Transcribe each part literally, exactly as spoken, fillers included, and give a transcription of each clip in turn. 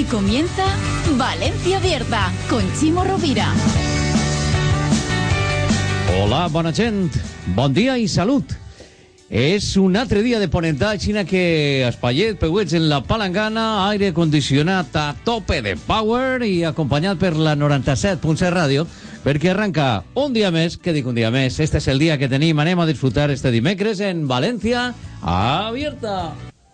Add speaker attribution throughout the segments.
Speaker 1: comienza Valencia Abierta con Chimo Rovira.
Speaker 2: Hola, bona gent. Bon dia i salut. És un altre dia de ponentar, Xina, que espaiet, peuets en la palangana, aire condicionat a tope de power i acompanyat per la noranta-set punt set ràdio, perquè arranca un dia més, què dic un dia més, este és el dia que tenim, anem a disfrutar este dimecres en València Abierta.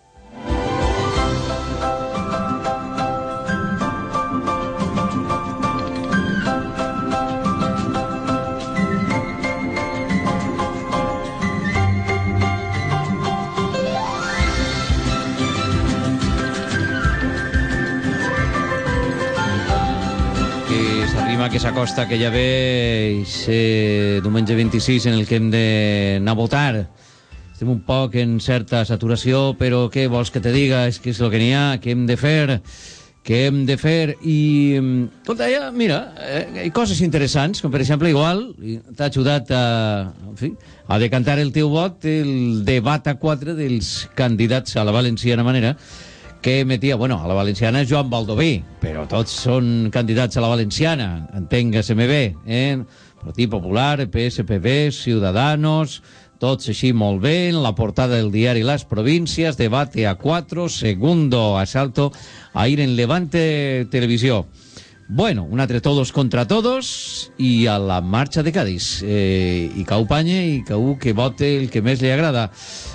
Speaker 2: Que s'acosta, que ja ve eh, diumenge vint-i-sis en el que hem d'anar a votar. Estem un poc en certa saturació, però què vols que te diga? És que és el que n'hi ha, què hem de fer, què hem de fer. I, escolta, ja, mira, eh, hi ha coses interessants, com per exemple, igual, t'ha ajudat a, en fi, a decantar el teu vot el debat a quatre dels candidats a la valenciana manera, que emetia, bueno, a la valenciana Joan Baldoví, però tots són candidats a la valenciana, entenga-se-me bé, eh? Partit Popular, P S P B, Ciudadanos, tots així molt bé, en la portada del diari Las Provincias, debate a cuatro, segundo asalto, ahir en Levante Televisió. Bueno, un altre todos contra todos i a la marxa de Cádiz. Eh, I cau panya i cau que vote el que més li agrada.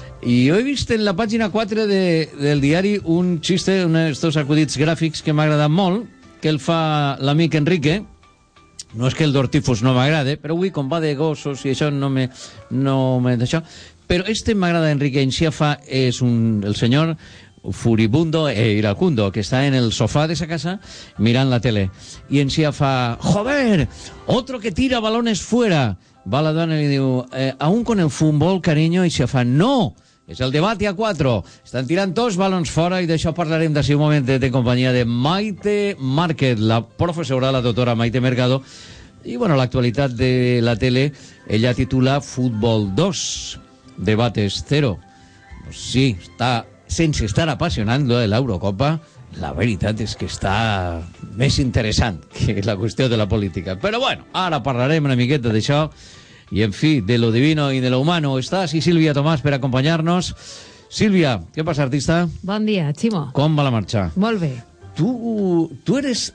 Speaker 2: I jo he vist en la pàgina quatre de, del diari un xiste, un d'estos acudits gràfics que m'ha agradat molt, que el fa l'amic Enrique. No és que el d'Hortifus no m'agrade, però avui, com va de gossos i això no me... No me d'això. Però este m'agrada, Enrique, en si fa és un, el senyor furibundo e iracundo, que està en el sofà de sa casa mirant la tele. I en si fa, joder, otro que tira balones fuera. Va la dona i li diu, eh, aún con el fútbol, cariño, i se fa, no, és el debat a quatre. Estan tirant tots balons fora i d'això parlarem d'ací un moment de, de companyia de Maite Márquez, la professora, la doctora Maite Mercado. I, bueno, l'actualitat de la tele, ella titula Fútbol dos, debates cero. Pues sí, està, sense estar apassionant lo de l'Eurocopa, la veritat és que està més interessant que la qüestió de la política. Però, bueno, ara parlarem una miqueta d'això. I, en fi, de lo divino i de lo humano. Està així Sílvia Tomàs per acompanyar-nos. Sílvia, què passa, artista?
Speaker 3: Bon dia, Ximo.
Speaker 2: Com va la marxa?
Speaker 3: Molt bé.
Speaker 2: Tu, tu eres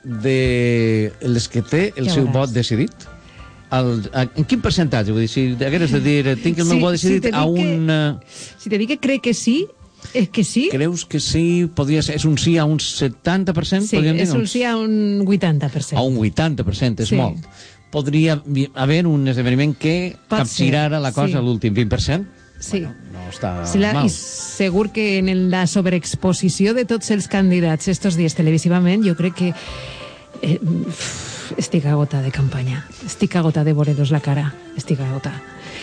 Speaker 2: de les que té el ja seu veuràs. Vot decidit? El, en quin percentatge? Vull dir, si hagueres de dir, tinc el sí, meu vot decidit si a un... Que,
Speaker 3: si te dic que crec que sí, és que sí.
Speaker 2: Creus que sí? Podria ser, és un sí a un setanta per cent?
Speaker 3: Sí, és un sí a un vuitanta per cent.
Speaker 2: A un vuitanta per cent, és sí. Molt. Podria haver un esdeveniment que capgirara la cosa sí. A l'últim vint per cent?
Speaker 3: Sí.
Speaker 2: Bueno, no està
Speaker 3: sí, la,
Speaker 2: mal.
Speaker 3: I segur que en la sobreexposició de tots els candidats estos dies televisivament, jo crec que eh, estic agotada de campanya. Estic agotada de veure-los la cara. Estic agotada.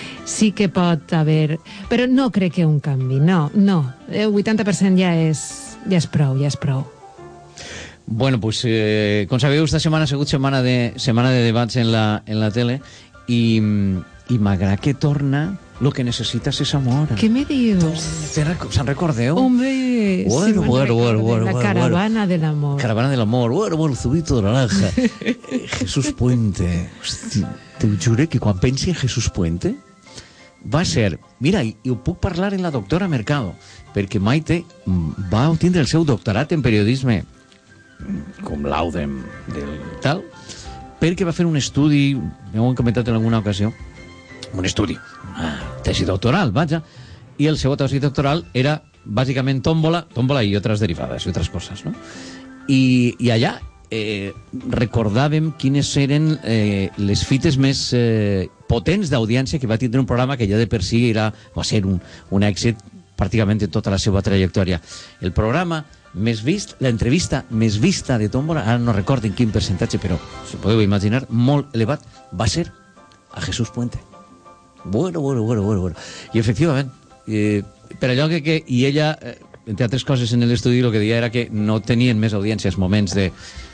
Speaker 3: Sí que pot haver... Però no crec que un canvi, no, no. El vuitanta per cent ja és, ja és prou, ja és prou.
Speaker 2: Bueno, pues, eh, com sabeu, esta setmana ha sigut setmana de, setmana de debats en la, en la tele i, i m'agrada que torna lo que necesitas es amor.
Speaker 3: Què me dius?
Speaker 2: Se'n recordeu?
Speaker 3: Hombre,
Speaker 2: bueno,
Speaker 3: sí,
Speaker 2: bueno, bueno, bueno,
Speaker 3: la
Speaker 2: bueno,
Speaker 3: caravana
Speaker 2: bueno.
Speaker 3: del amor.
Speaker 2: Caravana del amor, bueno, bueno, zubito de naranja. Jesús Puente. Hosti, te ho jure que quan pensi en Jesús Puente va ser... Mira, i, i ho puc parlar en la doctora Mercado, perquè Maite va obtindre el seu doctorat en periodisme com laudem del tal, perquè va fer un estudi, m'ho han comentat en alguna ocasió, un estudi, una tesi doctoral, vaja, i el seu tesi doctoral era bàsicament tómbola, tómbola i altres derivades i altres coses, no? I, i allà eh, recordàvem quines eren eh, les fites més eh, potents d'audiència que va tindre un programa que ja de per si era, va ser un, un èxit pràcticament en tota la seva trajectòria. El programa més vist, l'entrevista més vista de Tómbola, ara no recordo en quin percentatge, però si podeu imaginar, molt elevat, va ser a Jesús Puente. Bueno, bueno, bueno, bueno, bueno. I efectivament, eh, per allò que, que i ella, eh, entre altres coses en l'estudi, el que deia era que no tenien més audiències moments de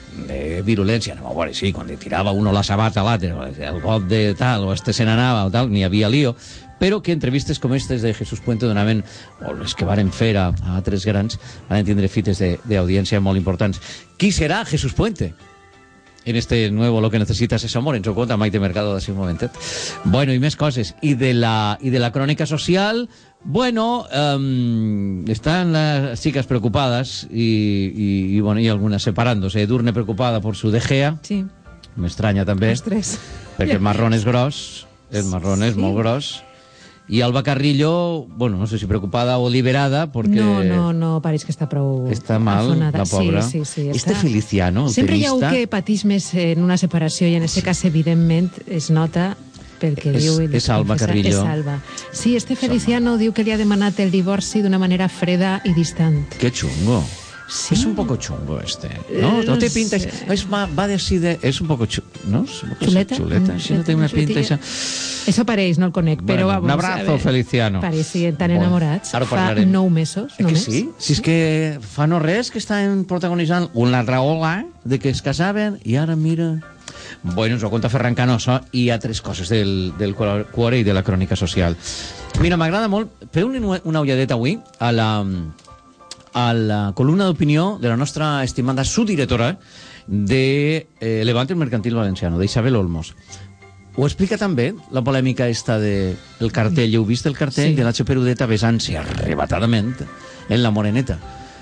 Speaker 2: de virulència, no, bueno, sí, quan li tirava uno la sabata a l'altre, el got de tal, o este se n'anava, o tal, n'hi havia lío, però que entrevistes com aquestes de Jesús Puente donaven, o les que varen fer a, a altres grans, van tindre fites d'audiència molt importants. Qui serà Jesús Puente? En este nuevo Lo que necesitas es amor, ens ho conta Maite Mercado d'ací un momentet. Bueno, i més coses. I de la, i de la crònica social, bueno, um, están las chicas preocupadas y, y, y, bueno, y algunas separándose. Edurne preocupada por su De Gea.
Speaker 3: Sí.
Speaker 2: M'estranya també.
Speaker 3: Ostres.
Speaker 2: Perquè el marrón és gros, el marrón és
Speaker 3: Sí.
Speaker 2: molt gros. I Alba Carrillo, bueno, no sé si preocupada o liberada, porque...
Speaker 3: No, no, no, pareix que està prou
Speaker 2: està mal,
Speaker 3: afonada.
Speaker 2: la pobra.
Speaker 3: Sí, sí, sí,
Speaker 2: Este
Speaker 3: està...
Speaker 2: Feliciano, el
Speaker 3: Sempre hi ha un
Speaker 2: tenista...
Speaker 3: que pateix més en una separació i en aquest cas, evidentment, es nota pel que
Speaker 2: És-
Speaker 3: diu... i li
Speaker 2: és Alba
Speaker 3: confessa.
Speaker 2: Carrillo.
Speaker 3: És Alba. Sí, este Feliciano diu que li ha demanat el divorci d'una manera freda i distant.
Speaker 2: Qué chungo.
Speaker 3: Sí.
Speaker 2: Es un poco chungo este, ¿no?
Speaker 3: Eh,
Speaker 2: No
Speaker 3: no
Speaker 2: te pinta...
Speaker 3: sé.
Speaker 2: Es, va, va de así de... Es un poco chungo, ¿no? Es un poco
Speaker 3: Chuleta.
Speaker 2: Chuleta,
Speaker 3: Mm,
Speaker 2: sí, no tiene una pinta...
Speaker 3: chuleta.
Speaker 2: Esa...
Speaker 3: Eso pareix, no el conec,
Speaker 2: Bueno,
Speaker 3: però vamos...
Speaker 2: un
Speaker 3: a
Speaker 2: abrazo,
Speaker 3: ver.
Speaker 2: Feliciano.
Speaker 3: Parecien tan
Speaker 2: Bueno,
Speaker 3: enamorats.
Speaker 2: ara ho
Speaker 3: Fa
Speaker 2: parlarem.
Speaker 3: nou mesos,
Speaker 2: Eh que
Speaker 3: només.
Speaker 2: sí? Si és que fa no res que estaven protagonitzant una raola de que es casaven i ara mira... Bueno, ens ho conta Ferran Canosa i altres coses del, del cuore i de la crònica social. Mira, m'agrada molt... Feu una, una ulladeta avui a la, a la columna d'opinió de la nostra estimada subdirectora de eh, Levante el Mercantil Valenciano, d'Isabel Olmos. Ho explica també la polèmica esta del de cartell. Heu vist el cartell
Speaker 3: Sí.
Speaker 2: de Nacho Perudeta besant-se arrebatadament en la Moreneta.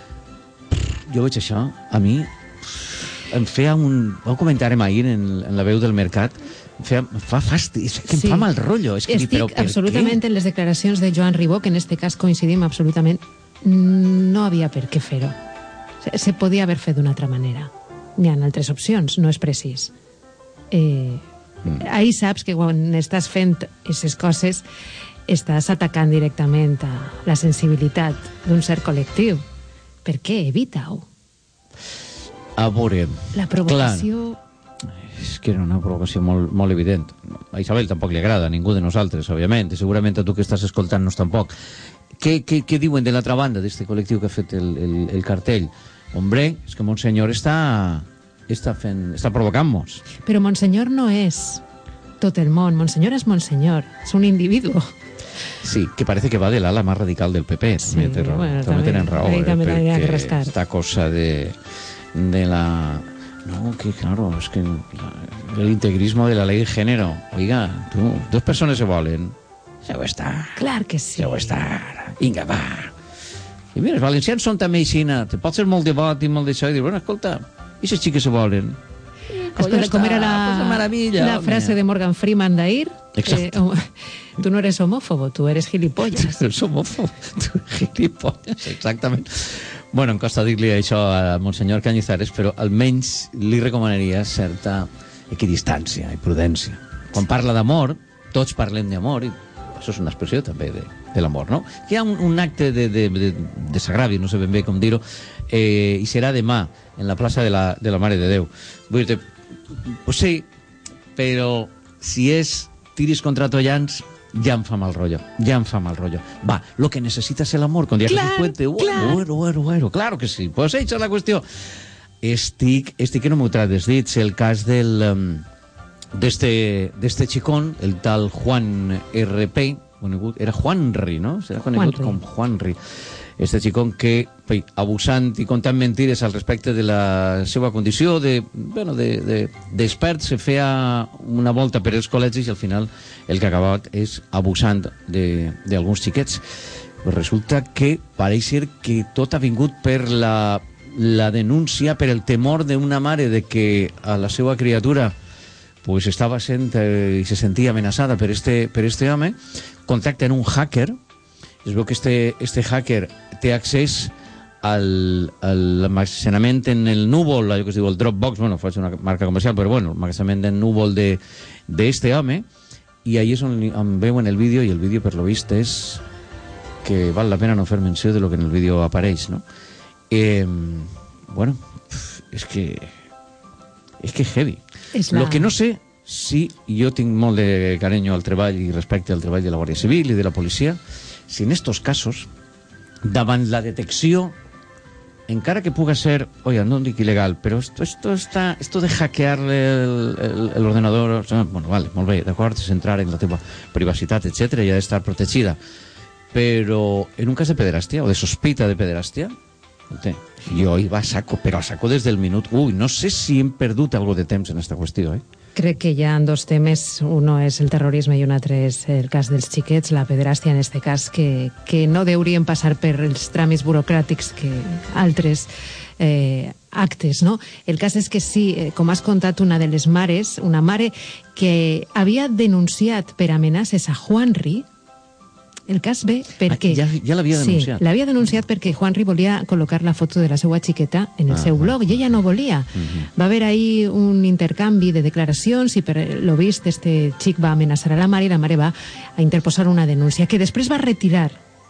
Speaker 2: Jo veig això, a mi em feia un... Ho comentarem ahir en, en la veu del mercat, em feia, em fa fàstic, és que em
Speaker 3: Sí.
Speaker 2: fa mal rotllo. És que,
Speaker 3: Estic
Speaker 2: però per
Speaker 3: absolutament
Speaker 2: què?
Speaker 3: en les declaracions de Joan Ribó, que en este cas coincidim absolutament. No havia per què fer-ho. Se, se podia haver fet d'una altra manera. N'hi ha altres opcions, no és precís. Eh, mm. Ahir saps que quan estàs fent aquestes coses estàs atacant directament a la sensibilitat d'un cert col·lectiu. Per què? Evita-ho.
Speaker 2: A veure...
Speaker 3: La provocació...
Speaker 2: És que era una provocació molt, molt evident. A Isabel tampoc li agrada, a ningú de nosaltres, òbviament, i segurament a tu que estàs escoltant-nos tampoc. Què, què, què diuen de l'altra banda d'este col·lectiu que ha fet el, el, el cartell? Hombre, és que Monsenyor està, està, fent, està provocant-nos.
Speaker 3: Però Monsenyor no és tot el món. Monsenyor és Monsenyor. És un individu.
Speaker 2: Sí, que parece que va de l'ala más radical del P P.
Speaker 3: Sí,
Speaker 2: també, té raó,
Speaker 3: bueno,
Speaker 2: també
Speaker 3: també-
Speaker 2: tenen raó,
Speaker 3: ahí
Speaker 2: eh,
Speaker 3: també l'habría que
Speaker 2: perquè
Speaker 3: rascar.
Speaker 2: esta cosa de, de la... No, que claro, es que la- el integrismo de la ley de género. Oiga, tú, dos personas se volen. Se ho està.
Speaker 3: Clar que sí.
Speaker 2: Se ho està. Vinga, va. I mira, els valencians són també aixina. Te pots ser molt devot i molt d'això i dir, bueno, escolta, i les xiques se volen.
Speaker 3: Escolta, com era la,
Speaker 2: Pues de maravilla,
Speaker 3: la
Speaker 2: home.
Speaker 3: frase de Morgan Freeman d'ahir?
Speaker 2: Exacto.
Speaker 3: Eh, tú no eres homófobo, tú eres gilipollas.
Speaker 2: Els homòfobs, tu gilipolles, exactament. Bueno, em costa dir-li això a Monsenyor Cañizares, però almenys li recomanaria certa equidistància i prudència. Quan parla d'amor, tots parlem d'amor, i això és una expressió també de, de l'amor, no? Que hi ha un, un acte de, de, de, de sagravi, no sé ben bé com dir-ho, eh, i serà demà, en la plaça de la, de la Mare de Déu. Vull dir-te, pues sí, però si és tiris contra tollans, ja em fa mal rotllo, ja em fa mal rotllo. Va, lo que necesitas el amor, con Jesús
Speaker 3: Clar,
Speaker 2: Puente, bueno,
Speaker 3: clar.
Speaker 2: bueno, bueno, bueno, claro que sí, pues hecha la qüestió. Estic, estic que no m'ho trades dits, el cas del... Um, d'este, d'este xicón, el tal Juan R P, conegut, era Juanri, no? Serà conegut
Speaker 3: Juanri.
Speaker 2: com Juanri. Este xicón que, pai, abusant i contant mentides al respecte de la seva condició de, bueno, de, de, d'expert, se feia una volta per els col·legis i al final el que ha acabat és abusant de- d'alguns xiquets. Pues resulta que pareix ser que tot ha vingut per la, la denúncia, per el temor d'una mare de que a la seva criatura pues estava sent eh, i se sentia amenaçada per este, per este home. Contacten un hacker. Es veu que este, este hacker té accés al, al almacenament en el núvol, allò que es diu el Dropbox, bueno, faig una marca comercial, però bueno, el almacenament en núvol de, de este home, i ahí és on, li- on veuen el vídeo, i el vídeo, per lo vist, és que val la pena no fer menció de lo que en el vídeo apareix, no? Eh, bueno, pf, és que... És que heavy.
Speaker 3: És la-
Speaker 2: Lo que no sé si jo tinc molt de carinyo al treball i respecte al treball de la Guàrdia Civil i de la policia, si en estos casos, davant la detecció encara que puga ser, oiga, no dic ilegal, però esto, esto, está, esto de hackearle el, el, el ordenador, o sea, bueno, vale, molt bé, d'acord, és entrar en la teva privacitat, etcètera, i ha d'estar protegida. Però en un cas de pederàstia, o de sospita de pederàstia, jo hi va a saco, però a saco des del minut. Ui, no sé si hem perdut algo de temps en aquesta qüestió, eh?
Speaker 3: Crec que hi ha dos temes, uno és el terrorisme i un altre és el cas dels xiquets, la pederàstia en este cas, que, que no deurien passar per els tràmits burocràtics que altres eh, actes, no? El cas és que sí, eh, com has contat, una de les mares, una mare que havia denunciat per amenaces a Juanri. El cas ve perquè...
Speaker 2: Ah, ja ja l'havia denunciat.
Speaker 3: Sí, l'havia denunciat perquè Juanri volia col·locar la foto de la seva xiqueta en el ah, seu blog i ella no volia. Uh -huh. Va haver ahí un intercanvi de declaracions i per lo vist este xic va amenaçar a la mare i la mare va a interposar una denúncia que després va retirar.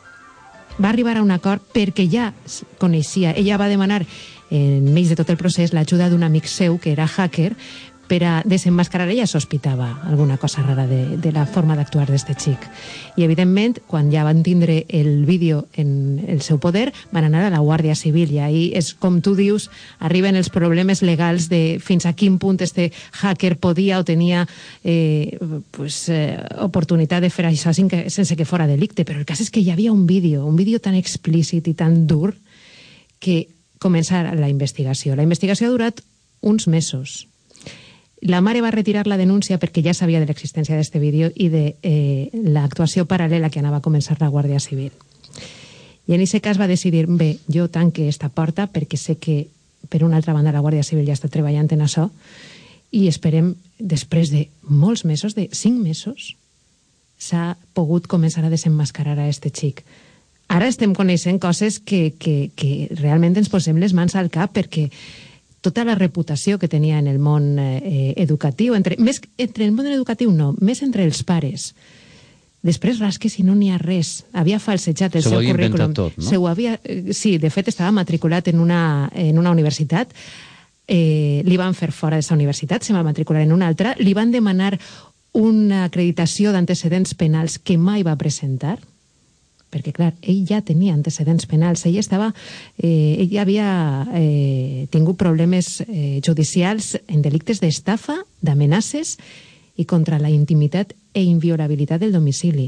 Speaker 3: Va arribar a un acord perquè ja coneixia. Ella va demanar enmig de tot el procés l'ajuda d'un amic seu que era hacker per a desenmascarar. Ella sospitava alguna cosa rara de, de la forma d'actuar d'este xic. I, evidentment, quan ja van tindre el vídeo en el seu poder, van anar a la Guàrdia Civil. I ahí és, com tu dius, arriben els problemes legals de fins a quin punt este hacker podia o tenia eh, pues, eh, oportunitat de fer això sense que, sense que fora delicte. Però el cas és que hi havia un vídeo, un vídeo tan explícit i tan dur que començar la investigació. La investigació ha durat uns mesos. La mare va retirar la denúncia perquè ja sabia de l'existència d'este vídeo i de eh, l'actuació paral·lela que anava a començar la Guàrdia Civil. I en aquest cas va decidir, bé, jo tanque esta porta perquè sé que, per una altra banda, la Guàrdia Civil ja està treballant en això i esperem, després de molts mesos, de cinc mesos, s'ha pogut començar a desenmascarar a este xic. Ara estem coneixent coses que, que, que realment ens posem les mans al cap perquè tota la reputació que tenia en el món eh, educatiu, entre, més entre el món educatiu no, més entre els pares. Després rasque si no n'hi ha res. Havia falsejat el seu currículum. Se ho havia inventat tot, no? Se ho havia, eh, sí, de fet estava matriculat en una, en una universitat, eh, li van fer fora d'aquesta universitat, se va matricular en una altra, li van demanar una acreditació d'antecedents penals que mai va presentar, perquè, clar, ell ja tenia antecedents penals, ell estava, eh, ell havia eh, tingut problemes eh, judicials en delictes d'estafa, d'amenaces i contra la intimitat e inviolabilitat del domicili.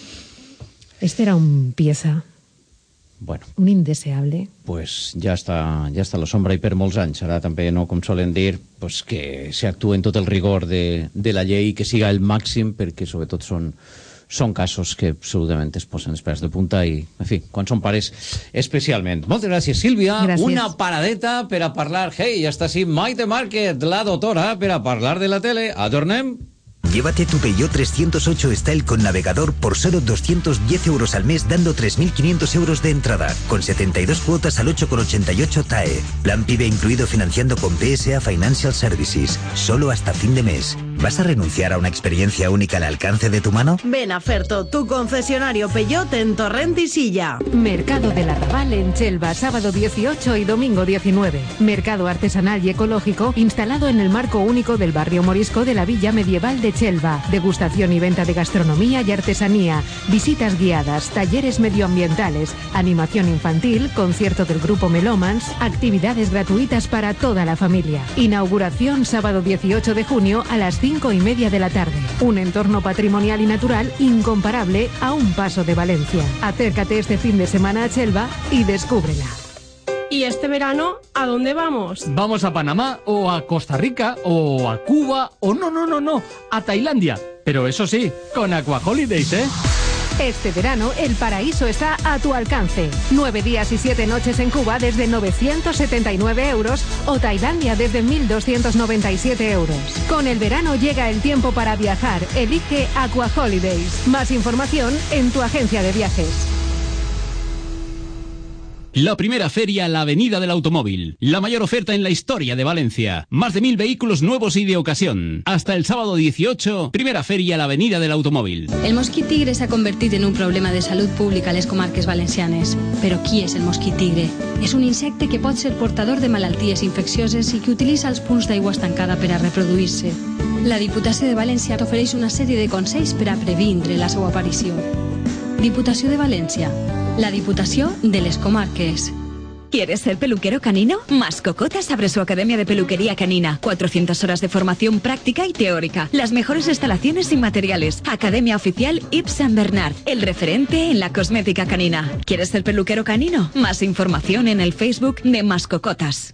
Speaker 3: Este era un pieza,
Speaker 2: bueno,
Speaker 3: un indeseable.
Speaker 2: Pues ja està, ja està a la sombra i per molts anys. Ara també, no, com solen dir, pues que s'actua en tot el rigor de, de la llei, que siga el màxim, perquè sobretot són són casos que absolutament es posen els pèls de punta i, en fi, quan són pares especialment. Moltes gràcies, Sílvia.
Speaker 3: Gràcies.
Speaker 2: Una paradeta per a parlar. Hey, ja està així Maite Márquez, la doctora, per a parlar de la tele. Adornem.
Speaker 4: Llévate tu Peugeot trescientos ocho Style con navegador por solo doscientos diez euros al mes, dando tres mil quinientos euros de entrada, con setenta y dos cuotas al ocho coma ochenta y ocho T A E. Plan PIBE incluido financiando con P S A Financial Services. Solo hasta fin de mes. ¿Vas a renunciar a una experiencia única al alcance de tu mano?
Speaker 5: Ven a Ferto, tu concesionario Peugeot en Torrent y Silla.
Speaker 3: Mercado del Arrabal en Chelva, sábado dieciocho y domingo diecinueve. Mercado artesanal y ecológico instalado en el marco único del barrio morisco de la Villa Medieval de Chelva. Degustación y venta de gastronomía y artesanía, visitas guiadas, talleres medioambientales, animación infantil, concierto del grupo Melomans, actividades gratuitas para toda la familia. Inauguración sábado dieciocho de junio a las cinco y media de la tarde. Un entorno patrimonial y natural incomparable a un paso de Valencia. Acércate este fin de semana a Chelva y descúbrela.
Speaker 6: ¿Y este verano a dónde vamos?
Speaker 7: Vamos a Panamá o a Costa Rica o a Cuba o no, no, no, no, a Tailandia. Pero eso sí, con Aqua Holidays, ¿eh?
Speaker 3: Este verano el paraíso está a tu alcance. Nueve días y siete noches en Cuba desde novecientos setenta y nueve euros o Tailandia desde mil doscientos noventa y siete euros. Con el verano llega el tiempo para viajar. Elige Aqua Holidays. Más información en tu agencia de viajes.
Speaker 8: La primera feria La Avenida del Automóvil. La mayor oferta en la historia de Valencia. Más de mil vehículos nuevos y de ocasión. Hasta el sábado dieciocho, primera feria La Avenida del Automòbil.
Speaker 9: El mosquit tigre s'ha convertit en un problema de salut pública a les comarques valencianes. Però qui és el mosquit tigre? És un insecte que pot ser portador de malalties infeccioses i que utilitza els punts d'aigua estancada per a reproduir-se. La Diputació de València t'ofereix una sèrie de consells per a previndre la seva aparició. Diputació de València. La Diputació de les Comarques.
Speaker 10: ¿Quieres ser peluquero canino? Mascocotas abre su academia de peluquería canina. cuatrocientas horas de formación práctica y teórica. Las mejores instalaciones y materiales. Academia oficial Yves Saint Bernard, el referente en la cosmética canina. ¿Quieres ser peluquero canino? Más información en el Facebook de Mascocotas.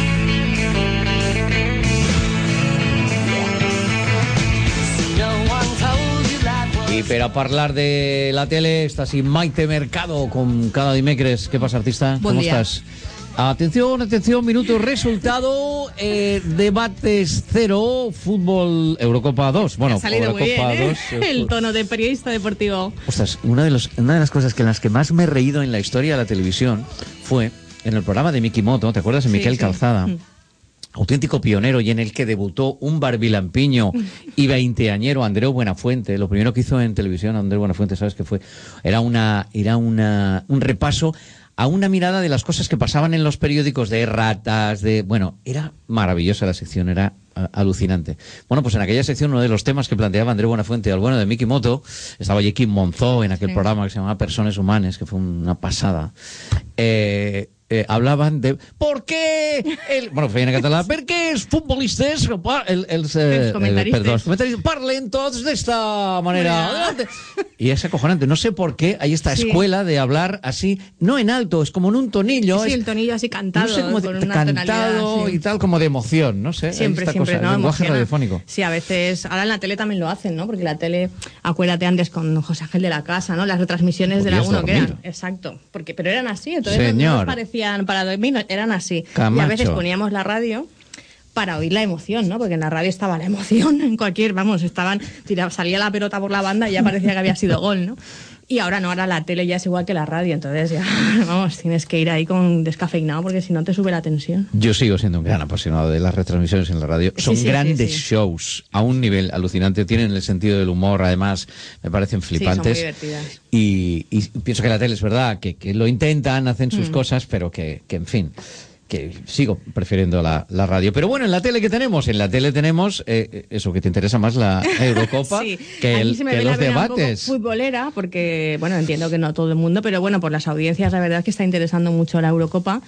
Speaker 2: I per a parlar de la tele està així Maite Mercado, com cada dimecres. Què passa, artista?
Speaker 11: Bon
Speaker 2: ¿Cómo
Speaker 11: dia.
Speaker 2: estás? Atención, atención, minuto, resultado, eh, debates cero, fútbol, Eurocopa dos. Bueno,
Speaker 11: Ha salido muy
Speaker 2: Eurocopa
Speaker 11: bien, ¿eh?
Speaker 2: dos.
Speaker 11: El tono de periodista deportivo.
Speaker 2: Ostras, una de, los, una de las cosas que en las que más me he reído en la historia de la televisión fue en el programa de Miki Moto, ¿te acuerdas? De
Speaker 11: Sí,
Speaker 2: Miquel
Speaker 11: sí.
Speaker 2: Calzada.
Speaker 11: Mm.
Speaker 2: Auténtico pionero, y en el que debutó un barbilampiño y veinteañero Andreu Buenafuente. Lo primero que hizo en televisión Andreu Buenafuente, ¿sabes qué fue? Era una era una un repaso a una mirada de las cosas que pasaban en los periódicos, de ratas, de... Bueno, era maravillosa la sección, era uh, alucinante. Bueno, pues en aquella sección uno de los temas que planteaba Andreu Buenafuente al bueno de Miki Moto, estaba allí Quim Monzó en aquel
Speaker 11: Sí.
Speaker 2: programa que se llamaba Persones Humanes, que fue una pasada. Eh... Eh, hablaban de ¿por qué el, bueno, feien en català, per què els futbolistes el, els, eh,
Speaker 11: Els comentaristes.
Speaker 2: eh, perdón, els comentaristas parlen todos de esta manera?
Speaker 11: Bueno.
Speaker 2: Adelante. Y es acojonante, no sé por qué hay esta
Speaker 11: Sí.
Speaker 2: escuela de hablar así, no en alto, es como en un tonillo,
Speaker 11: Sí,
Speaker 2: es,
Speaker 11: el tonillo así cantado,
Speaker 2: no sé cómo
Speaker 11: con
Speaker 2: de-
Speaker 11: una
Speaker 2: cantado
Speaker 11: tonalidad, sí.
Speaker 2: y tal, como de emoción, no sé. hay
Speaker 11: Siempre,
Speaker 2: esta
Speaker 11: siempre,
Speaker 2: cosa,
Speaker 11: ¿no?
Speaker 2: el lenguaje
Speaker 11: Emociona.
Speaker 2: radiofónico.
Speaker 11: Sí, a veces, ahora en la tele también lo hacen, ¿no? Porque la tele, acuérdate antes con José Ángel de la Casa, ¿no? Las retransmisiones de la
Speaker 2: Podías
Speaker 11: uno que
Speaker 2: dormir.
Speaker 11: eran, exacto, porque, pero eran así, entonces no- no
Speaker 2: Señor.
Speaker 11: nos parecían para dormir, no, eran así.
Speaker 2: Camacho.
Speaker 11: Y a veces poníamos la radio para oír la emoción, ¿no? Porque en la radio estaba la emoción, en cualquier, vamos, estaban, tira- salía la pelota por la banda y ya parecía que había sido gol, ¿no? Y ahora no, ahora la tele ya es igual que la radio, entonces ya, vamos, tienes que ir ahí con descafeinado porque si no te sube la tensión.
Speaker 2: Yo sigo siendo un gran apasionado de las retransmisiones en la radio.
Speaker 11: Sí,
Speaker 2: Son
Speaker 11: sí,
Speaker 2: grandes
Speaker 11: sí, sí.
Speaker 2: shows a un nivel alucinante. Tienen el sentido del humor, además, me parecen flipantes.
Speaker 11: Sí, son muy divertidas.
Speaker 2: y, y pienso que la tele es verdad, que, que lo intentan, hacen sus
Speaker 11: Mm.
Speaker 2: cosas, pero que, que en fin, que sigo prefiriendo la, la radio. Pero bueno, en la tele, ¿qué tenemos? En la tele tenemos eh, eso, que te interesa más la Eurocopa
Speaker 11: Sí,
Speaker 2: que,
Speaker 11: a mí
Speaker 2: el,
Speaker 11: se me
Speaker 2: que
Speaker 11: ve la
Speaker 2: los
Speaker 11: vena un poco
Speaker 2: debates.
Speaker 11: futbolera, porque, bueno, entiendo que no todo el mundo, pero bueno, por las audiencias la verdad es que está interesando mucho la Eurocopa.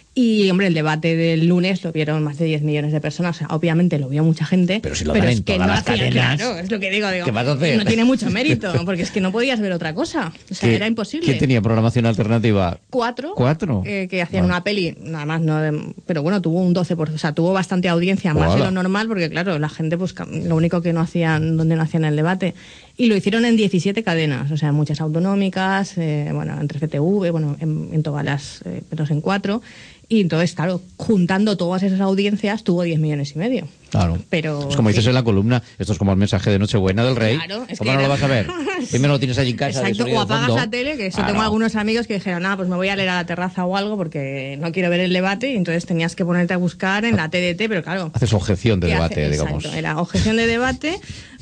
Speaker 11: Y, hombre, el debate del lunes lo vieron más de diez millones de personas. O sea, obviamente lo vio mucha gente.
Speaker 2: Pero si lo dan
Speaker 11: es
Speaker 2: en
Speaker 11: que
Speaker 2: todas
Speaker 11: no
Speaker 2: las
Speaker 11: hacían,
Speaker 2: cadenas,
Speaker 11: claro, es lo que digo, digo.
Speaker 2: ¿qué vas a hacer?
Speaker 11: No tiene mucho mérito, porque es que no podías ver otra cosa. O sea,
Speaker 2: ¿Qué-
Speaker 11: era imposible.
Speaker 2: ¿Quién tenía programación alternativa?
Speaker 11: Cuatro.
Speaker 2: ¿Cuatro?
Speaker 11: eh, que hacían
Speaker 2: Bueno.
Speaker 11: una peli, nada más, no de- pero bueno, tuvo un doce por ciento, o sea, tuvo bastante audiencia, más de
Speaker 2: Hola.
Speaker 11: lo normal, porque claro, la gente, pues ca- lo único que no hacían, donde no hacían el debate. Y lo hicieron en diecisiete cadenas, o sea, muchas autonómicas, eh, bueno, entre G T V, bueno, en, en todas las, eh, menos en cuatro. Y entonces, claro, juntando todas esas audiencias, tuvo diez millones y medio.
Speaker 2: Claro.
Speaker 11: Pero,
Speaker 2: es como dices
Speaker 11: sí.
Speaker 2: en la columna, esto es como el mensaje de Nochebuena del Rey.
Speaker 11: Claro, es
Speaker 2: ¿Cómo
Speaker 11: que
Speaker 2: no
Speaker 11: era-
Speaker 2: lo vas a ver? Primero lo tienes allí en casa. de
Speaker 11: Exacto,
Speaker 2: sonido
Speaker 11: o
Speaker 2: de
Speaker 11: apagas
Speaker 2: fondo.
Speaker 11: la tele, que eso
Speaker 2: Claro.
Speaker 11: tengo algunos amigos que dijeron, nada, pues me voy a leer a la terraza o algo porque no quiero ver el debate, y entonces tenías que ponerte a buscar en la T D T, pero claro.
Speaker 2: Haces objeción de
Speaker 11: ¿qué
Speaker 2: debate,
Speaker 11: hace?
Speaker 2: digamos.
Speaker 11: Exacto, era objeción de debate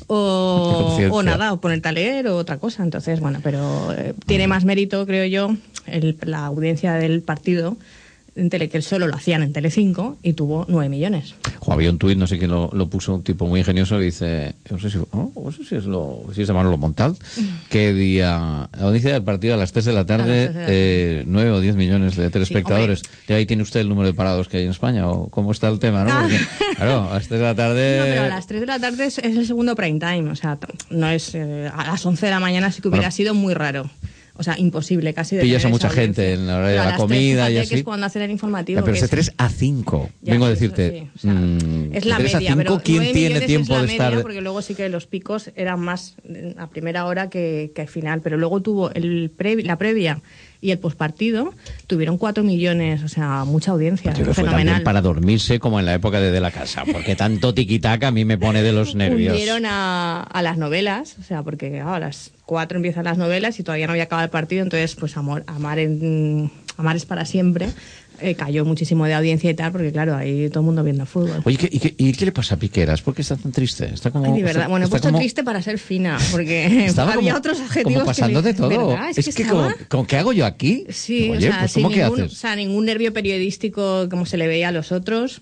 Speaker 11: o,
Speaker 2: Conciencia.
Speaker 11: o nada, o ponerte a leer o otra cosa. Entonces, bueno, pero eh, tiene más mérito, creo yo, el- la audiencia del partido en tele, que él solo lo hacían en Telecinco y tuvo nueve millones.
Speaker 2: Jo, había un tuit, no sé quién lo, lo puso, un tipo muy ingenioso que dice, no sé si, oh, no sé si es lo, si es de Manolo Montal, que día, la audiencia del partido a las tres de la tarde,
Speaker 11: A las tres de la tarde.
Speaker 2: eh, nueve o diez millones de telespectadores.
Speaker 11: Sí,
Speaker 2: ¿Y ahí tiene usted el número de parados que hay en España? ¿O cómo está el tema? ¿No?
Speaker 11: Ah.
Speaker 2: Porque, claro, a las tres de la tarde...
Speaker 11: No, pero a las tres de la tarde es, es el segundo prime time, o sea, t- no es eh, a las once de la mañana, sí que hubiera
Speaker 2: Bueno.
Speaker 11: sido muy raro. O sea, imposible casi. De
Speaker 2: Pillas
Speaker 11: tener
Speaker 2: a mucha
Speaker 11: esa audiencia.
Speaker 2: gente en la hora de
Speaker 11: Pero a
Speaker 2: la
Speaker 11: las tres,
Speaker 2: comida y
Speaker 11: fíjate
Speaker 2: así.
Speaker 11: que es cuando hacen el informativo.
Speaker 2: Ya, pero
Speaker 11: que
Speaker 2: es de
Speaker 11: es-
Speaker 2: tres a cinco.
Speaker 11: Ya,
Speaker 2: Vengo a
Speaker 11: sí,
Speaker 2: decirte.
Speaker 11: eso sí, o sea,
Speaker 2: mm,
Speaker 11: es
Speaker 2: de
Speaker 11: la
Speaker 2: tres
Speaker 11: media,
Speaker 2: a
Speaker 11: pero
Speaker 2: cinco, ¿quién
Speaker 11: nueve
Speaker 2: tiene
Speaker 11: millones
Speaker 2: tiempo
Speaker 11: es la
Speaker 2: de estar...?
Speaker 11: media, porque luego sí que los picos eran más eh, a primera hora que, que al final, pero luego tuvo el previ- la previa y el pospartido, tuvieron cuatro millones, o sea, mucha audiencia,
Speaker 2: Yo creo que fue
Speaker 11: fenomenal.
Speaker 2: también para dormirse como en la época de De la Casa, porque tanto tiquitaca a mí me pone de los nervios.
Speaker 11: Hundieron a, a las novelas, o sea, porque claro, a las cuatro empiezan las novelas y todavía no había acabado el partido, entonces pues amor, amar, en, amar es para siempre. Eh, cayó muchísimo de audiencia y tal, porque claro, ahí todo el mundo viendo fútbol.
Speaker 2: Oye, ¿qué, y, qué, ¿y qué le pasa a Piqueras? ¿Por qué está tan triste? Está como...
Speaker 11: Ay, de verdad.
Speaker 2: está-
Speaker 11: Bueno, he
Speaker 2: está
Speaker 11: puesto
Speaker 2: como-
Speaker 11: triste para ser fina, porque
Speaker 2: estaba
Speaker 11: había
Speaker 2: como-
Speaker 11: otros adjetivos
Speaker 2: como pasando
Speaker 11: que le-
Speaker 2: de todo.
Speaker 11: ¿verdad?
Speaker 2: Es,
Speaker 11: Es,
Speaker 2: que,
Speaker 11: que
Speaker 2: como,
Speaker 11: estaba-
Speaker 2: como, ¿qué hago yo aquí?
Speaker 11: Sí,
Speaker 2: Oye,
Speaker 11: o sea,
Speaker 2: pues
Speaker 11: sin
Speaker 2: ¿cómo qué
Speaker 11: ningún,
Speaker 2: haces?
Speaker 11: o sea, ningún nervio periodístico como se le veía a los otros.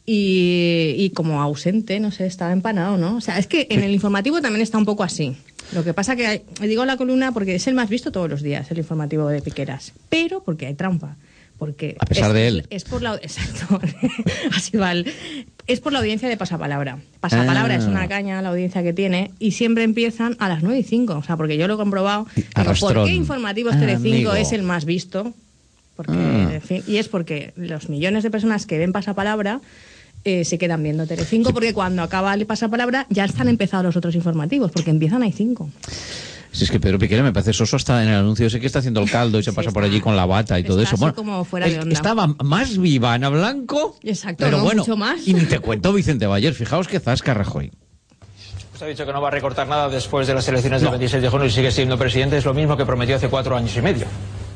Speaker 11: Y, y como ausente, no sé, estaba empanado, ¿no? O sea, es que en el informativo también está un poco así. Lo que pasa que hay- digo la columna porque es el más visto todos los días, el informativo de Piqueras. Pero porque hay trampa. porque
Speaker 2: a pesar
Speaker 11: es,
Speaker 2: de él.
Speaker 11: Es, es por la exacto, así va. El, es por la audiencia de Pasapalabra. Pasapalabra ah. es una caña la audiencia que tiene y siempre empiezan a las nueve y cinco, o sea, porque yo lo he comprobado. Digo, ¿por qué Informativos ah, Telecinco amigo. es el más visto? Porque, ah. en fin, y es porque los millones de personas que ven Pasapalabra eh, se quedan viendo Telecinco, sí. porque cuando acaba el Pasapalabra ya están empezados los otros informativos, porque empiezan ahí cinco.
Speaker 2: Si es que Pedro Piquera me parece soso hasta en el anuncio, sé que está haciendo el caldo y se sí, pasa está, por allí con la bata y todo eso. Bueno,
Speaker 11: como fuera de onda.
Speaker 2: Estaba más viva Ana Blanco,
Speaker 11: exacto,
Speaker 2: pero
Speaker 11: no,
Speaker 2: bueno,
Speaker 11: mucho más.
Speaker 2: Y ni te cuento Vicente Bayer, fijaos que zasca Rajoy.
Speaker 12: Usted ha dicho que no va a recortar nada después de las elecciones no. del veintiséis de junio y sigue siendo presidente, es lo mismo que prometió hace cuatro años y medio.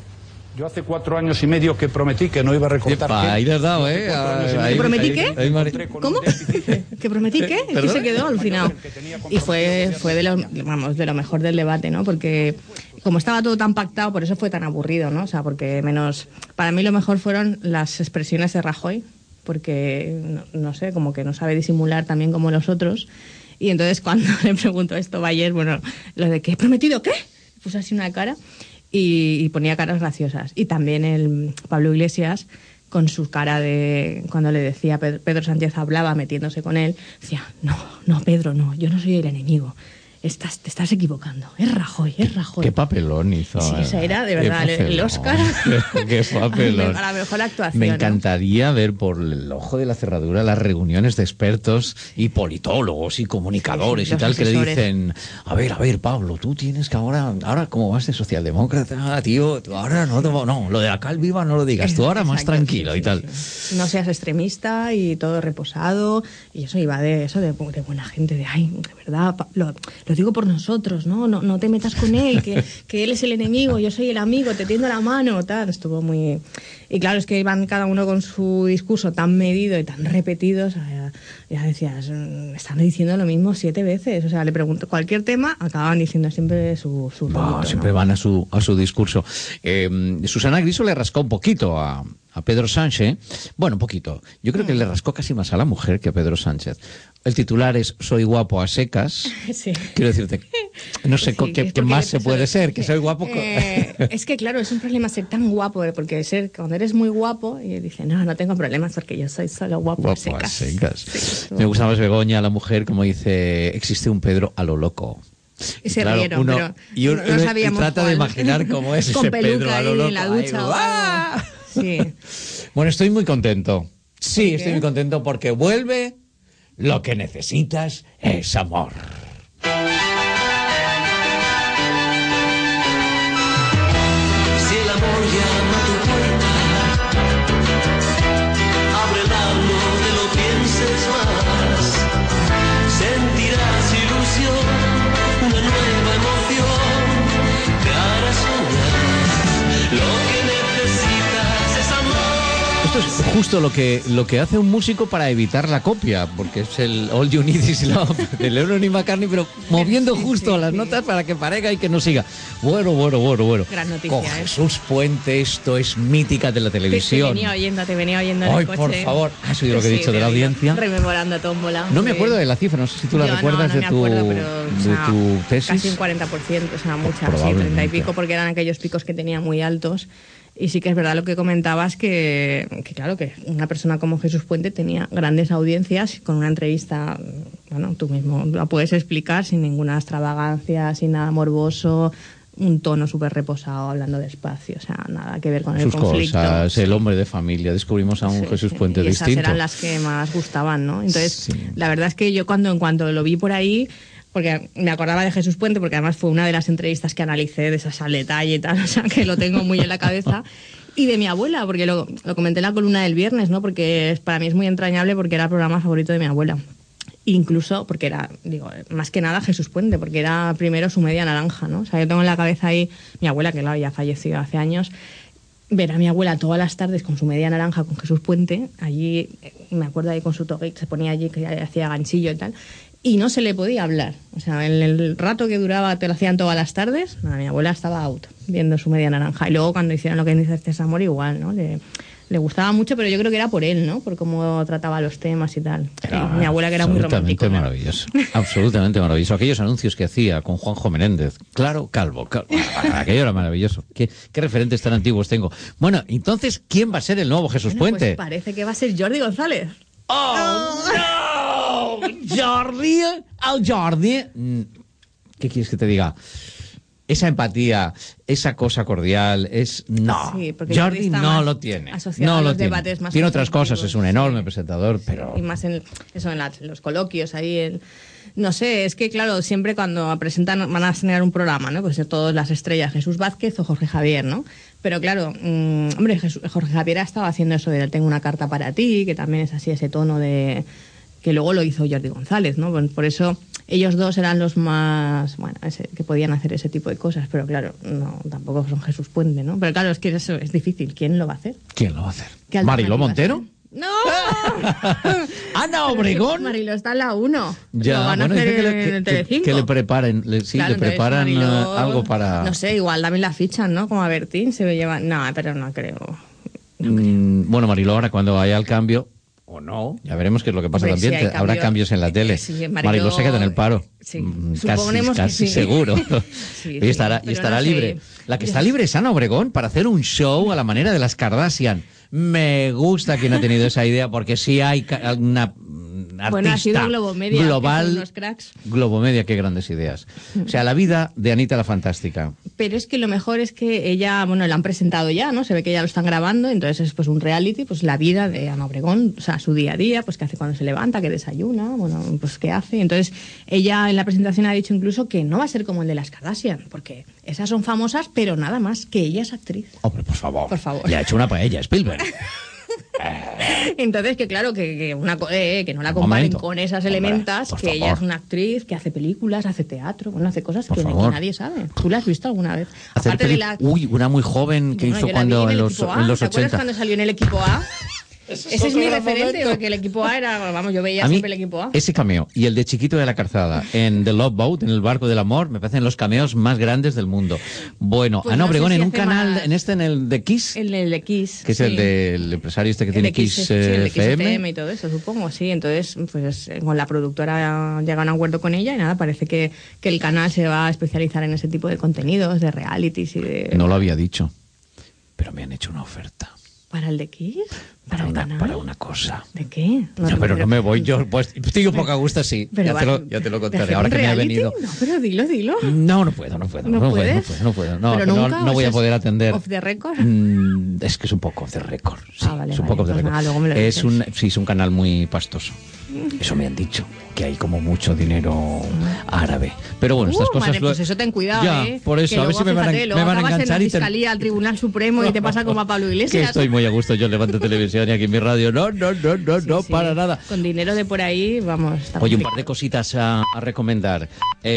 Speaker 13: Yo hace cuatro años y medio que prometí que no iba a recortar.
Speaker 2: Epa, ahí les dado, ¿eh?
Speaker 11: ¿Que prometí qué? Ahí, ahí, ¿Cómo? ¿Que prometí qué? Es que se quedó alucinado. Y fue, fue de, lo, vamos, de lo mejor del debate, ¿no? Porque como estaba todo tan pactado, por eso fue tan aburrido, ¿no? O sea, porque menos... Para mí lo mejor fueron las expresiones de Rajoy, porque, no, no sé, como que no sabe disimular también como los otros. Y entonces cuando le preguntó esto Bayer, bueno, lo de que he prometido, ¿qué? Puso así una cara... Y, y ponía caras graciosas. Y también el Pablo Iglesias, con su cara de... Cuando le decía, Pedro, Pedro Sánchez hablaba metiéndose con él, decía, no, no, Pedro, no, yo no soy el enemigo. Estás, te estás equivocando. Es Rajoy, es Rajoy.
Speaker 2: Qué papelón hizo.
Speaker 11: Sí, esa era, de verdad, el, el Oscar.
Speaker 2: Qué papelón.
Speaker 11: A la mejor actuación.
Speaker 2: Me encantaría, ¿no?, ver por el ojo de la cerradura las reuniones de expertos y politólogos y comunicadores sí, y tal asesores. Que le dicen, a ver, a ver, Pablo, tú tienes que ahora, ahora como vas de socialdemócrata, tío, tú ahora no, te, no, lo de la cal viva no lo digas, tú ahora Exacto, más tranquilo sí, y tal.
Speaker 11: Sí. No seas extremista y todo reposado. Y eso iba de eso, de, de buena gente, de, ay, de verdad, lo, lo digo por nosotros, ¿no? No, no te metas con él, que, que él es el enemigo, yo soy el amigo, te tiendo la mano, tal. Estuvo muy... Y claro, es que iban cada uno con su discurso tan medido y tan repetido, o sea, ya, ya decías, están diciendo lo mismo siete veces, o sea, le pregunto cualquier tema, acaban diciendo siempre su... su
Speaker 2: no,
Speaker 11: rollito,
Speaker 2: siempre
Speaker 11: ¿no?
Speaker 2: van a su, a su discurso. Eh, Susana Griso le rascó un poquito a... a Pedro Sánchez, bueno, un poquito. Yo creo que le rascó casi más a la mujer que a Pedro Sánchez. El titular es soy guapo a secas. Sí. Quiero decirte, no sé sí, qué, qué más se puede ser, que soy guapo.
Speaker 11: Eh, es que claro, es un problema ser tan guapo, eh, porque ser cuando eres muy guapo, y dice, no, no tengo problemas porque yo soy solo guapo, guapo a secas. A secas. Sí,
Speaker 2: me gusta más Begoña, la mujer, como dice, existe un Pedro a lo loco.
Speaker 11: Y se claro, rieron,
Speaker 2: uno,
Speaker 11: pero
Speaker 2: y uno,
Speaker 11: no sabíamos
Speaker 2: y trata
Speaker 11: cuál.
Speaker 2: de imaginar cómo es
Speaker 11: con
Speaker 2: ese Pedro a lo loco.
Speaker 11: En la ducha. Ay, sí.
Speaker 2: Bueno, estoy muy contento. Sí, estoy muy contento porque vuelve Lo que necesitas es amor.
Speaker 14: Si el amor llama a tu puerta, ábrela, no te lo pienses más. Sentirás ilusión, una nueva emoción, te hará soñar. Lo que necesitas es amor.
Speaker 2: Esto es justo lo que, lo que hace un músico para evitar la copia, porque es el All You Need Is Love de Lennon y McCartney, pero moviendo sí, justo sí, las sí. notas para que parezca y que no siga. Bueno, bueno, bueno, bueno.
Speaker 11: Gran noticia,
Speaker 2: Con
Speaker 11: ¿eh?
Speaker 2: Jesús Puente, esto es mítica de la televisión.
Speaker 11: Te, te venía oyendo, te venía oyendo en
Speaker 2: Ay,
Speaker 11: el coche.
Speaker 2: por favor, has oído lo que he dicho sí, de la audiencia.
Speaker 11: Rememorando a Tómbola.
Speaker 2: No me acuerdo de la cifra, no sé si tú la
Speaker 11: Yo
Speaker 2: recuerdas
Speaker 11: no, no
Speaker 2: de, tu,
Speaker 11: acuerdo, pero,
Speaker 2: de
Speaker 11: o sea,
Speaker 2: tu tesis.
Speaker 11: Casi un cuarenta por ciento, o sea, mucha, sí, treinta y pico, porque eran aquellos picos que tenía muy altos. Y sí que es verdad lo que comentabas, que, que claro, que una persona como Jesús Puente tenía grandes audiencias con una entrevista, bueno, tú mismo la puedes explicar sin ninguna extravagancia, sin nada morboso, un tono súper reposado, hablando despacio, o sea, nada que ver con
Speaker 2: Sus
Speaker 11: el conflicto.
Speaker 2: Cosas, el hombre de familia, descubrimos a un sí, Jesús Puente
Speaker 11: sí. Y
Speaker 2: distinto.
Speaker 11: esas eran las que más gustaban, ¿no? Entonces,
Speaker 2: sí.
Speaker 11: la verdad es que yo cuando en cuanto lo vi por ahí, porque me acordaba de Jesús Puente, porque además fue una de las entrevistas que analicé de esas al detalle y tal, o sea, que lo tengo muy en la cabeza. Y de mi abuela, porque lo, lo comenté en la columna del viernes, ¿no? Porque es, para mí es muy entrañable porque era el programa favorito de mi abuela. Incluso porque era, digo, más que nada Jesús Puente, porque era primero su media naranja, ¿no? O sea, yo tengo en la cabeza ahí mi abuela, que claro, ya falleció hace años, ver a mi abuela todas las tardes con su media naranja con Jesús Puente, allí, me acuerdo ahí con su toque, se ponía allí, que hacía ganchillo y tal, y no se le podía hablar. O sea, en el rato que duraba, te lo hacían todas las tardes, nada, mi abuela estaba out, viendo su media naranja. Y luego cuando hicieron Lo que necesitas es amor, igual, ¿no? Le, le gustaba mucho, pero yo creo que era por él, ¿no? Por cómo trataba los temas y tal.
Speaker 2: Era
Speaker 11: mi abuela que era muy romántico.
Speaker 2: Absolutamente maravilloso. Absolutamente maravilloso. Aquellos anuncios que hacía con Juanjo Menéndez. Claro, calvo. calvo. Aquello era maravilloso. ¿Qué, qué referentes tan antiguos tengo? Bueno, entonces, ¿quién va a ser el nuevo Jesús
Speaker 11: Bueno,
Speaker 2: Puente?
Speaker 11: pues parece que va a ser Jordi González.
Speaker 2: ¡Oh, no! Jordi, el Jordi. ¿Qué quieres que te diga? Esa empatía, esa cosa cordial, es... No,
Speaker 11: Sí, porque
Speaker 2: Jordi
Speaker 11: Jordi está
Speaker 2: no
Speaker 11: más
Speaker 2: lo tiene.
Speaker 11: asociado
Speaker 2: No
Speaker 11: a
Speaker 2: lo
Speaker 11: los
Speaker 2: tiene.
Speaker 11: debates más
Speaker 2: Tiene otras
Speaker 11: conflictivos,
Speaker 2: cosas, es un enorme presentador, pero...
Speaker 11: Y más en, eso, en, la- en los coloquios, ahí... El, no sé, es que claro, siempre cuando presentan, van a generar un programa, ¿no? Pues de todas las estrellas, Jesús Vázquez o Jorge Javier, ¿no? Pero claro, mmm, hombre, Jesús- Jorge Javier ha estado haciendo eso de tengo una carta para ti, que también es así ese tono de... que luego lo hizo Jordi González, ¿no? Por, por eso ellos dos eran los más, bueno, ese, que podían hacer ese tipo de cosas, pero claro, no, tampoco son Jesús Puente, ¿no? Pero claro, es que eso es difícil, ¿quién lo va a hacer?
Speaker 2: ¿Quién lo va a hacer?
Speaker 11: ¿Qué
Speaker 2: ¿Mariló
Speaker 11: alternativas
Speaker 2: Montero?
Speaker 11: hay? ¡No!
Speaker 2: ¡Ana Obregón!
Speaker 11: Marilo está en la uno.
Speaker 2: Ya,
Speaker 11: lo van a
Speaker 2: bueno,
Speaker 11: hacer
Speaker 2: dice que le,
Speaker 11: en
Speaker 2: que-
Speaker 11: el
Speaker 2: que-
Speaker 11: Telecinco.
Speaker 2: que le preparen, le- sí,
Speaker 11: Claro,
Speaker 2: le
Speaker 11: entonces,
Speaker 2: preparan
Speaker 11: Mariló,
Speaker 2: eh, algo para...
Speaker 11: No sé, igual también la fichan, ¿no? Como a Bertín se lleva... No, pero no creo.
Speaker 2: Mm, bueno, Mariló, ahora cuando haya el cambio, o no, ya veremos qué es lo que pasa
Speaker 11: Hombre,
Speaker 2: también.
Speaker 11: si hay
Speaker 2: que Habrá
Speaker 11: cambio-
Speaker 2: cambios en la tele.
Speaker 11: sí, Mariló-
Speaker 2: Mariló se queda en el paro.
Speaker 11: Sí,
Speaker 2: Mm, casi,
Speaker 11: suponemos que
Speaker 2: casi
Speaker 11: sí.
Speaker 2: seguro.
Speaker 11: Sí,
Speaker 2: y
Speaker 11: sí,
Speaker 2: estará, y
Speaker 11: pero
Speaker 2: estará
Speaker 11: no sé.
Speaker 2: libre. La que está libre es Ana Obregón para hacer un show a la manera de las Kardashian. Me gusta quien ha tenido esa idea, porque sí hay ca- una mm, artista
Speaker 11: Bueno, ha sido Globomedia, que
Speaker 2: global.
Speaker 11: son unos cracks.
Speaker 2: Globomedia, qué grandes ideas. O sea, la vida de Anita la Fantástica.
Speaker 11: Pero es que lo mejor es que ella, bueno, la han presentado ya, ¿no? Se ve que ya lo están grabando, entonces es pues un reality, pues la vida de Ana Obregón, o sea, su día a día, pues qué hace cuando se levanta, qué desayuna, bueno, pues qué hace. Entonces, ella en la presentación ha dicho incluso que no va a ser como el de las Kardashian, porque esas son famosas, pero nada más, que ella es actriz.
Speaker 2: Hombre, por favor.
Speaker 11: Por favor.
Speaker 2: Le ha hecho una paella, Spielberg.
Speaker 11: Entonces, que claro, que, que, una, co- eh, que no la
Speaker 2: Un
Speaker 11: comparen
Speaker 2: momento.
Speaker 11: con esas
Speaker 2: Hombre,
Speaker 11: elementas,
Speaker 2: por
Speaker 11: que ella
Speaker 2: favor.
Speaker 11: es una actriz, que hace películas, hace teatro, bueno, hace cosas
Speaker 2: Por
Speaker 11: que, que
Speaker 2: favor.
Speaker 11: nadie sabe. ¿Tú la has visto alguna vez?
Speaker 2: Hacer
Speaker 11: Aparte de
Speaker 2: peli-
Speaker 11: la...
Speaker 2: Uy, una muy joven que
Speaker 11: Bueno,
Speaker 2: hizo
Speaker 11: yo la vi
Speaker 2: cuando
Speaker 11: en
Speaker 2: en
Speaker 11: el
Speaker 2: los,
Speaker 11: equipo A.
Speaker 2: en los
Speaker 11: ¿Te acuerdas
Speaker 2: ochenta.
Speaker 11: cuando salió en el equipo A?
Speaker 2: Ese
Speaker 11: Ese es mi
Speaker 2: otro
Speaker 11: referente,
Speaker 2: momento.
Speaker 11: porque el equipo A era, vamos, yo veía
Speaker 2: A mí,
Speaker 11: siempre el equipo A.
Speaker 2: ese cameo y el de Chiquito de la Calzada en The Love Boat, en el barco del amor, me parecen los cameos más grandes del mundo. Bueno,
Speaker 11: Pues
Speaker 2: Ana
Speaker 11: no sé
Speaker 2: Obregón
Speaker 11: si
Speaker 2: en un
Speaker 11: hace
Speaker 2: canal,
Speaker 11: más.
Speaker 2: en este, en el de Kiss,
Speaker 11: El del de Kiss.
Speaker 2: que es
Speaker 11: sí.
Speaker 2: el del empresario este que tiene
Speaker 11: El de Kiss,
Speaker 2: Kiss,
Speaker 11: sí, el
Speaker 2: eh,
Speaker 11: de Kiss
Speaker 2: F
Speaker 11: F M
Speaker 2: M.
Speaker 11: y todo eso, supongo, sí. Entonces, pues eh, con la productora llegan a un acuerdo con ella y nada, parece que, que el canal se va a especializar en ese tipo de contenidos, de realities y de...
Speaker 2: No lo había dicho, pero me han hecho una oferta
Speaker 11: ¿Para el de Kiss?
Speaker 2: para
Speaker 11: el
Speaker 2: una,
Speaker 11: canal?
Speaker 2: para una cosa.
Speaker 11: ¿De qué?
Speaker 2: No, pero no me voy yo, pues estoy un poco a gusto, sí.
Speaker 11: Pero
Speaker 2: Ya
Speaker 11: va-
Speaker 2: te lo, ya te lo
Speaker 11: ¿de
Speaker 2: contaré,
Speaker 11: hacer
Speaker 2: ahora
Speaker 11: un
Speaker 2: que me ha
Speaker 11: reality?
Speaker 2: venido.
Speaker 11: No, pero dilo, dilo.
Speaker 2: No, no puedo, no puedo,
Speaker 11: ¿No
Speaker 2: no, puedo, no
Speaker 11: puedes?
Speaker 2: puedo, no puedo. No,
Speaker 11: ¿Pero
Speaker 2: no,
Speaker 11: nunca?
Speaker 2: no
Speaker 11: ¿O
Speaker 2: voy a
Speaker 11: es
Speaker 2: poder atender.
Speaker 11: ¿Off the record?
Speaker 2: Mm, es que es un poco off the record. Sí,
Speaker 11: Ah, vale,
Speaker 2: es un
Speaker 11: vale,
Speaker 2: poco off the
Speaker 11: pues
Speaker 2: record.
Speaker 11: nada, luego me lo
Speaker 2: es
Speaker 11: dices.
Speaker 2: un, sí, es un canal muy pastoso. Eso me han dicho, que hay como mucho dinero árabe. Pero bueno, estas
Speaker 11: Uh,
Speaker 2: cosas...
Speaker 11: vale,
Speaker 2: lo-
Speaker 11: pues eso ten cuidado,
Speaker 2: Ya,
Speaker 11: ¿eh?
Speaker 2: por eso,
Speaker 11: Que
Speaker 2: a ver
Speaker 11: luego,
Speaker 2: si me van a,
Speaker 11: fíjate,
Speaker 2: me
Speaker 11: luego
Speaker 2: van a
Speaker 11: acabas
Speaker 2: enganchar
Speaker 11: en
Speaker 2: y
Speaker 11: la
Speaker 2: te-
Speaker 11: fiscalía, al Tribunal Supremo y te pasa como a Pablo
Speaker 2: que
Speaker 11: Iglesias.
Speaker 2: estoy muy a gusto yo en Levante Televisión y aquí en mi radio. No, no, no, no, no,
Speaker 11: Sí,
Speaker 2: para nada.
Speaker 11: Con dinero de por ahí, vamos. está
Speaker 2: Oye, un
Speaker 11: complicado.
Speaker 2: par de cositas a, a recomendar.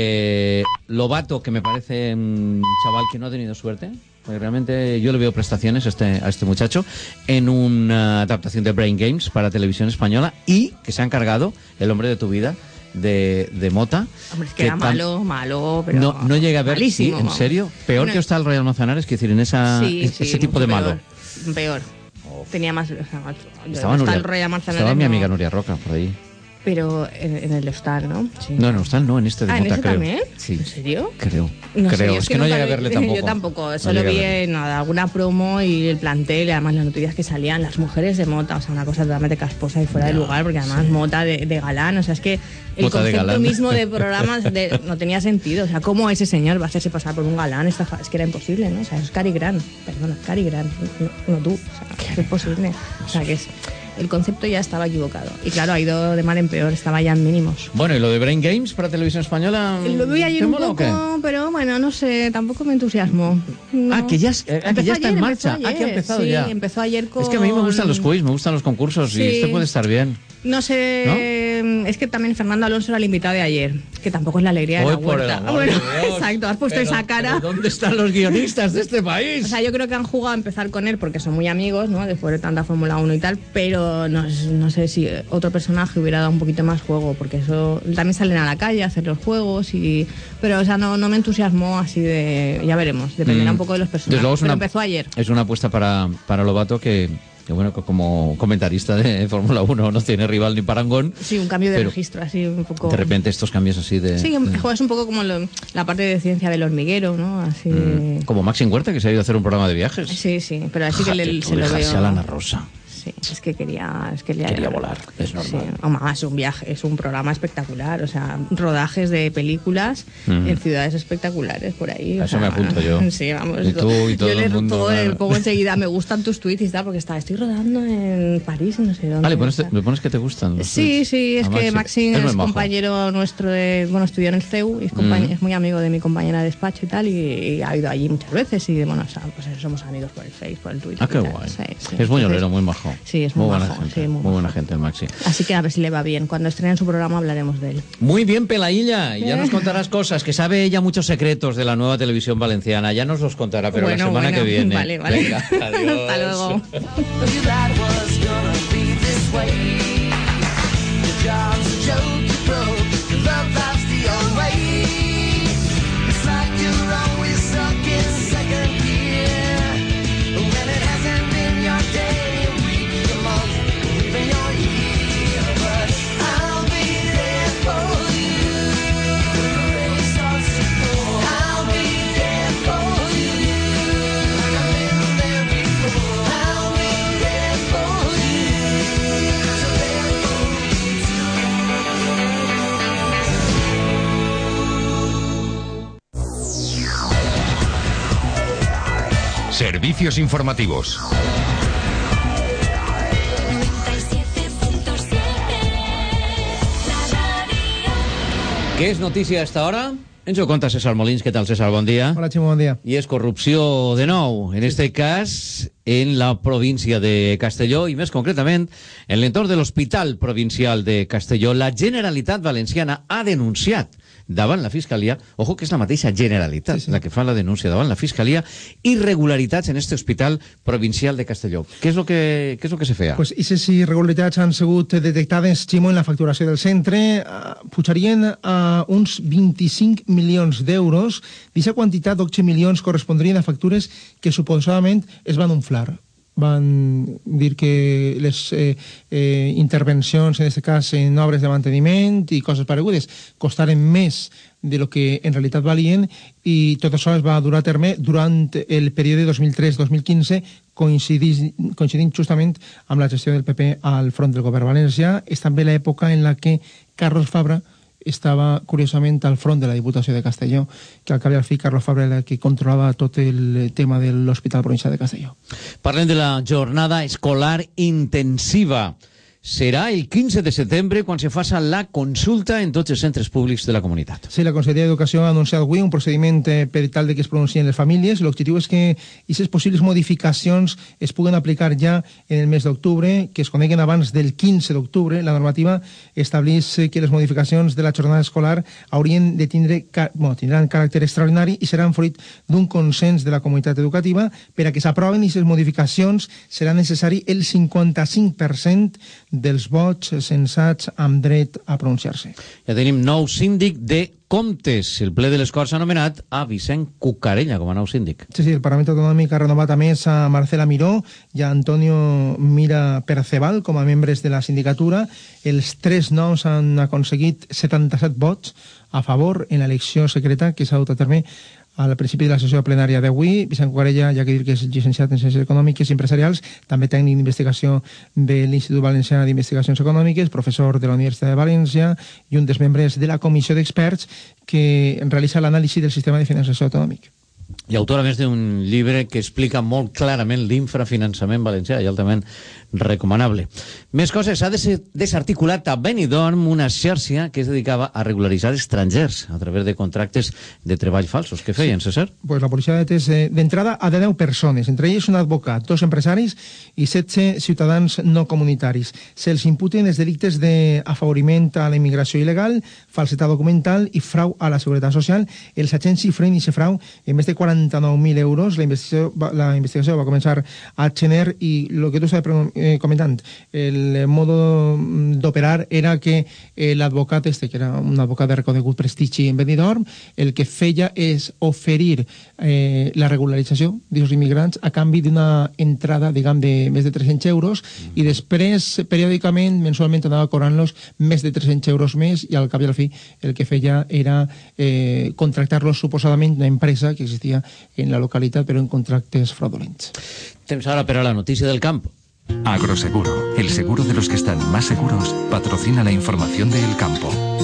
Speaker 2: Eh, Lobato, que me parece un chaval que no ha tenido suerte, porque realmente yo le veo prestaciones a este, a este muchacho, en una adaptación de Brain Games para televisión española y que se ha encargado, El hombre de tu vida, de, de Mota.
Speaker 11: Hombre, es que, era
Speaker 2: tan-
Speaker 11: malo, malo, pero.
Speaker 2: no, no llega a ver, sí,
Speaker 11: malísimo,
Speaker 2: en
Speaker 11: vamos.
Speaker 2: serio, peor
Speaker 11: Bueno,
Speaker 2: que está el Royal Manzanares, que decir, en esa,
Speaker 11: sí,
Speaker 2: es-
Speaker 11: sí,
Speaker 2: ese tipo
Speaker 11: mucho
Speaker 2: de malo.
Speaker 11: Peor. peor. Tenía más. O sea, más-
Speaker 2: Estaba,
Speaker 11: está
Speaker 2: Nuria-
Speaker 11: el Royal Manzanares,
Speaker 2: estaba mi
Speaker 11: no,
Speaker 2: amiga Nuria Roca por ahí.
Speaker 11: Pero en, en el hostal, ¿no? Sí.
Speaker 2: No, no, están, no, en este de
Speaker 11: Ah, ¿en
Speaker 2: Mota,
Speaker 11: ese
Speaker 2: creo.
Speaker 11: también?
Speaker 2: Sí.
Speaker 11: ¿En serio?
Speaker 2: Creo,
Speaker 11: No sé,
Speaker 2: creo.
Speaker 11: yo
Speaker 2: es que, no
Speaker 11: nunca
Speaker 2: llegué a
Speaker 11: vi-
Speaker 2: verle tampoco.
Speaker 11: Yo tampoco,
Speaker 2: No
Speaker 11: solo
Speaker 2: llegué
Speaker 11: vi
Speaker 2: a verle.
Speaker 11: en nada, alguna promo y el plantel, y además las noticias que salían, las mujeres de Mota, o sea, una cosa totalmente casposa y fuera de lugar, porque además Mota de, de galán, o sea, es que el
Speaker 2: Mota de
Speaker 11: concepto
Speaker 2: galán.
Speaker 11: mismo de programas de- no tenía sentido, o sea, ¿cómo ese señor va a hacerse pasar por un galán? Esta fa- es que era imposible, ¿no? O sea, es Cary Grant, perdona, Cary Grant, no, no tú, o sea, es posible, o sea, que es... El concepto ya estaba equivocado. Y claro, ha ido de mal en peor, estaba ya en mínimos.
Speaker 2: Bueno, ¿y lo de Brain Games para televisión española?
Speaker 11: Lo vi ayer
Speaker 2: ¿te
Speaker 11: un
Speaker 2: mola o qué?
Speaker 11: poco, pero bueno, no sé, tampoco me entusiasmó. No.
Speaker 2: Ah, que ya, es- eh, ah, que ya
Speaker 11: Empezó
Speaker 2: está en
Speaker 11: ayer,
Speaker 2: marcha.
Speaker 11: empezó
Speaker 2: Ah, que ha
Speaker 11: ayer,
Speaker 2: empezado
Speaker 11: sí,
Speaker 2: ya.
Speaker 11: empezó ayer con...
Speaker 2: Es que a mí me gustan los quiz, me gustan los concursos
Speaker 11: Sí.
Speaker 2: y este puede estar bien.
Speaker 11: No sé, es que también Fernando Alonso era el invitado de ayer, que tampoco es la alegría de
Speaker 2: Hoy,
Speaker 11: la
Speaker 2: por el
Speaker 11: huerta.
Speaker 2: amor
Speaker 11: Bueno,
Speaker 2: de Dios.
Speaker 11: exacto, has puesto
Speaker 2: Pero-
Speaker 11: esa cara.
Speaker 2: pero ¿dónde están los guionistas de este país?
Speaker 11: O sea, yo creo que han jugado a empezar con él porque son muy amigos, ¿no? Después de tanta Fórmula uno y tal, pero no, no sé si otro personaje hubiera dado un poquito más juego, porque eso también salen a la calle a hacer los juegos y... Pero, o sea, no, no me entusiasmó así de... Ya veremos, dependerá
Speaker 2: Mm.
Speaker 11: un poco de los
Speaker 2: Desde
Speaker 11: personajes.
Speaker 2: luego es
Speaker 11: Pero
Speaker 2: una,
Speaker 11: empezó ayer.
Speaker 2: es una apuesta para, para Lobato que, Que bueno, que como comentarista de Fórmula uno no tiene rival ni parangón.
Speaker 11: Sí, un cambio de
Speaker 2: pero
Speaker 11: registro, así un poco...
Speaker 2: De repente estos cambios así de...
Speaker 11: Sí,
Speaker 2: de...
Speaker 11: es un poco como lo, la parte de ciencia del hormiguero, ¿no? Así...
Speaker 2: Mm, como Maxim Huerta, que se ha ido a hacer un programa de viajes.
Speaker 11: Sí, sí, pero así que
Speaker 2: Ja,
Speaker 11: le,
Speaker 2: que
Speaker 11: se lo
Speaker 2: dejarse
Speaker 11: veo...
Speaker 2: a la Ana Rosa.
Speaker 11: Sí, es que quería... Es que quería,
Speaker 2: Quería volar, es normal.
Speaker 11: Sí, o más, un viaje, es un programa espectacular, o sea, rodajes de películas
Speaker 2: Mm.
Speaker 11: en ciudades espectaculares por ahí.
Speaker 2: A
Speaker 11: o
Speaker 2: eso
Speaker 11: sea,
Speaker 2: me apunto yo.
Speaker 11: Sí, vamos.
Speaker 2: Y tú y todo
Speaker 11: yo le
Speaker 2: el mundo,
Speaker 11: todo,
Speaker 2: claro.
Speaker 11: le pongo enseguida, me gustan tus tweets y tal, porque está, estoy rodando en París, no sé dónde.
Speaker 2: Ah, ¿le pones,
Speaker 11: está.
Speaker 2: ¿le pones que te gustan? los
Speaker 11: Sí,
Speaker 2: tweets?
Speaker 11: sí, es
Speaker 2: A
Speaker 11: que Maxim
Speaker 2: Es
Speaker 11: es,
Speaker 2: muy majo.
Speaker 11: compañero nuestro de, bueno, estudió en el C E U y es, compañ-
Speaker 2: Mm.
Speaker 11: es muy amigo de mi compañera de despacho y tal, y, y ha ido allí muchas veces y bueno, o sea, pues somos amigos por el Face, por el Twitter.
Speaker 2: Ah, qué
Speaker 11: y tal.
Speaker 2: guay.
Speaker 11: Sí, sí.
Speaker 2: Es muy
Speaker 11: Entonces,
Speaker 2: olero, muy majo.
Speaker 11: Sí, es muy,
Speaker 2: buena
Speaker 11: majo,
Speaker 2: gente.
Speaker 11: sí, muy
Speaker 2: muy buena gente el Maxi.
Speaker 11: Así que a ver si le va bien. Cuando estrenen su programa hablaremos de él.
Speaker 2: Muy bien, Pelailla. Y ya
Speaker 11: Eh.
Speaker 2: nos contarás cosas, que sabe ella muchos secretos de la nueva televisión valenciana. Ya nos los contará, pero
Speaker 11: Bueno,
Speaker 2: la semana
Speaker 11: bueno,
Speaker 2: que viene.
Speaker 11: vale, vale.
Speaker 2: Venga, adiós.
Speaker 11: Hasta luego.
Speaker 15: Servicios informativos.
Speaker 2: ¿Qué es notícia a esta hora? Ens ho conta César Molins. ¿Qué tal, César? Bon dia.
Speaker 16: Hola, Ximo, bon dia.
Speaker 2: I és corrupció de nou, en este cas en la província de Castelló i més concretament en l'entorn de l'Hospital Provincial de Castelló. La Generalitat Valenciana ha denunciat davant la Fiscalia, ojo que és la mateixa Generalitat sí, sí. la que fa la denúncia davant la Fiscalia, irregularitats en este Hospital Provincial de Castelló. Què és el que, què és el que se feia?
Speaker 16: Pues aquestes irregularitats han sigut detectades, Ximo, en la facturació del centre, uh, pujarien a uns vint-i-cinc milions d'euros. D'aquesta quantitat, dotze milions correspondrien a factures que suposadament es van unflar. Van dir que les eh, eh, intervencions, en aquest cas en obres de manteniment i coses paregudes, costaren més de lo que en realitat valien, i tot això es va dur a terme durant el període dos mil tres dos mil quinze, coincidint, coincidint justament amb la gestió del P P al front del govern valencià. És també l'època en la que Carlos Fabra estava, curiosament, al front de la Diputació de Castelló, que al cap i al fi Carlos Fabra era el que controlava tot el tema de l'Hospital Provincial de Castelló.
Speaker 2: Parlem de la jornada escolar intensiva. Serà el quinze de setembre quan se faça la consulta en tots els centres públics de la comunitat.
Speaker 16: Sí, la Conselleria d'Educació ha anunciat avui un procediment eh, per tal de que es pronuncien les famílies. L'objectiu és que aquestes possibles modificacions es puguen aplicar ja en el mes d'octubre, que es coneguen abans del quinze d'octubre. La normativa estableix que les modificacions de la jornada escolar haurien de tindre, bueno, tindran caràcter extraordinari i seran fruit d'un consens de la comunitat educativa. Per a que s'aproven aquestes modificacions serà necessari el cinquanta-cinc per cent dels vots sensats amb dret a pronunciar-se.
Speaker 2: Ja tenim nou síndic de Comptes. El ple de les Corts ha nomenat a Vicent Cucarella com a nou síndic.
Speaker 16: Sí, sí, el Parlament Autonòmic ha renovat a més a Marcela Miró i a Antonio Mira Perceval com a membres de la sindicatura. Els tres noms han aconseguit setanta-set vots a favor en l'elecció secreta que s'ha dut a terme al principi de la sessió plenària d'avui. Vicent Cucarella, ja que dir que és llicenciat en Ciències Econòmiques i Empresarials, també tècnic d'investigació de l'Institut Valencià d'Investigacions Econòmiques, professor de la Universitat de València i un dels membres de la comissió d'experts que realitza l'anàlisi del sistema de finançació autonòmic.
Speaker 2: I autor, a més, d'un llibre que explica molt clarament l'infrafinançament valencià i altament recomanable. Més coses, s'ha desarticulat a Benidorm una xarxa que es dedicava a regularitzar estrangers a través de contractes de treball falsos. Què feien, César?
Speaker 16: Pues la policia ha detès d'entrada a deu persones, entre ells un advocat, dos empresaris i setze ciutadans no comunitaris. Se'ls imputen els delictes d'afavoriment a la immigració il·legal, falsetat documental i frau a la seguretat social. Els agents xifren i se frau en més de quaranta-nou mil euros. La investigació, la investigació va començar a gener i el que tu estàs eh, comentant, el modo d'operar era que eh, l'advocat este, que era un advocat de reconegut prestigi en Benidorm, el que feia és oferir eh, la regularització dels immigrants a canvi d'una entrada, diguem, de més de tres-cents euros, mm. i després, periòdicament, mensualment, anava cobrant-los més de tres-cents euros més, i al cap i al fi el que feia era eh, contractar-los suposadament una empresa que existia en la localitat, però en contractes fraudulents.
Speaker 2: Temps ara per a la notícia del camp.
Speaker 17: Agroseguro, el seguro de los que están más seguros, patrocina la información del campo.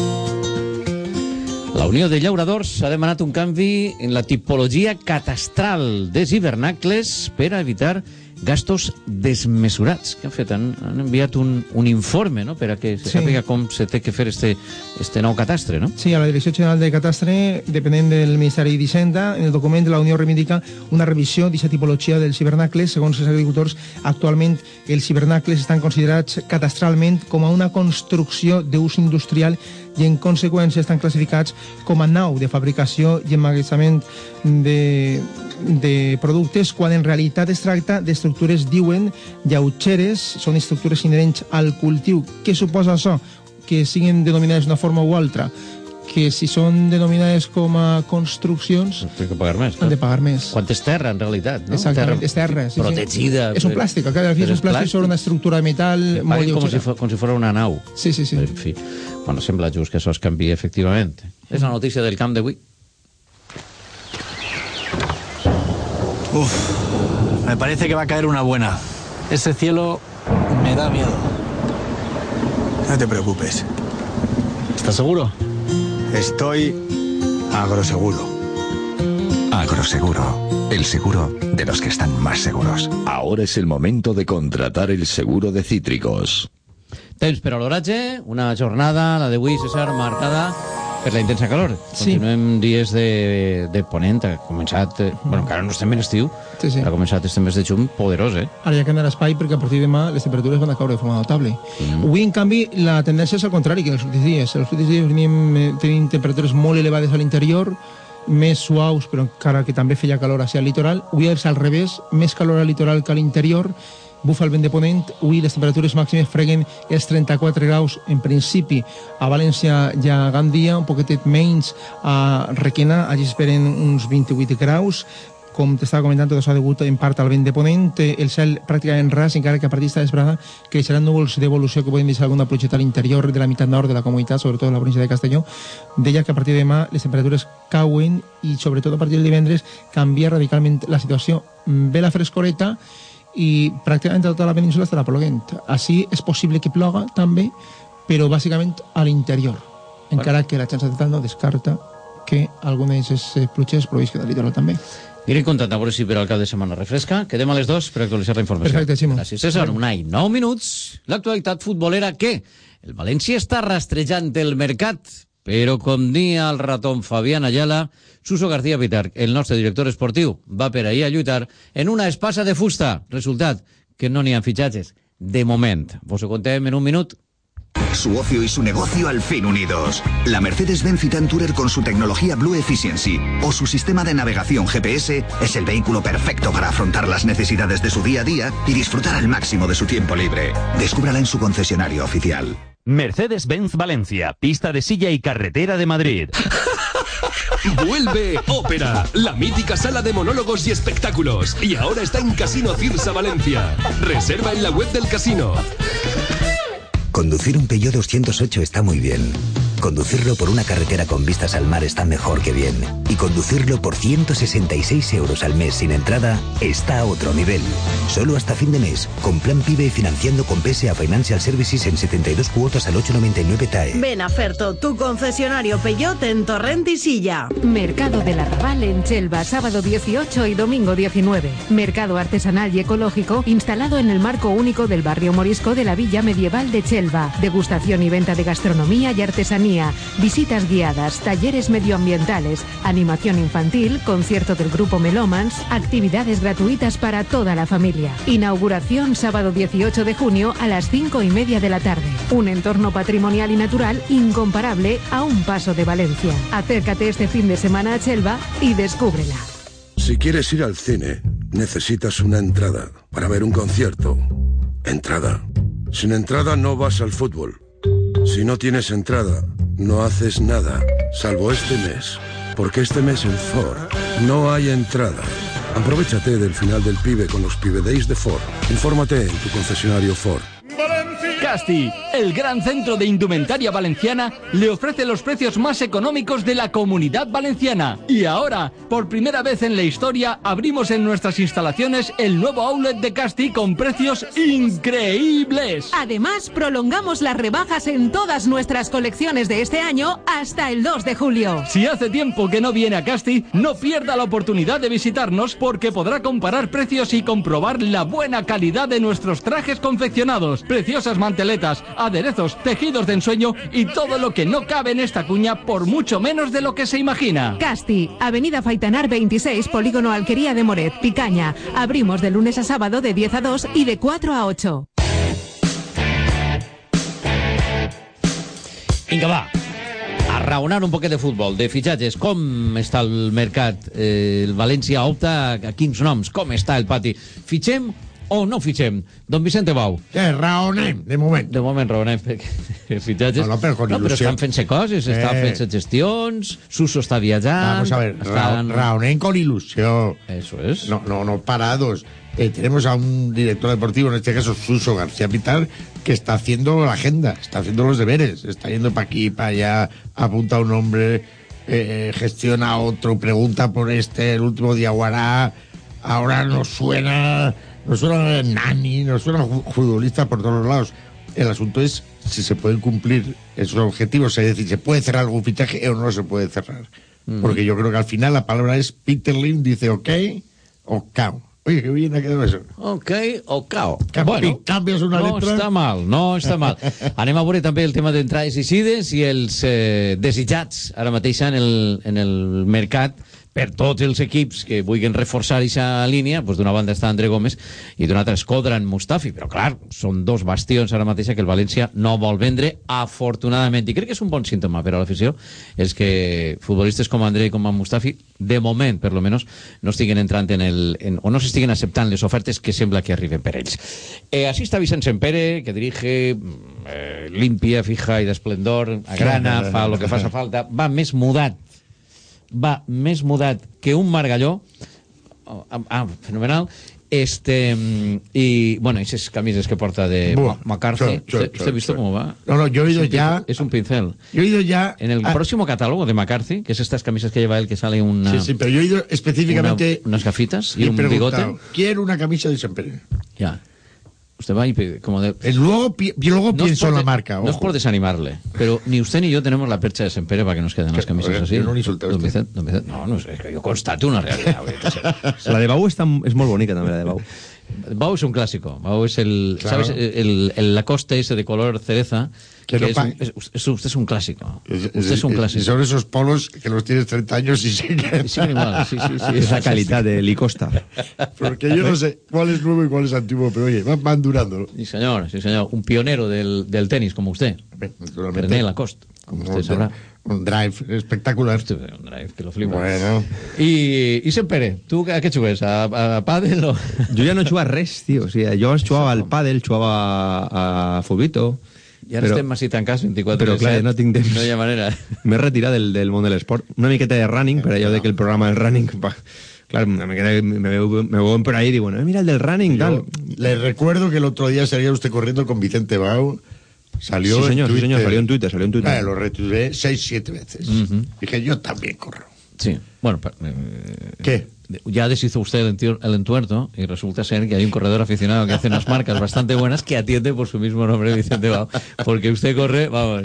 Speaker 2: La Unió de Llauradors ha demanat un canvi en la tipologia catastral dels hivernacles per a evitar gastos desmesurats. Què han fet? Han, han enviat un, un informe, no?, per a que se sí. sàpiga com se té que fer este, este nou catastre, no?
Speaker 16: Sí, a la Direcció General de Catastre, depenent del Ministeri d'Hisenda, en el document de la Unió reivindica una revisió d'aquesta tipologia dels hivernacles. Segons els agricultors, actualment els hivernacles estan considerats catastralment com a una construcció d'ús industrial i en conseqüència estan classificats com a nau de fabricació i emmagatzemament de, de productes, quan en realitat es tracta d'estructures, diuen, lleugeres, són estructures inherents al cultiu. Què suposa això? Que siguin denominades d'una forma o altra? Que si són denominades com a construccions,
Speaker 2: han de pagar més.
Speaker 16: Han de pagar més.
Speaker 2: Quan és terra, en realitat, no?
Speaker 16: Exactament, és terra. Sí,
Speaker 2: protegida.
Speaker 16: Sí. És un plàstic, al cap i al fi és un plàstic sobre una estructura de metall molt lleugera.
Speaker 2: Com si, fos, com si fos una nau.
Speaker 16: Sí, sí, sí.
Speaker 2: En fi, bueno, sembla just que això es canvi, efectivament. És la notícia del camp d'avui.
Speaker 18: Uf, me parece que va a caer una buena. Ese cielo me da miedo.
Speaker 19: No te preocupes.
Speaker 18: ¿Estás seguro?
Speaker 19: Estoy agroseguro.
Speaker 17: Agroseguro, el seguro de los que están más seguros.
Speaker 20: Ahora es el momento de contratar el seguro de cítricos.
Speaker 2: Temps per a l'oratge, una jornada, la d'avui, César, marcada per la intensa calor.
Speaker 16: Sí.
Speaker 2: Continuem dies de, de ponent, ha començat, eh, bueno, encara no estem en estiu,
Speaker 16: sí, sí.
Speaker 2: ha començat este mes de juny poderós, eh?
Speaker 16: Ara ja que anar a espai, perquè a partir de demà les temperatures van a caure de forma notable. Mm. Avui, en canvi, la tendència és al contrari que els últims dies. Els últims dies venim tenint temperatures molt elevades a l'interior, més suaus, però encara que també feia calor hacia el litoral. Avui és al revés, més calor al litoral que a l'interior, bufa el vent de ponent. Avui les temperatures màximes freguen els trenta-quatre graus en principi a València i a Gandia, un poquetet menys a Requena, allí esperen uns vint-i-vuit graus. Com t'estava comentant, tot això degut en part al vent de ponent, el cel pràcticament ras, encara que a partir d'esta vesprada creixeran núvols d'evolució que poden deixar alguna pluja a l'interior de la meitat nord de la comunitat, sobretot a la província de Castelló. Deia que a partir de demà les temperatures cauen i sobretot a partir del divendres canvia radicalment la situació. Ve la frescoreta i pràcticament tota la península estarà ploguent. Així és possible que ploga també, però bàsicament a l'interior, encara que la xarxa de tal no descarta que algunes d'aquestes pluges provisquen del litoral també.
Speaker 2: Aniré content a veure si per al cap de setmana refresca. Quedem a les dos per actualitzar la informació.
Speaker 16: Perfecte, Ximo.
Speaker 2: Gràcies, César. Un any, nou minuts. L'actualitat futbolera, què? El València està rastrejant el mercat, però com dia el ratón Fabián Ayala, Suso García Pitarch, el nostre director esportiu, va per ahir a lluitar en una espasa de fusta. Resultat, que no n'hi ha fitxatges. De moment. Vos ho contem en un minut.
Speaker 21: Su ocio y su negocio al fin unidos. La Mercedes-Benz Citan Tourer con su tecnología Blue Efficiency o su sistema de navegación G P S es el vehículo perfecto para afrontar las necesidades de su día a día y disfrutar al máximo de su tiempo libre. Descúbrala en su concesionario oficial.
Speaker 22: Mercedes-Benz Valencia, pista de silla y carretera de Madrid.
Speaker 23: Vuelve Ópera, la mítica sala de monólogos y espectáculos. Y ahora está en Casino Cirsa Valencia. Reserva en la web del casino.
Speaker 4: Conducir un Peugeot doscientos ocho está muy bien. Conducirlo por una carretera con vistas al mar está mejor que bien. Y conducirlo por ciento sesenta y seis euros al mes sin entrada está a otro nivel. Solo hasta fin de mes, con Plan PIBE y financiando con P S A Financial Services en setenta y dos cuotas al ocho noventa y nueve T A E.
Speaker 5: Ven a Ferto, tu concesionario Peugeot en Torrent y Silla.
Speaker 3: Mercado del Arrabal en Chelva, sábado dieciocho y domingo diecinueve. Mercado artesanal y ecológico instalado en el marco único del barrio morisco de la Villa Medieval de Chelva. Degustación y venta de gastronomía y artesanía. Visitas guiadas, talleres medioambientales, animación infantil, concierto del grupo Melomans, actividades gratuitas para toda la familia. Inauguración sábado dieciocho de junio a las cinco y media de la tarde. Un entorno patrimonial y natural incomparable a un paso de Valencia. Acércate este fin de semana a Chelva y descúbrela.
Speaker 24: Si quieres ir al cine, necesitas una entrada para ver un concierto.
Speaker 1: Entrada. Sin entrada no vas al fútbol. Si no tienes entrada, no haces nada, salvo este mes. Porque este mes en Ford no hay entrada. Aprovechate del final del Pibe con los Pibe Days de Ford. Infórmate en tu concesionario Ford.
Speaker 6: Casti, el gran centro de indumentaria valenciana, le ofrece los precios más económicos de la Comunidad Valenciana. Y ahora, por primera vez en la historia, abrimos en nuestras instalaciones el nuevo outlet de Casti con precios increíbles.
Speaker 7: Además, prolongamos las rebajas en todas nuestras colecciones de este año hasta el dos de julio.
Speaker 6: Si hace tiempo que no viene a Casti, no pierda la oportunidad de visitarnos porque podrá comparar precios y comprobar la buena calidad de nuestros trajes confeccionados, preciosas manteletas, aderezos, tejidos de ensueño y todo lo que no cabe en esta cuña por mucho menos de lo que se imagina.
Speaker 7: Casti, Avenida Faitanar veintiséis, Polígono Alquería de Moret, Picaña. Abrimos de lunes a sábado de diez a dos y de cuatro a ocho.
Speaker 2: Vinga, va. A raonar un poquet de futbol, de fitxatges. Com està el mercat? Eh, el València opta a quins noms? Com està el pati? Fitxem o no fitxem? Don Vicente Bau.
Speaker 24: Què, raonem, de moment.
Speaker 2: De moment raonem, perquè fitxatges...
Speaker 24: No, no, però con
Speaker 2: no, però
Speaker 24: il·lusió.
Speaker 2: estan fent-se coses,
Speaker 24: Eh.
Speaker 2: estan fent-se gestions, Suso està viatjant...
Speaker 24: Vamos a ver,
Speaker 2: estan...
Speaker 24: ra raonem con ilusión.
Speaker 2: Eso es.
Speaker 24: No, no, no parados. Eh, tenemos a un director deportivo, en este caso Suso García Pitar, que está haciendo la agenda, está haciendo los deberes, está yendo para aquí, para allá, apunta a un hombre, eh, gestiona a otro, pregunta por este, el último día Guará, ahora nos suena, nos suena Nani, nos suena futbolista por todos los lados. El asunto es si se pueden cumplir esos objetivos, es decir, ¿se puede cerrar algún fichaje o no se puede cerrar? Mm. Porque yo creo que al final la palabra es Peter Lim dice ok o cao. Oye, qué bien ha quedado eso.
Speaker 2: Ok o cao.
Speaker 24: Bueno, canvies una
Speaker 2: no
Speaker 24: letra.
Speaker 2: No està mal, no està mal. Anem a veure també el tema d'entrades i sides i els eh, desitjats ara mateix en el, en el mercat per tots els equips que vulguin reforçar aquesta línia. Pues d'una banda està André Gómez i d'una altra Escodran Mustafi, però clar, són dos bastions ara mateix que el València no vol vendre, afortunadament, i crec que és un bon símptoma per a l'afició, és que futbolistes com André i com Mustafi, de moment, per lo menos, no estiguen entrant en el... En, o no s'estiguen acceptant les ofertes que sembla que arriben per ells. Eh, així està Vicent Sempere, que dirige eh, limpia, fija i d'esplendor, agrana, fa lo que faça falta, va més mudat va més mudat que un margalló. Ah, ah, fenomenal. Este, y bueno, esas camisas que porta de Buah, McCarthy. Cho, cho, ¿Usted, cho, ¿Usted ha visto cho. cómo va?
Speaker 24: No, no, yo he oído
Speaker 2: es
Speaker 24: ya.
Speaker 2: Es un pincel.
Speaker 24: Yo he oído ya.
Speaker 2: En el ah, próximo catálogo de McCarthy, que es estas camisas que lleva él, que sale una.
Speaker 24: Sí, sí, pero yo he oído específicamente.
Speaker 2: Una, unas gafitas y, y un bigote.
Speaker 24: Quiero una camisa de Sempere.
Speaker 2: Ya. Usted va y pide, como de...
Speaker 24: Luego, pi luego no pienso en la marca. Ojo.
Speaker 2: No es por desanimarle, pero ni usted ni yo tenemos la percha de Sempere para que nos queden las camisas así.
Speaker 24: No, don
Speaker 2: Vicent, don Vicent, no, no, es que yo constato una realidad.
Speaker 25: La de Bau está, es muy bonita también, la de Bau.
Speaker 2: Bau es un clásico. Bau es el, claro. ¿sabes? El, el, el Lacoste ese de color cereza. Que, que no es, un, es, es, usted es un clásico.
Speaker 24: Es,
Speaker 2: usted
Speaker 24: es,
Speaker 2: es un clásico.
Speaker 24: Y son esos polos que los tienes treinta años y siguen.
Speaker 2: Sí, igual, sí, sí, sí.
Speaker 25: Esa calidad de Licosta.
Speaker 24: Porque yo no sé cuál es nuevo y cuál es antiguo, pero oye, van, van durando.
Speaker 2: Sí, señor, sí, señor. Un pionero del, del tenis, como usted. René Lacoste, como usted sabrá.
Speaker 24: Un drive espectacular.
Speaker 2: Un drive que lo flipa.
Speaker 24: Bueno.
Speaker 2: I, i Sempere, tu a què jugues? A, a pàdel o...?
Speaker 25: Jo ja no he jugat res, tio. O sigui, jo jugava al pàdel, jugava a, a futbito.
Speaker 2: I ara però, estem així tancats vint-i-quatre
Speaker 25: però clar, no tinc temps.
Speaker 2: No hi ha manera.
Speaker 25: M'he retirat del, del món de l'esport. Una miqueta de running, per allò de que el programa del running... Pa, claro, me, me, me, me voy por ahí y digo, bueno, mira el del running, tal.
Speaker 24: Le recuerdo que el otro día salía usted corriendo con Vicente Bau. Salió
Speaker 25: sí, señor,
Speaker 24: en
Speaker 25: sí, señor, salió en Twitter, salió en Twitter.
Speaker 24: Ah, lo retuiteé seis, siete veces. Uh-huh. Dije, yo también corro.
Speaker 2: Sí, bueno... Eh,
Speaker 24: ¿Qué?
Speaker 2: Ya deshizo usted el, el entuerto y resulta ser que hay un corredor aficionado que hace unas marcas bastante buenas que atiende por su mismo nombre, Vicente Bau, porque usted corre, vamos,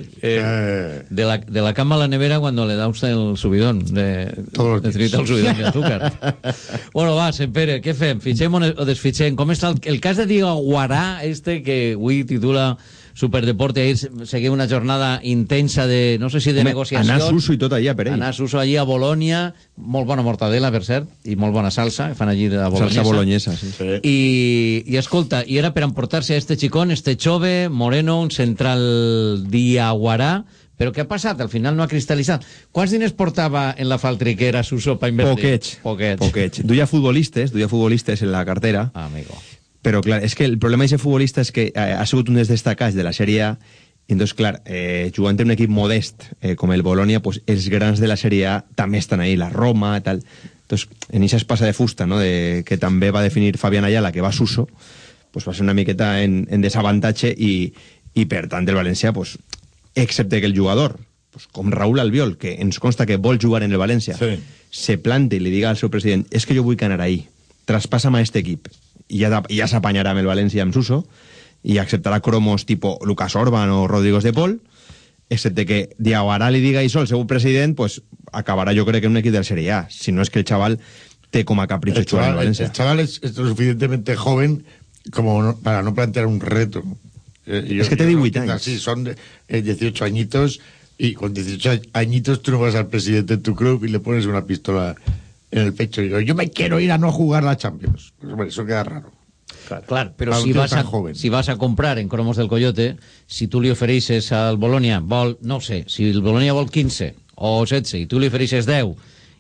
Speaker 2: eh, de, la, de la cama a la nevera cuando le da usted el subidón, de, necesita el subidón de azúcar. Bueno, va, Sempere, què fem? Fitxem o desfitxem? Com està el, el cas de Diego Guará, este que avui titula Superdeporte, ahir seguia una jornada intensa de, no sé si de
Speaker 25: Home,
Speaker 2: negociació.
Speaker 25: Anar Suso i tot allà per ell.
Speaker 2: Anar Suso allí a Bolònia, molt bona mortadela, per cert, i molt bona salsa, que fan allí de boloñesa.
Speaker 25: Salsa boloñesa, sí. sí.
Speaker 2: I, i escolta, i era per emportar-se a este xicón, este chove, moreno, un central Diaguará, però què ha passat? Al final no ha cristal·litzat. Quants diners portava en la faltriquera Suso per invertir?
Speaker 25: Poquets.
Speaker 2: Poquets.
Speaker 25: Poquets. Duia futbolistes, duia futbolistes en la cartera.
Speaker 2: Ah, amigo.
Speaker 25: Però, clar, és que el problema d'aquest futbolista és que eh, ha sigut un dels destacats de la Sèrie A, i doncs, clar, eh, jugant en un equip modest eh, com el Bologna, pues, els grans de la Sèrie A també estan ahí, la Roma, tal. Doncs, en aquesta espasa de fusta, no?, de, que també va definir Fabián Ayala, que va a Suso, pues, va ser una miqueta en, en desavantatge i, i, per tant, el València, pues, excepte que el jugador, pues, com Raúl Albiol, que ens consta que vol jugar en el València, sí, se plante i li diga al seu president, és que jo vull anar ahí, traspassa'm a este equip, i ja, ja s'apanyarà amb el València amb Suso, i acceptarà cromos tipo Lucas Orban o Rodrigo de Paul, excepte que Diawara li diga això al seu president, pues acabarà jo crec que en un equip del Serie A, si no és que el chaval té com a capricho jugar en Valencia.
Speaker 24: El chaval es, es lo suficientemente joven como no, para no plantear un reto. Eh, yo,
Speaker 25: es que té divuit anys.
Speaker 24: Sí, son eh, dieciocho añitos, y con dieciocho añitos tú no vas al presidente de tu club y le pones una pistola en el pecho y digo, yo me quiero ir a no jugar la Champions. Pues bueno, eso queda raro.
Speaker 2: Clar, clar, però si vas, a, si vas a comprar en cromos del Coyote, si tu li ofereixes al Bologna, vol, no sé, si el Bologna vol quinze o setze i tu li ofereixes deu,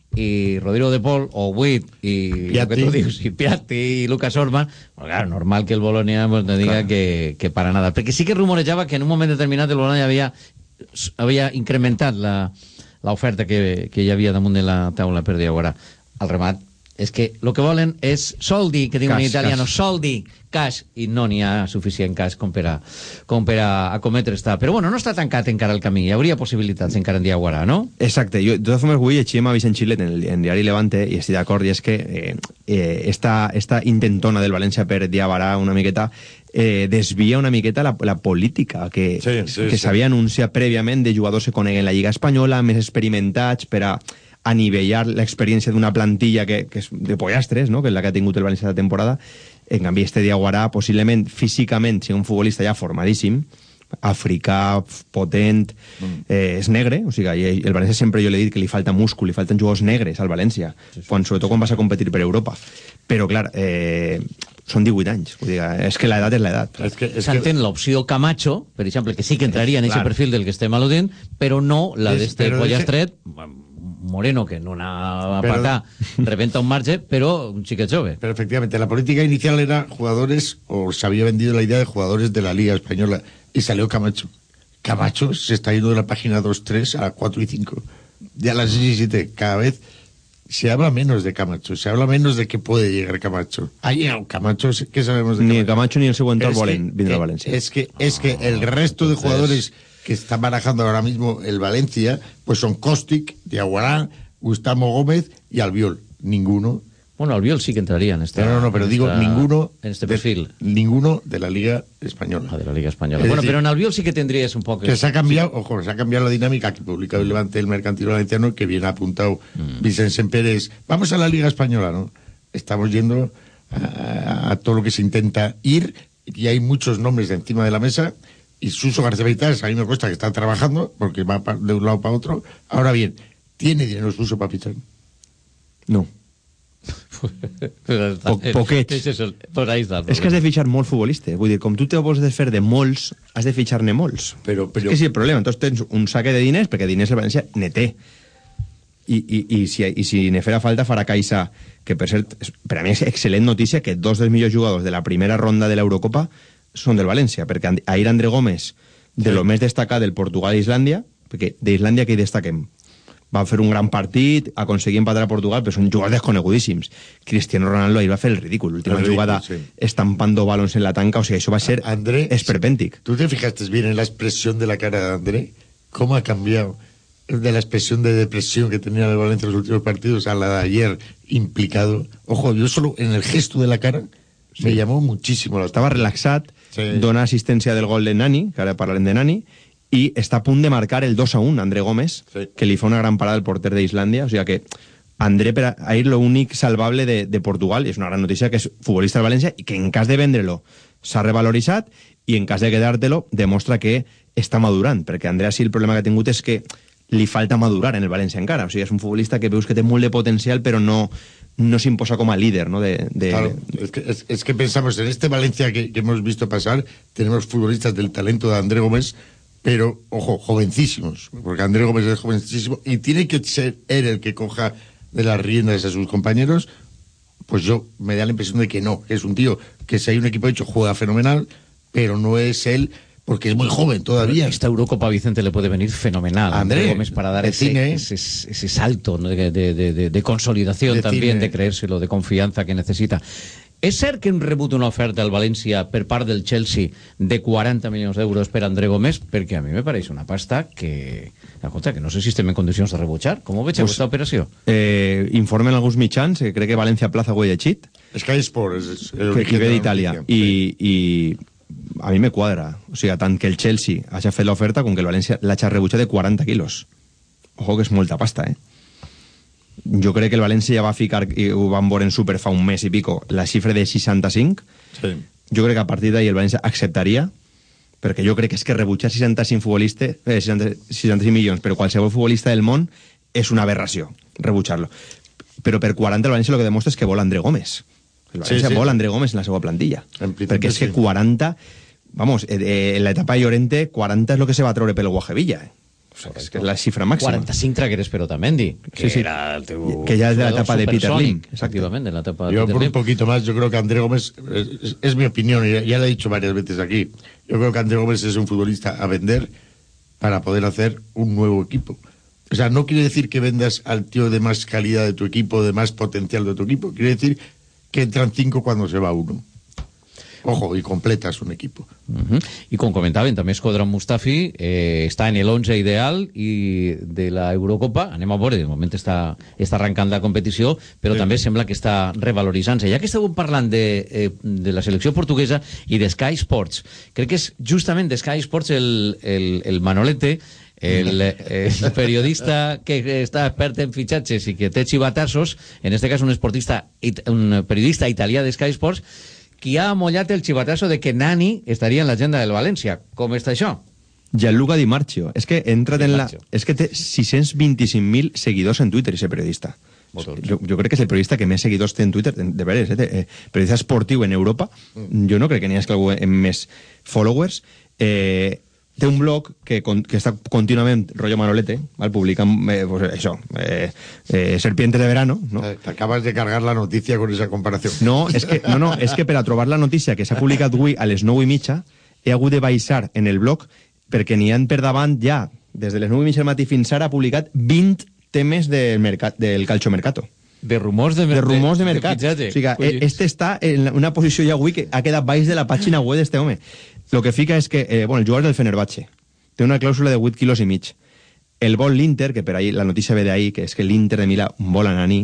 Speaker 2: i Rodrigo de Paul, o vuit, i el que tu dius, i Piatti i Lucas Orban, pues, claro, normal que el Bologna pues, te diga claro. que, que para nada. Perquè sí que rumorejava que en un moment determinat el Bologna havia, havia incrementat l'oferta que, que hi havia damunt de la taula per Diawara. Al remat, és que el que volen és soldi, que diuen en italiano, cash. soldi, cash, i no n'hi ha suficient cash com per a, com per a, a cometre esta. Però bueno, no està tancat encara el camí, hi hauria possibilitats encara en Diawara, no?
Speaker 25: Exacte, jo de totes formes avui llegíem a Vicent Xilet en el en diari Levante, i estic d'acord, i és que eh, eh, esta, esta intentona del València per Diawara una miqueta eh, desvia una miqueta la, la política que, sí, sí, que s'havia sí. anunciat prèviament de jugadors que coneguen la Lliga Espanyola, més experimentats per a anivellar l'experiència d'una plantilla que, que és de pollastres, no?, que és la que ha tingut el València de temporada. En canvi, este Diawara, possiblement, físicament, sigui un futbolista ja formadíssim, africà, potent, mm. eh, és negre, o sigui, el València sempre jo l'he dit que li falta múscul, li falten jugadors negres al València, sí, sí. Quan, sobretot quan vas a competir per Europa. Però, clar, eh, són divuit anys, vull dir, és que l'edat és l'edat.
Speaker 2: S'entén que... l'opció Camacho, per exemple, que sí que entraria en aquest perfil del que estem al·ludint, però no la d'este pollastret... Que... Moreno, que no anava a patar, reventa un marge, pero un chique jove.
Speaker 24: Pero efectivamente, la política inicial era jugadores, o se había vendido la idea de jugadores de la Liga Española, y salió Camacho. Camacho se está yendo de la página dos tres a la cuatro y cinco. Ya a las seis y siete, cada vez se habla menos de Camacho, se habla menos de que puede llegar Camacho. Ha llegado Camacho, ¿qué sabemos de Camacho?
Speaker 25: Ni el Camacho ni el segundo volen vindre a Valencia.
Speaker 24: Es que, es que el resto de jugadores que está barajando ahora mismo el Valencia, pues son Kostic, Diawara, Gustavo Gómez y Albiol. Ninguno.
Speaker 2: Bueno, Albiol sí que entraría en esta...
Speaker 24: No, no, no, pero digo,
Speaker 2: esta,
Speaker 24: ninguno...
Speaker 2: En este perfil.
Speaker 24: De, ninguno de la Liga Española.
Speaker 2: Ah, de la Liga Española. Es bueno, decir, pero en Albiol sí que tendrías un poco...
Speaker 24: Que se ha cambiado, sí. Ojo, se ha cambiado la dinámica que publica el Levante el Mercantil Valenciano, que viene apuntado mm. Vicente Pérez. Vamos a la Liga Española, ¿no? Estamos yendo a, a todo lo que se intenta ir, y hay muchos nombres de encima de la mesa... Y Suso García Vitales, a mí me cuesta que está trabajando, porque va de un lado para otro. Ahora bien, ¿tiene dinero Suso para fichar?
Speaker 25: No. Po poquets.
Speaker 2: Por ahí está.
Speaker 25: És que has de fitxar molts futbolistes. Vull dir, com tu te vols desfer de molts, has de fitxar-ne molts.
Speaker 24: Però, però...
Speaker 25: És que sí, el problema. Entonces tens un saque de diners, perquè diners el València ne té. I, i, i, si, i si ne farà falta, farà caixa, que per cert, per a mi és excel·lent notícia que dos dels millors jugadors de la primera ronda de l'Eurocopa són del València, perquè ahir André Gómez, de lo més destacat del Portugal i Islàndia, perquè d'Islàndia que hi destaquem, va fer un gran partit, aconseguir empatar a Portugal, però són jugadors desconegudíssims. Cristiano Ronaldo ahir va fer el ridícul, l'última jugada sí. estampando balons en la tanca, o sigui, això va ser
Speaker 24: André, esperpèntic. ¿Tú te fijaste bien en la expresión de la cara de André? ¿Cómo ha cambiado de la expresión de depresión que tenía el Valencia en los últimos partidos a la de ayer implicado? Ojo, yo solo en el gesto de la cara sí. me llamó muchísimo la
Speaker 25: Estava relaxat, sí. dona assistència del gol de Nani, que ara parlarem de Nani, i està a punt de marcar el dos a un, André Gómez, sí. que li fa una gran parada al porter d'Islàndia, o sigui que André, per ahir, l'únic salvable de, de Portugal, i és una gran notícia, que és futbolista del València, i que en cas de vendre-lo s'ha revaloritzat, i en cas de quedar-te-lo demostra que està madurant, perquè André, sí, el problema que ha tingut és que li falta madurar en el València encara, o sigui, és un futbolista que veus que té molt de potencial, però no... no se imposa como líder, ¿no? De, de...
Speaker 24: Claro, es que, es, es que pensamos en este Valencia que, que hemos visto pasar, tenemos futbolistas del talento de André Gómez, pero, ojo, jovencísimos, porque André Gómez es jovencísimo y tiene que ser él el que coja de las riendas a sus compañeros, pues yo me da la impresión de que no, que es un tío que si hay un equipo hecho juega fenomenal, pero no es él porque es muy joven todavía.
Speaker 2: Esta Eurocopa a Vicente le puede venir fenomenal a André Gómez para dar ese, ese, ese salto, ¿no? de, de, de, de consolidación de también, cine. De creérselo, de confianza que necesita. És cert que hem rebut una oferta al València per part del Chelsea de quaranta milions d'euros per André Gómez? Perquè a mi me pareix una pasta que... Escolta, que no sé si estem en condicions de rebutjar. Com ho veig pues, aquesta operació?
Speaker 25: Eh, informen alguns mitjans, que crec que València Plaza ho ha llegit.
Speaker 24: Sky Sports. És el
Speaker 25: que, que ve d'Itàlia. I, I a mi me quadra. O sigui, tant que el Chelsea hagi fet l'oferta com que el València l'hagi rebutjat de quaranta quilos. Ojo que és molta pasta, eh? Jo crec que el València ja va ficar, i ho van veure en Super fa un mes i pico, la xifra de seixanta-cinc.
Speaker 24: Sí.
Speaker 25: Jo crec que a partir d'ahir el València acceptaria, perquè jo crec que és que rebutjar seixanta-cinc futbolistes, eh, seixanta, seixanta-cinc milions per qualsevol futbolista del món és una aberració, rebutjar-lo. Però per quaranta el València el que demostra és que vol André Gómez. El València sí, sí. vol André Gómez en la seva plantilla. Perquè és que quaranta... Vamos, eh, en l'etapa de Llorente, quaranta és el que se va treure pel Guajevilla, eh? O sea, és que és la xifra màxima.
Speaker 2: quaranta-cinc tragueres per Otamendi, que
Speaker 25: sí, sí.
Speaker 2: era el teu...
Speaker 25: Que ya es de la etapa de Peter Lim.
Speaker 2: Exactamente, de la etapa de
Speaker 24: yo
Speaker 2: Peter
Speaker 24: por
Speaker 2: Lim.
Speaker 24: un poquito más, yo creo que André Gómez, es, es mi opinión, y ya lo he dicho varias veces aquí, yo creo que André Gómez es un futbolista a vender para poder hacer un nuevo equipo. O sea, no quiere decir que vendas al tío de más calidad de tu equipo, de más potencial de tu equipo, quiere decir que entran cinco cuando se va uno. Ojo, y completas un equipo.
Speaker 2: Uh-huh. I com comentaven, també Shkodran Mustafi eh, està en l'onze ideal i de la Eurocopa, anem a veure, de moment està, està arrencant la competició, però sí. també sembla que està revaloritzant-se. Ja que esteu parlant de, eh, de la selecció portuguesa i de Sky Sports, crec que és justament de Sky Sports el, el, el Manolete, el, el periodista que està expert en fitxatges i que té xivatassos, en este cas un esportista, un periodista italià de Sky Sports, qui ha amollat el xivatasso de que Nani estaria en l'agenda del València. Com està això?
Speaker 25: Gianluca Di Marchio. És que entra en la... És que té sis-cents vint-i-cinc mil seguidors en Twitter, ese periodista. Jo, jo crec que és el periodista que més seguidors té en Twitter, de veres, eh? eh periodista esportiu en Europa. Jo no crec que n'hi hagi algú amb més followers. Eh... Té un blog que, que està contínuament rollo Manolete, ¿vale? Publican eh, pues eso, eh, eh, Serpientes de Verano, ¿no?
Speaker 24: Te acabas de cargar la noticia con esa comparación.
Speaker 25: No, és que, no, no, és que per a trobar la notícia que s'ha publicat avui a les nou i mitja he hagut de baixar en el blog perquè n'hi han per davant ja, des de les nou i mitja del matí fins ara, ha publicat vint temes del, mercat, del calciomercato.
Speaker 2: De rumors de,
Speaker 25: de, rumors de mercat. De o sigui, Oye. este està en una posició ja avui que ha quedat baix de la pàgina web d'este home. Lo que fica és que, eh, bueno, el jugador del Fenerbahce té una clàusula de vuit quilos i mig. El vol l'Inter, que per ahí la notícia ve d'ahí, que és que l'Inter de Milà vol a Nani,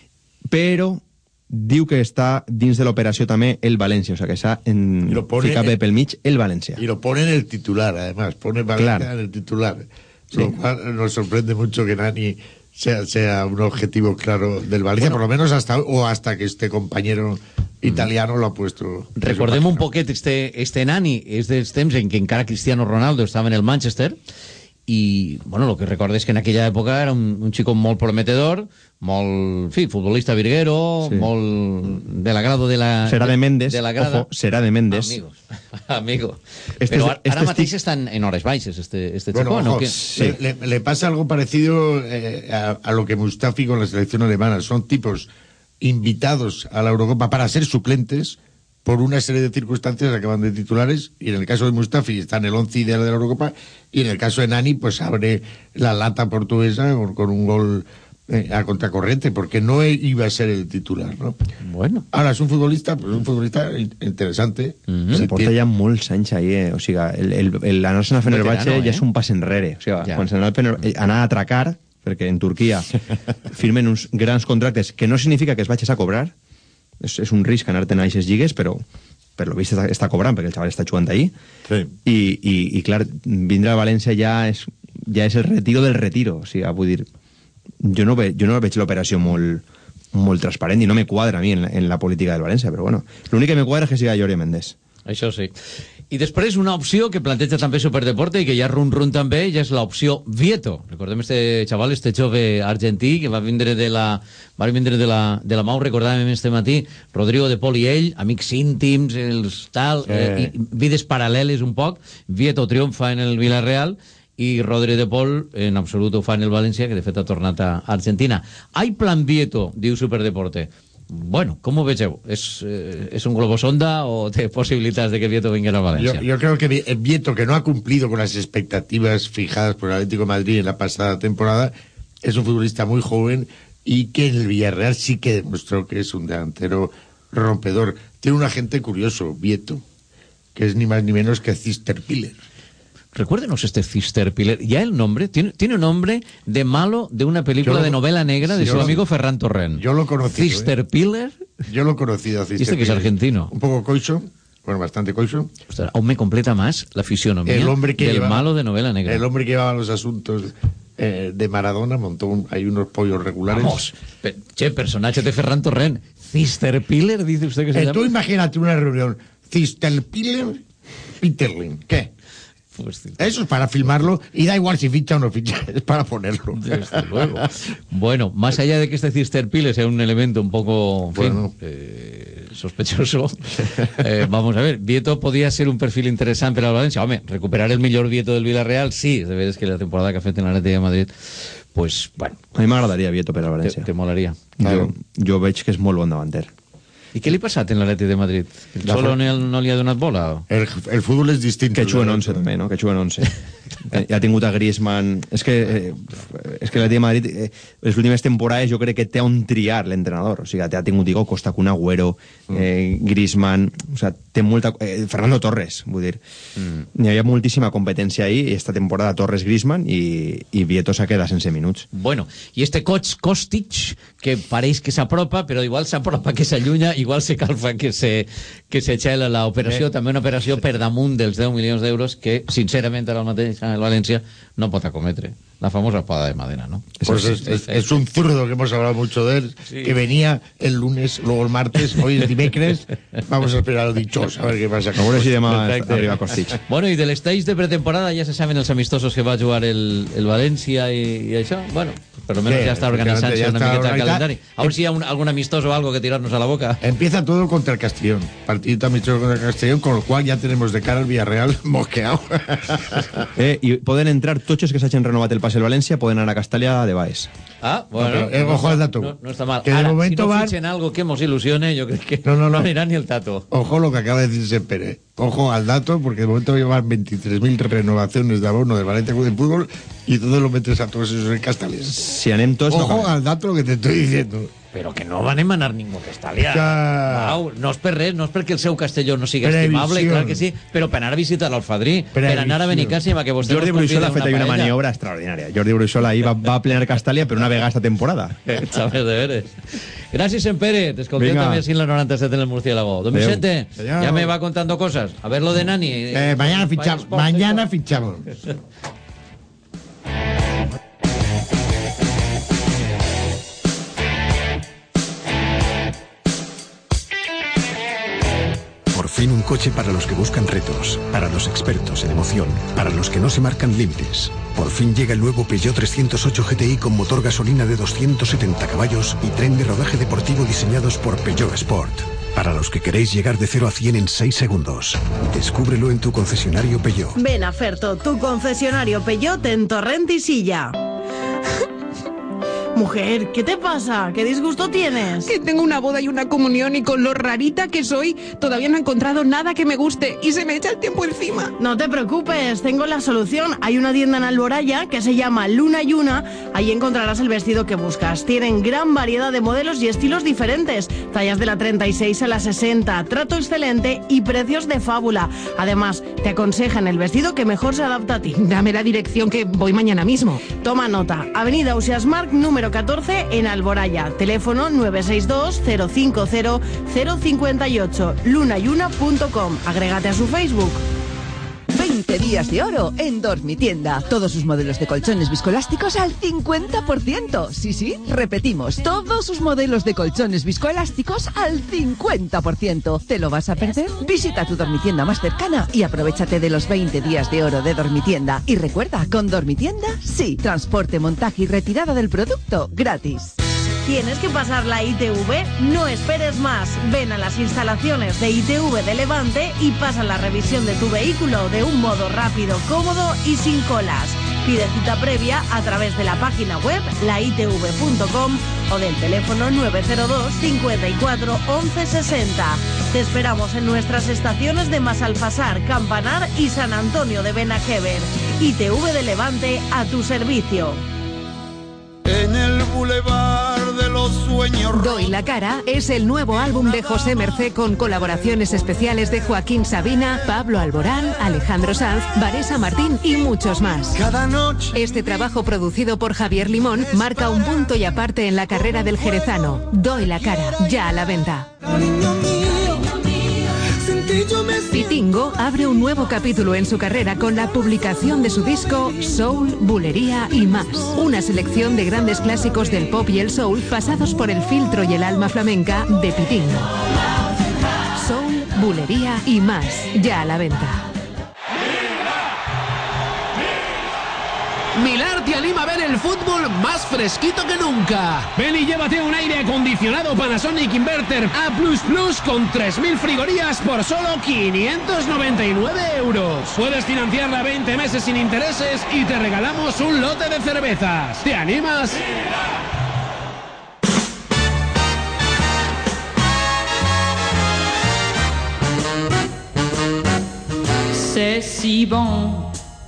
Speaker 25: però diu que està dins de l'operació també el València, o sea que s'ha ficat bé pel mig el València.
Speaker 24: Y lo pone en el titular, además, pone València claro. en el titular. Sí. Lo cual nos sorprende mucho que Nani sea, sea un objetivo claro del Valencia, bueno, por lo menos hasta o hasta que este compañero italiano lo ha puesto.
Speaker 2: Recordem un poquet, este, este Nani és dels temps en què encara Cristiano Ronaldo estava en el Manchester i, bueno, el que recordo és que en aquella època era un, un xico molt prometedor, molt, en fi, futbolista virguero, sí. molt de l'agrado de la...
Speaker 25: Serà de Mendes,
Speaker 2: de la grada.
Speaker 25: Ojo, serà de Mendes.
Speaker 2: Amigos, amigo. Este, Però ara, este ara mateix estic... estan en hores baixes, este, este
Speaker 24: bueno,
Speaker 2: chico,
Speaker 24: ojo,
Speaker 2: ¿no? Que...
Speaker 24: Sí. Le, le pasa algo parecido eh, a, a lo que Mustafi con la selección alemana. Son tipos invitados a la Eurocopa para ser suplentes por una serie de circunstancias, acaban de titulares, y en el caso de Mustafi está en el once ideal de la Eurocopa, y en el caso de Nani pues abre la lata portuguesa con, con un gol eh, a contracorriente, porque no iba a ser el titular, ¿no?
Speaker 2: Bueno.
Speaker 24: Ahora es un futbolista, pues un futbolista interesante.
Speaker 25: Mm-hmm. Se porta ja molts anys ahí, eh? O sigui, el, el, el, l'anar-se'n a Fenerbahce no, eh? ja és un pas enrere. O sigui, ja. Quan s'anà a anar a atracar, perquè en Turquia firmen uns grans contractes, que no significa que es vagis a cobrar, és, és un risc anar-te'n a aquestes lligues, però per lo vist està, està cobrant, perquè el xaval està jugant ahí,
Speaker 24: sí.
Speaker 25: I, i, i clar, vindre a València ja és, ja és el retiro del retiro, o sigui, vull dir, jo no, ve, jo no veig l'operació molt, molt transparent i no me quadra a mi en la, en la política del València, però bueno, l'únic que me quadra és que siga Jordi Mendes.
Speaker 2: Això sí. I després una opció que planteja també Superdeporte i que ja run-run també, ja és l'opció Vieto. Recordem este xaval, este jove argentí que va vindre de la va vindre de la, de la Mau, recordàvem este matí, Rodrigo de Pol i ell, amics íntims, els tal, sí. eh, i vides paral·leles un poc. Vieto triomfa en el Villarreal i Rodri de Pol en absolut ho fa en el València, que de fet ha tornat a Argentina. Hay plan Vieto, diu Superdeporte. Bueno, com ho vegeu? És, eh, és un globo sonda o té possibilitats de que Vieto vingui a Valencia?
Speaker 24: Yo, yo creo que Vieto, que no ha cumplido con las expectativas fijadas por el Atlético de Madrid en la pasada temporada, es un futbolista muy joven y que en el Villarreal sí que demostró que es un delantero rompedor. Tiene un agente curioso, Vieto, que es ni más ni menos que Cister Piller.
Speaker 2: Recuérdenos este Cister Piller. Ya el nombre, tiene, tiene un nombre de malo de una película lo, de novela negra de su lo, amigo Ferran Torrent.
Speaker 24: Yo lo conocí.
Speaker 2: Cister
Speaker 24: ¿eh?
Speaker 2: Piller.
Speaker 24: Yo lo he conocido a Cister
Speaker 2: ¿Y este que es argentino?
Speaker 24: Un poco coiso, bueno, bastante coiso.
Speaker 2: Ostras, aún me completa más la fisionomía
Speaker 24: el hombre que
Speaker 2: del
Speaker 24: llevaba,
Speaker 2: malo de novela negra.
Speaker 24: El hombre que llevaba los asuntos eh, de Maradona, montó un, hay unos pollos regulares.
Speaker 2: Vamos, pe, che, personaje de Ferran Torrent. Cister Piller, dice usted que se
Speaker 24: eh,
Speaker 2: llama.
Speaker 24: Tú imagínate una reunión. Cister Piller, Peterlin. ¿Qué? Pues, eso es para filmarlo y da igual si ficha o no ficha, es para ponerlo.
Speaker 2: Desde luego. Bueno, más allá de que este Cister Piller sea un elemento un poco, en fin, bueno. eh, sospechoso, eh, vamos a ver, Vieto podía ser un perfil interesante para el Valencia. Home, recuperar el millor Vieto del Villarreal, sí, de veres que la temporada que ha fet en l'Atlètic de Madrid, pues, bueno.
Speaker 25: A mi m'agradaria Vieto per al València.
Speaker 2: Te, te molaria.
Speaker 25: Claro. Jo, jo veig que és molt bon davanter.
Speaker 2: I què li ha passat en l'Atlètic de Madrid? El Cholo no, no li ha donat bola?
Speaker 24: El, el futbol és distint.
Speaker 25: Que juguen once també, no? Que juguen once. Ja ha tingut a Griezmann. És que, eh, és que l'Atlètic de Madrid, eh, les últimes temporades jo crec que té on triar l'entrenador. O sigui, té ha tingut, digo, Costa Kun Agüero, eh, Griezmann, o sea, té molta... Eh, Fernando Torres, vull dir. Mm. Hi havia moltíssima competència ahí, i esta temporada Torres, Griezmann, i, i Vieto s'ha quedat sense minuts.
Speaker 2: Bueno, i este coach Kostic, que pareix que s'apropa, però igual s'apropa que s'allunya, igual se calfa que se, que se xela l'operació, eh. també una operació per damunt dels deu milions d'euros que, sincerament, ara el mateix el Valencia no pot acometre. La famosa espada de madera, ¿no?
Speaker 24: Pues es, es, es un zurdo que hemos hablado mucho de él, sí. Que venía el lunes, luego el martes, hoy es dimecres. Vamos a esperar el dichoso, a ver qué pasa.
Speaker 25: Como si demás arriba Kostic.
Speaker 2: Bueno, y del stage de pretemporada ya se saben los amistosos que va a jugar el, el Valencia y, y eso. Bueno, por lo menos sí, ya está organizándose una miqueta de calendario. A ver si hay un, algún amistoso o algo que tirarnos a la boca.
Speaker 24: Empieza todo contra el Castellón. Partido amistoso contra el Castellón, con lo cual ya tenemos de cara al Villarreal mosqueado.
Speaker 25: eh, y pueden entrar tochos que se hacen renovat el pase el Valencia, pueden anar a Castalia de Baes.
Speaker 2: Ah, bueno.
Speaker 24: No, pero, eh, ojo al dato.
Speaker 2: No, no está mal.
Speaker 24: Que
Speaker 2: Ahora,
Speaker 24: de momento
Speaker 2: si no
Speaker 24: van...
Speaker 2: fichen algo que nos ilusione, yo creo que no, no, no. no anirá ni el tato.
Speaker 24: Ojo lo que acaba de decirse Pérez. Ojo al dato, porque de momento llevan veintitrés mil renovaciones de abono del Valencia Club de Fútbol y todo lo metes a todos esos en Castalia.
Speaker 25: Si anem tots...
Speaker 24: Ojo
Speaker 25: no
Speaker 24: al dato lo que te estoy diciendo.
Speaker 2: Però que no van emanar ningú castellà.
Speaker 24: Ja.
Speaker 2: Wow, no és per res, no és perquè el seu Castelló no sigui estimable, clar que sí, però per anar a visitar l'Alfadrí, per anar a Benicàssim, a que vostè
Speaker 25: Jordi Bruixol ha fet ahí una maniobra extraordinària. Jordi Bruixol ahí va, va a plenar Castalia per una vegada esta temporada.
Speaker 2: Sabes de veres. Gràcies, en Pere. Te escoltem també així en la noranta-set en el Murciélago. Don Vicente, ya me va contando cosas. A ver lo de Nani.
Speaker 24: Eh, mañana fichamos. Mañana fichamos.
Speaker 8: Por fin un coche para los que buscan retos, para los expertos en emoción, para los que no se marcan límites. Por fin llega el nuevo Peugeot trescientos ocho G T I con motor gasolina de doscientos setenta caballos y tren de rodaje deportivo diseñados por Peugeot Sport. Para los que queréis llegar de cero a cien en seis segundos. Descúbrelo en tu concesionario Peugeot.
Speaker 5: Ven a Ferto, tu concesionario Peugeot en Torrent y Silla. Mujer, ¿qué te pasa? ¿Qué disgusto tienes?
Speaker 7: Que tengo una boda y una comunión y con lo rarita que soy, todavía no he encontrado nada que me guste y se me echa el tiempo encima.
Speaker 5: No te preocupes, tengo la solución. Hay una tienda en Alboraya que se llama Luna y Una. Ahí encontrarás el vestido que buscas. Tienen gran variedad de modelos y estilos diferentes. Tallas de la treinta y seis a la sesenta, trato excelente y precios de fábula. Además, te aconsejan el vestido que mejor se adapta a ti.
Speaker 7: Dame la dirección que voy mañana mismo.
Speaker 5: Toma nota. Avenida Ausiàs Marc, número catorce en Alboraya. Teléfono nueve seis dos cero cinco cero cero cinco ocho. luna y una punto com. Agrégate a su Facebook.
Speaker 9: veinte días de oro en Dormitienda. Todos sus modelos de colchones viscoelásticos al cincuenta por ciento. Sí, sí, repetimos. Todos sus modelos de colchones viscoelásticos al cincuenta por ciento. ¿Te lo vas a perder? Visita tu Dormitienda más cercana y aprovechate de los veinte días de oro de Dormitienda. Y recuerda, con Dormitienda, sí, transporte, montaje y retirada del producto gratis.
Speaker 5: ¿Tienes que pasar la I T V? No esperes más. Ven a las instalaciones de I T V de Levante y pasa la revisión de tu vehículo de un modo rápido, cómodo y sin colas. Pide cita previa a través de la página web la i te ve punto com o del teléfono nueve cero dos cincuenta y cuatro once sesenta. Te esperamos en nuestras estaciones de Masalfasar, Campanar y San Antonio de Benajever. I te ve de Levante a tu servicio.
Speaker 10: En el bulevar de los sueños.
Speaker 7: Doy la cara es el nuevo álbum de José Mercé con colaboraciones especiales de Joaquín Sabina, Pablo Alborán, Alejandro Sanz, Vanessa Martín y muchos más.
Speaker 10: Cada noche.
Speaker 7: Este trabajo producido por Javier Limón marca un punto y aparte en la carrera del jerezano. Doy la cara, ya a la venta. Pitingo abre un nuevo capítulo en su carrera con la publicación de su disco Soul, Bulería y más. Una selección de grandes clásicos del pop y el soul pasados por el filtro y el alma flamenca de Pitingo. Soul, Bulería y más, ya a la venta.
Speaker 11: Milar te anima a ver el fútbol más fresquito que nunca. Ven y llévate un aire acondicionado Panasonic Inverter A plus plus con tres mil frigorías por solo quinientos noventa y nueve euros. Puedes financiarla a veinte meses sin intereses y te regalamos un lote de cervezas. ¿Te animas?
Speaker 12: C'est si bon.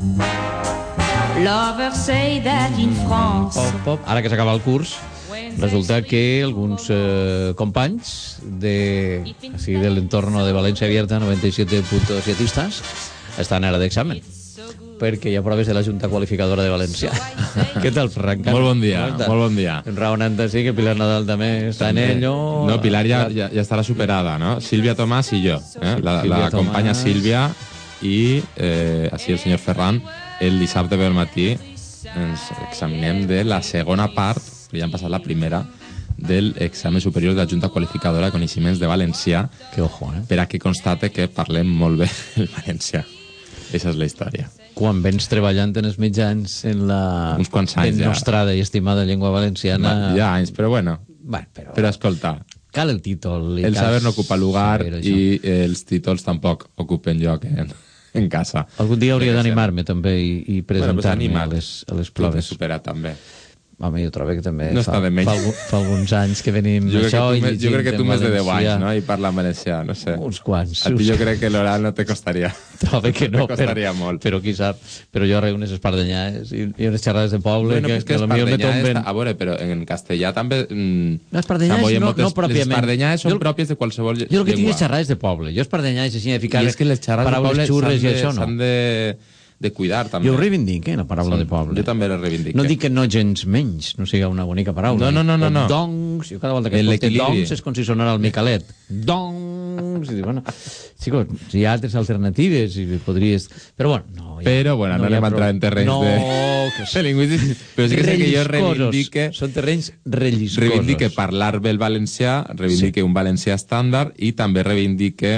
Speaker 12: Lovers say that in France.
Speaker 2: Pop, pop. Ara que s'acaba el curs, resulta que alguns eh, companys de, así, del entorno de Valencia Abierta noventa y siete punto sietistas estan ara d'examen perquè hi ha proves de la Junta Qualificadora de València. Què tal, Ferran?
Speaker 13: Molt bon dia, molt bon dia.
Speaker 2: Raonant així que Pilar Nadal també està en ello.
Speaker 13: No, Pilar ja, ja, ja estarà superada, ¿no? Silvia Tomàs i jo, eh? la, la companya Sílvia i eh, així el senyor Ferran. El dissabte per matí ens examinem de la segona part, però ja han passat la primera, del examen superior de la Junta Qualificadora de Coneixements de Valencià,
Speaker 2: que ojo, eh?
Speaker 13: per a que constate que parlem molt bé el valencià. Aquesta és la història.
Speaker 2: Quan vens treballant en els mitjans en la
Speaker 13: uns quants anys
Speaker 2: demostrada ja. i estimada llengua valenciana...
Speaker 13: Va, ja anys, però bueno,
Speaker 2: bueno però...
Speaker 13: però escolta,
Speaker 2: cal el títol.
Speaker 13: El saber no ocupa lugar i els títols tampoc ocupen lloc en... en casa.
Speaker 2: Algun dia hauria d'animar-me també i, i presentar-me bueno, pues a, les, a les proves.
Speaker 13: Superar també.
Speaker 2: Home, jo trobo que també
Speaker 13: no
Speaker 2: fa, fa, algun, fa alguns anys que venim
Speaker 13: jo
Speaker 2: això
Speaker 13: i
Speaker 2: llegint.
Speaker 13: Jo crec que tu més de deu anys, no? I parla valencià, no sé.
Speaker 2: Uns quants.
Speaker 13: A ti jo crec que l'oral no te costaria.
Speaker 2: Trobo que no,
Speaker 13: te costaria
Speaker 2: però,
Speaker 13: molt.
Speaker 2: Però qui sap. Però jo arreu unes espardenyades i, i unes xerrades de poble
Speaker 13: bueno,
Speaker 2: que,
Speaker 13: pues que,
Speaker 2: que lo millor me tomben.
Speaker 13: A veure, però en castellà també... Mmm,
Speaker 2: no, espardenyades no, no pròpiament.
Speaker 13: Les espardenyades són jo, pròpies de qualsevol llengua.
Speaker 2: Jo el que tinc és xerrades de poble. Jo espardenyades així de ficar
Speaker 13: I és que les xerrades de poble
Speaker 2: xurres i això, no?
Speaker 13: s'han de... de cuidar també.
Speaker 2: Jo ho reivindic, eh, la paraula sí, de poble.
Speaker 13: Jo també la reivindic.
Speaker 2: No dic que no gens menys, no siga una bonica paraula.
Speaker 13: No, no, no. no, no.
Speaker 2: Dongs, jo cada volta que escolto dongs és com si sonara el Micalet. Dongs, i dic, bueno, chicos, si hi ha altres alternatives i podries... Però bueno, no.
Speaker 13: Ja, però bueno, no, no anem a entrar en terrenys
Speaker 2: no,
Speaker 13: de...
Speaker 2: Que sí.
Speaker 13: lingüístics. Però sí que sé que jo reivindique...
Speaker 2: Són terrenys relliscosos.
Speaker 13: Reivindique parlar bé el valencià, reivindique sí. un valencià estàndard i també reivindique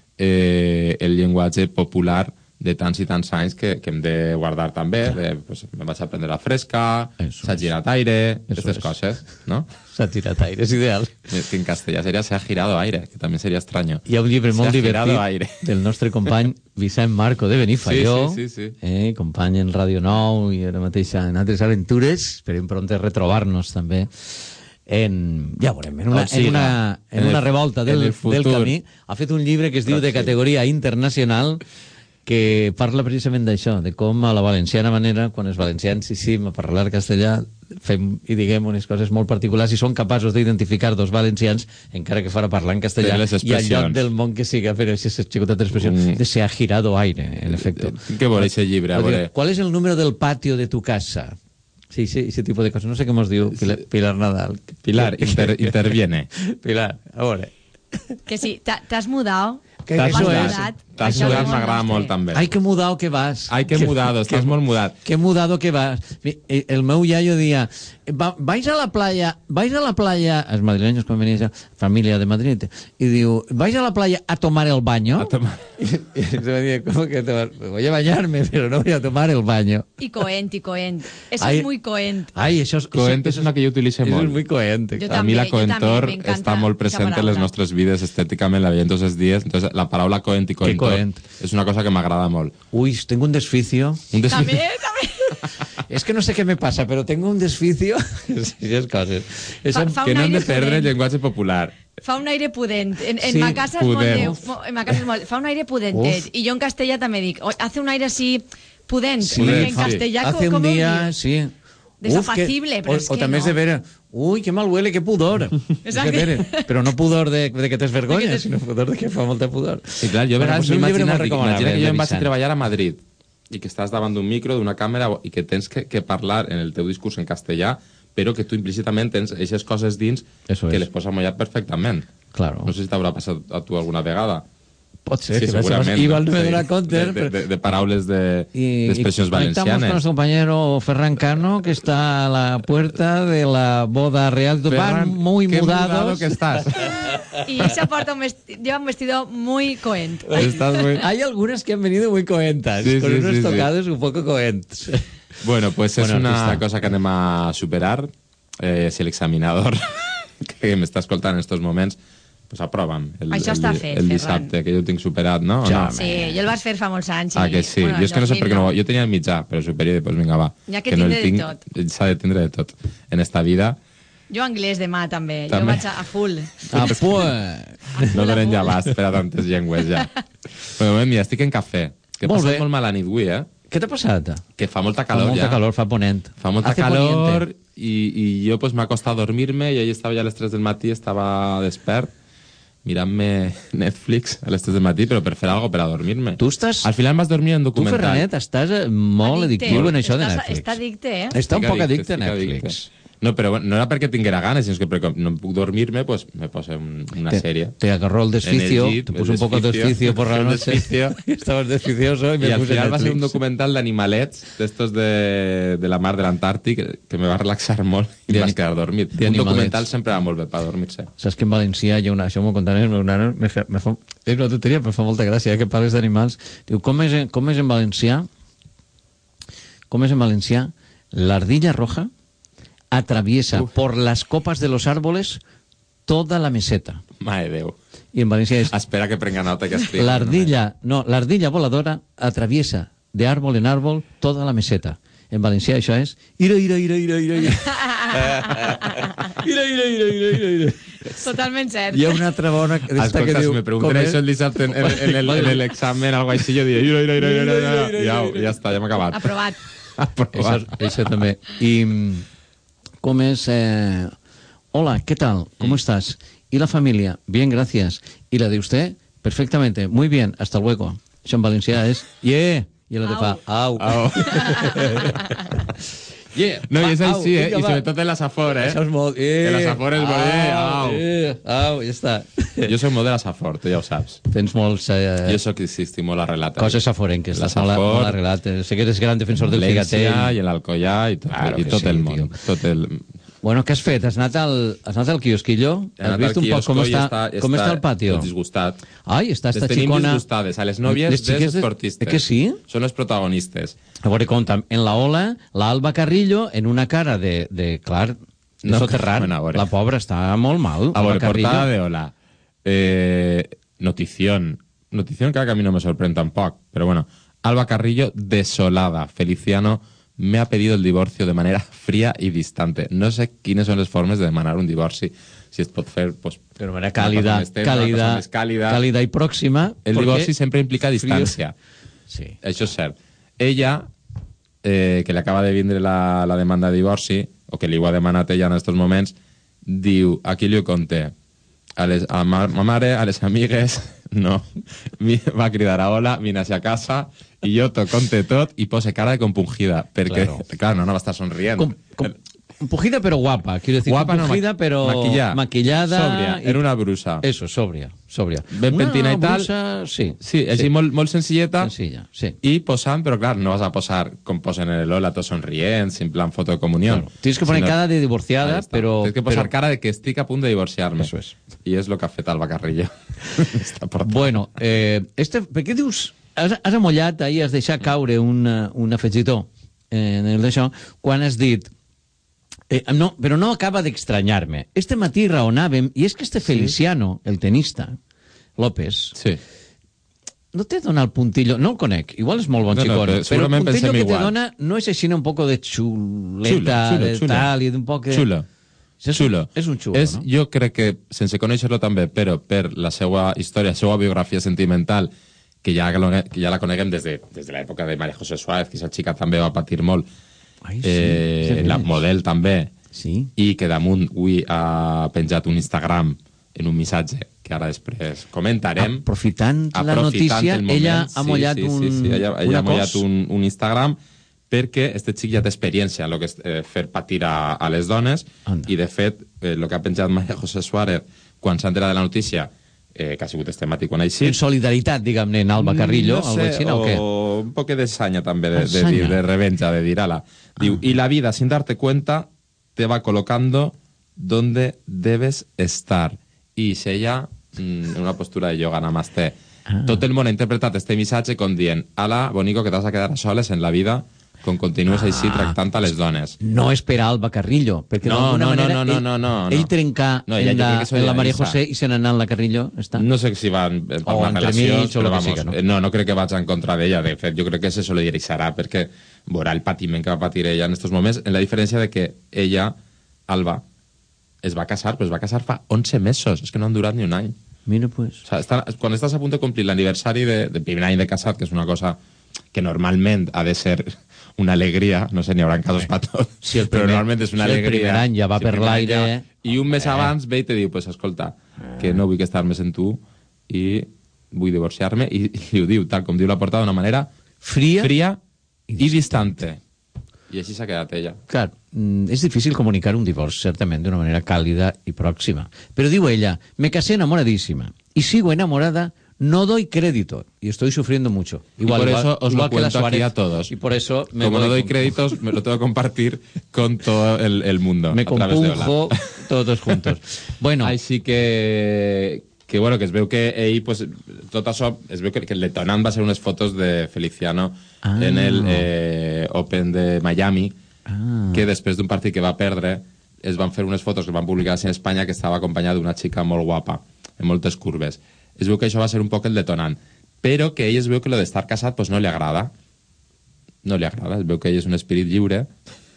Speaker 13: eh, el llenguatge popular de tants i tants anys que, que hem de guardar també. De, pues, me vaig aprendre la fresca, s'ha girat aire, aquestes coses, no?
Speaker 2: S'ha girat aire, és ideal.
Speaker 13: Es que en castellà seria s'ha girado aire, que també seria estrany.
Speaker 2: Hi ha un llibre molt divertit del nostre company Vicent Marco de Benifaió,
Speaker 13: sí, sí, sí, sí.
Speaker 2: Eh, company en Ràdio Nou i ara mateix en altres aventures, esperem pronte retrobar-nos també en, ja veurem, en una, oh, sí, en una, en en una el, revolta del, del camí. Ha fet un llibre que es diu de categoria internacional que parla precisament d'això, de com a la valenciana manera, quan els valencians sí, sí, a parlar castellà, fem i diguem unes coses molt particulars i són capaços d'identificar dos valencians, encara que fora parlar en castellà, i al lloc del món que siga, però aquesta xicotada expressió mm. de se ha girado aire, en efecte.
Speaker 13: Què vol aquest llibre? A veure.
Speaker 2: ¿Cuál es el número del patio de tu casa? Sí, sí, ese tipo de cosas. No sé què mos diu Pilar, Pilar Nadal.
Speaker 13: Pilar, inter, interviene.
Speaker 2: Pilar, a veure.
Speaker 14: Que sí, t'has mudat.
Speaker 13: T'has mudat. T'has mudat, m'agrada molt també.
Speaker 2: Ai, que mudado que vas.
Speaker 13: Ai, que mudado, estàs molt mudat.
Speaker 2: Que mudado que vas. El meu iaio dia, vais a la playa, vais a la playa, els madrileños quan venien, família de Madrid, i diu, vais a la playa a tomar el baño.
Speaker 13: A tomar.
Speaker 2: I se me dice, ¿cómo que tomar? Voy a bañarme, pero no voy a tomar el baño.
Speaker 14: Y coent, y coent. Eso es muy coent.
Speaker 2: Ai, això és...
Speaker 13: Coent és una que jo utilitzo molt.
Speaker 2: Eso es muy coent.
Speaker 13: A mi la coentor està molt present en les nostres vides estèticament, la veiem tots els dies, entonces la paraula coent i coentor és una cosa que m'agrada molt.
Speaker 2: Uy, tengo un desficio.
Speaker 13: Un desficio.
Speaker 14: També, també.
Speaker 2: Es que no sé qué me pasa, pero tengo un desficio. Esas coses.
Speaker 14: Fa, fa
Speaker 13: que
Speaker 14: un
Speaker 13: no hem
Speaker 14: aire
Speaker 13: de perdre el
Speaker 14: pudent.
Speaker 13: llenguatge popular.
Speaker 14: Fa un aire pudent. En, en
Speaker 13: Sí,
Speaker 14: ma casa és molt de,
Speaker 13: pudent.
Speaker 14: mo- en ma casa és molt, fa un aire pudentet.
Speaker 2: Uf.
Speaker 14: I jo en castellà també dic, "Oi, hace un aire así pudent.
Speaker 2: Sí,
Speaker 14: Perquè en
Speaker 2: fa-
Speaker 14: castellà
Speaker 2: hace
Speaker 14: com,
Speaker 2: un
Speaker 14: com ho
Speaker 2: día,
Speaker 14: dius?
Speaker 2: sí.
Speaker 14: Desapacible,
Speaker 2: Uf, que-
Speaker 14: pero
Speaker 2: o,
Speaker 14: es
Speaker 2: o
Speaker 14: que
Speaker 2: també és de
Speaker 14: no.
Speaker 2: ver, uy, qué mal huele, qué pudor. És
Speaker 14: Exacte.
Speaker 2: de ver, però no pudor de, de que tens vergonya,
Speaker 14: De que te-
Speaker 2: sinó pudor de que fa molta pudor.
Speaker 13: Sí, clar, jo a
Speaker 2: Bueno,
Speaker 13: vegades
Speaker 2: pues un llibre
Speaker 13: m'imagino,
Speaker 2: molt
Speaker 13: dic,
Speaker 2: recomanable,
Speaker 13: imagina que jo
Speaker 2: de
Speaker 13: em vaig a
Speaker 2: Vicent.
Speaker 13: treballar a Madrid i que estàs davant d'un micro, d'una càmera, i que tens que, que parlar en el teu discurs en castellà, però que tu implícitament tens aquestes coses dins
Speaker 2: Eso
Speaker 13: que
Speaker 2: es.
Speaker 13: les pots amollar perfectament.
Speaker 2: Claro.
Speaker 13: No sé si t'haurà passat a tu alguna vegada.
Speaker 2: Pot ser,
Speaker 13: Sí,
Speaker 2: que vas-
Speaker 13: segurament.
Speaker 2: igual no me
Speaker 13: Sí.
Speaker 2: dono compte,
Speaker 13: De, de,
Speaker 2: pero-
Speaker 13: de, de paraules de,
Speaker 2: Y,
Speaker 13: d'expressions
Speaker 2: y conectamos con
Speaker 13: valencianes.
Speaker 2: nuestro compañero Ferran Cano, que está a la puerta de la boda real. Van
Speaker 13: Ferran,
Speaker 2: muy
Speaker 13: qué mudado
Speaker 2: mudados.
Speaker 13: que estás.
Speaker 14: Y se porta un vestido, lleva un vestido muy coent.
Speaker 13: Estás muy...
Speaker 2: Hay algunas que han venido muy coentas,
Speaker 13: Sí,
Speaker 2: con
Speaker 13: sí,
Speaker 2: unos
Speaker 13: sí, sí.
Speaker 2: tocados un poco coents.
Speaker 13: Bueno, pues és
Speaker 2: Bueno,
Speaker 13: una
Speaker 2: artista.
Speaker 13: cosa que anem a superar. Eh, si l'examinador que m'està escoltant en estos moments, pues aprova'm el,
Speaker 14: Això
Speaker 13: el,
Speaker 14: està
Speaker 13: el,
Speaker 14: fet,
Speaker 13: el
Speaker 14: Ferran.
Speaker 13: dissabte, que jo ho tinc superat, no? O
Speaker 2: Ja,
Speaker 13: no?
Speaker 14: Sí, jo el vas fer fa molts anys.
Speaker 13: Ah,
Speaker 14: i,
Speaker 13: que sí.
Speaker 14: bueno,
Speaker 13: jo és que no sé per què no...
Speaker 14: dos mil nou.
Speaker 13: Jo tenia el mitjà, però el superior, doncs vinga, va.
Speaker 14: N'hi ha que
Speaker 13: no el
Speaker 14: tindre de tot.
Speaker 13: S'ha de tindre de tot. En esta vida,
Speaker 14: Jo anglès demà també.
Speaker 13: També.
Speaker 14: Jo vaig a, a full.
Speaker 2: Ah, pues...
Speaker 13: no donen ja abast per a tantes llengües, ja. Però de moment, mira, estic en cafè. Que he
Speaker 2: Molt
Speaker 13: passat
Speaker 2: bé.
Speaker 13: molt mala nit avui, eh?
Speaker 2: Què t'ha passat?
Speaker 13: Que fa molta
Speaker 2: Fa
Speaker 13: calor,
Speaker 2: molta
Speaker 13: ja.
Speaker 2: calor, fa ponent.
Speaker 13: Fa molta
Speaker 2: Hace
Speaker 13: calor
Speaker 2: poniente.
Speaker 13: i, i jo pues, m'ha costat dormir-me i ell estava ja a les tres del matí, estava despert mirant-me Netflix a les tres del matí, però per fer alguna per a dormir-me.
Speaker 2: Tu estàs...
Speaker 13: Al final em vas dormir en
Speaker 2: Tu,
Speaker 13: documental.
Speaker 2: Ferranet, estàs eh, molt
Speaker 14: Addicte.
Speaker 2: addictiu en això de
Speaker 14: Estàs-
Speaker 2: Netflix.
Speaker 14: Està addicte, eh?
Speaker 2: Està un
Speaker 13: Estic
Speaker 2: poc addicte a
Speaker 13: estic
Speaker 2: Netflix.
Speaker 13: No, però bueno, no era perquè tinguera ganes, sinó que perquè no em puc dormir-me, pues me poso un, una
Speaker 2: Te-
Speaker 13: serie.
Speaker 2: Te agarró el desficio,
Speaker 13: En el jeep,
Speaker 2: te
Speaker 13: el
Speaker 2: puso un poco
Speaker 13: desficio,
Speaker 2: desficio por la
Speaker 13: el
Speaker 2: noche.
Speaker 13: desficio.
Speaker 2: Estabas desficioso y me
Speaker 13: I al
Speaker 2: puse
Speaker 13: final va ser un
Speaker 2: Netflix.
Speaker 13: documental d'animalets, d'estos de, de la mar de l'Antàrtic, que, que me va relaxar molt i
Speaker 2: De
Speaker 13: em vas
Speaker 2: ani-
Speaker 13: quedar dormit.
Speaker 2: de
Speaker 13: Un
Speaker 2: animalets.
Speaker 13: documental sempre va molt bé per dormir-se.
Speaker 2: Saps que en valencià hi ha una... Això m'ho contaran els meus nanos, me fa, me fa, és una tonteria, però fa molta gràcia, eh, que parles d'animals. Diu, com és, en- com és en valencià? Com és en valencià? L'ardilla roja atraviesa
Speaker 13: Uf.
Speaker 2: por las copas de los árboles toda la meseta.
Speaker 13: Mare de Déu.
Speaker 2: Y en valencià és...
Speaker 13: Espera que prenga nota que escriu.
Speaker 2: La ardilla, no, la ardilla voladora atraviesa de árbol en árbol toda la meseta. En valencià això és... Ira, ira, ira, ira, ira, ira. Ira, ira, ira, ira, ira, ira.
Speaker 14: Totalment cert.
Speaker 2: Hi ha una altra bona d'esta
Speaker 13: Escolta,
Speaker 2: que diu...
Speaker 13: si me pregunten
Speaker 2: com és?
Speaker 13: això el dissabte en, en, en, el, en l'examen, algo així, jo diria, ira, ira, ira, ira, ira, ira, ja, ja està, ja hem acabat.
Speaker 14: Aprovat.
Speaker 2: Això, això també. Y mm, ¿cómo es? Eh, hola, ¿qué tal? ¿Cómo estás? ¿Y la familia? Bien, gracias. ¿Y la de usted? Perfectamente. Muy bien. Hasta luego. Això en valencià és... Yeah. I la de fa... Au.
Speaker 13: Au.
Speaker 2: Yeah.
Speaker 13: No, i és
Speaker 2: Au,
Speaker 13: així, eh?
Speaker 2: vinga,
Speaker 13: I
Speaker 2: va.
Speaker 13: sobretot en la Safor, eh?
Speaker 2: Això és molt... Eh.
Speaker 13: Que la Safor és molt... Eh,
Speaker 2: Au.
Speaker 13: au.
Speaker 2: Eh. Au, ja està.
Speaker 13: Jo soc molt de la Safor, tu ja ho saps.
Speaker 2: Tens molts... Eh,
Speaker 13: Jo soc, sí, estic molt arrelat.
Speaker 2: coses saforenques.
Speaker 13: La
Speaker 2: Estàs molt,
Speaker 13: Safor,
Speaker 2: molt arrelat. Sé que eres gran defensor del
Speaker 13: València
Speaker 2: figatell.
Speaker 13: i l'Alcoyà i tot,
Speaker 2: Claro
Speaker 13: i
Speaker 2: que
Speaker 13: tot
Speaker 2: sí,
Speaker 13: el món.
Speaker 2: tio.
Speaker 13: Tot el...
Speaker 2: Bueno, què has fet? Has anat al, has anat al quiosquillo?
Speaker 13: He
Speaker 2: Has
Speaker 13: anat
Speaker 2: vist
Speaker 13: al
Speaker 2: un poc com
Speaker 13: quiosco i
Speaker 2: està, com està el patio?
Speaker 13: Disgustat.
Speaker 2: Ai, està esta
Speaker 13: Les tenim
Speaker 2: xicona...
Speaker 13: disgustades, a les nòvies
Speaker 2: Les xiques
Speaker 13: dels
Speaker 2: de-
Speaker 13: esportistes.
Speaker 2: Eh que sí?
Speaker 13: Són les protagonistes.
Speaker 2: A veure, compta, en la ola, la Alba Carrillo, en una cara de, de clar, de
Speaker 13: No,
Speaker 2: soterrar.
Speaker 13: bueno, a veure.
Speaker 2: La pobra està molt mal.
Speaker 13: A
Speaker 2: Alba
Speaker 13: ver,
Speaker 2: Carrillo.
Speaker 13: portada de Hola. Eh, notición. Notición que a mí no me sorprende tampoco. Pero bueno, Alba Carrillo desolada. Feliciano me ha pedido el divorcio de manera fría y distante. No sé quines són les formes de demanar un divorci. Si es pot fer, pues...
Speaker 2: Però de manera càlida,
Speaker 13: una cosa més tendra, una
Speaker 2: càlida,
Speaker 13: cosa més càlida.
Speaker 2: càlida i pròxima.
Speaker 13: El
Speaker 2: perquè-
Speaker 13: divorci sempre implica distància.
Speaker 2: Sí.
Speaker 13: Això és cert. Ella, eh, que li acaba de vindre la, la demanda de divorci, o que li ho ha demanat ella en aquests moments, diu, aquí li ho conté. A, les, a ma, ma mare, a les amigues, no. Mi, va cridar a hola, vine hacia casa, i jo t'ho conté tot i pose cara de compungida, perquè,
Speaker 2: Claro.
Speaker 13: claro, no, no va estar sonrient.
Speaker 2: Com, com, Empujida pero guapa, quiero decir,
Speaker 13: Guapa, no,
Speaker 2: empujida
Speaker 13: ma-
Speaker 2: pero
Speaker 13: maquillada.
Speaker 2: maquillada.
Speaker 13: Sobria,
Speaker 2: y-
Speaker 13: era una brusa.
Speaker 2: Eso, sobria, sobria.
Speaker 13: Ben
Speaker 2: Una
Speaker 13: pentina i tal.
Speaker 2: brusa, sí.
Speaker 13: Sí, així
Speaker 2: sí.
Speaker 13: molt, molt senzilleta.
Speaker 2: Senzilla, sí.
Speaker 13: I posant, però clar, no vas a posar com posen en el Lola, tots sonrients, en plan foto de comunión.
Speaker 2: Claro. Tienes que poner
Speaker 13: Sino-
Speaker 2: cara de divorciada,
Speaker 13: Ahí está.
Speaker 2: pero...
Speaker 13: Tienes que posar
Speaker 2: pero-
Speaker 13: cara de que estic a punt de divorciar-me.
Speaker 2: Eso es.
Speaker 13: I és lo que ha fet Alba Carrillo. Està portant.
Speaker 2: Bueno, eh, este, per què dius... Has, has amollat ahir, has deixat caure un, eh, un afegitó en el d'això, quan has dit... Eh, no, però no acaba d'extranyar-me. Este matí raonàvem, i és que este Feliciano, el tenista, López,
Speaker 13: sí.
Speaker 2: no te dona el puntillo, no el conec, igual és molt bon
Speaker 13: No, no,
Speaker 2: xicón,
Speaker 13: però
Speaker 2: però el
Speaker 13: segurament
Speaker 2: puntillo
Speaker 13: pensem
Speaker 2: que te
Speaker 13: igual.
Speaker 2: dona no és així un poco de xuleta,
Speaker 13: Xulo, xulo,
Speaker 2: de
Speaker 13: xulo.
Speaker 2: tal, i d'un poc de...
Speaker 13: Xulo.
Speaker 2: És,
Speaker 13: xulo.
Speaker 2: Un, és un xulo,
Speaker 13: és,
Speaker 2: no?
Speaker 13: Jo crec que, sense conèixer-lo també, però per la seva història, la seva biografia sentimental, que ja, que ja la coneguem des de, des de l'època de María José Suárez, que aquesta xica també va patir molt,
Speaker 2: Ai, sí,
Speaker 13: eh,
Speaker 2: sí,
Speaker 13: la
Speaker 2: és.
Speaker 13: model també,
Speaker 2: sí.
Speaker 13: i que damunt avui ha penjat un Instagram en un missatge que ara després comentarem.
Speaker 2: Aprofitant, la notícia,
Speaker 13: el moment,
Speaker 2: ella ha mollat
Speaker 13: sí, sí,
Speaker 2: un,
Speaker 13: sí, sí, ella, ella
Speaker 2: una
Speaker 13: ha mollat
Speaker 2: cos.
Speaker 13: un, un Instagram perquè este xic ja té experiència en el que és eh, fer patir a, a les dones. Anda. I de fet, el eh, que ha penjat María José Suárez quan s'ha enterat de la notícia, eh, que ha sigut estemàtic quan ha eixit.
Speaker 2: En solidaritat, diguem-ne, en Alba Carrillo,
Speaker 13: no sé,
Speaker 2: així, o,
Speaker 13: o
Speaker 2: què?
Speaker 13: un poc de sanya també, de, de,
Speaker 2: Sanya.
Speaker 13: dir, de revenja, de dir, ala. Diu, y la vida, sin darte cuenta, te va colocando donde debes estar. I si ella, en una postura de yoga namaste, ah. tot el món ha interpretat este missatge com dient, ala, bonico, que t'has a quedar a soles en la vida com continues ah. així tractant a les dones.
Speaker 2: No és per Alba Carrillo, perquè
Speaker 13: no,
Speaker 2: d'alguna
Speaker 13: no,
Speaker 2: manera
Speaker 13: no, no,
Speaker 2: ell,
Speaker 13: no, no, no.
Speaker 2: ell trencà
Speaker 13: no,
Speaker 2: en, la,
Speaker 13: en
Speaker 2: la María José i se n'anà en la Carrillo. Està?
Speaker 13: No sé si van per
Speaker 2: o
Speaker 13: les relacions, però vamos,
Speaker 2: siga, no?
Speaker 13: no, no crec que vaig en contra d'ella. De fet, jo crec que se solidaritzarà perquè veurà el patiment que va patir ella en aquests moments, en la diferència de que ella, Alba, es va casar, però es va casar fa onze mesos. És que no han durat ni un any.
Speaker 2: Mira, pues.
Speaker 13: O sea, està, quan estàs a punt de complir l'aniversari de, de primer any de casat, que és una cosa que normalment ha de ser una alegria, no sé, n'hi haurà casos per tot,
Speaker 2: si el primer,
Speaker 13: però normalment és una
Speaker 2: si
Speaker 13: alegria.
Speaker 2: el primer any ja va si per l'aire... Ja,
Speaker 13: I un mes eh. abans ve i te diu, pues escolta, que no vull estar més en tu i vull divorciar-me, i, i ho diu, tal com diu la portada, d'una manera
Speaker 2: fria,
Speaker 13: fria i, i distante. I així s'ha quedat ella.
Speaker 2: Clar, és difícil comunicar un divorci, certament, d'una manera càlida i pròxima. Però diu ella, me casé enamoradísima y sigo enamorada, no doy crédito y estoy sufriendo mucho. Igual,
Speaker 13: y por
Speaker 2: igual,
Speaker 13: eso os
Speaker 2: igual
Speaker 13: lo cuento
Speaker 2: Suárez,
Speaker 13: aquí a todos.
Speaker 2: Y por eso me
Speaker 13: Como
Speaker 2: voy
Speaker 13: no doy
Speaker 2: con...
Speaker 13: créditos, me lo tengo que compartir con todo el, el mundo.
Speaker 2: Me
Speaker 13: a través de
Speaker 2: compunjo todos juntos. Bueno.
Speaker 13: Així que... que bueno, que es veu que ell, pues, tot això, es veu que, que el detonant va ser unes fotos de Feliciano ah. en el eh, Open de Miami, ah. que després d'un partit que va perdre es van fer unes fotos que van publicar en Espanya que estava acompanyada d'una xica molt guapa, en moltes curves. Es veu que això va ser un poc el detonant, però que ell es veu que lo d'estar casat pues, no li agrada. No li agrada, es veu que ell és un espírit lliure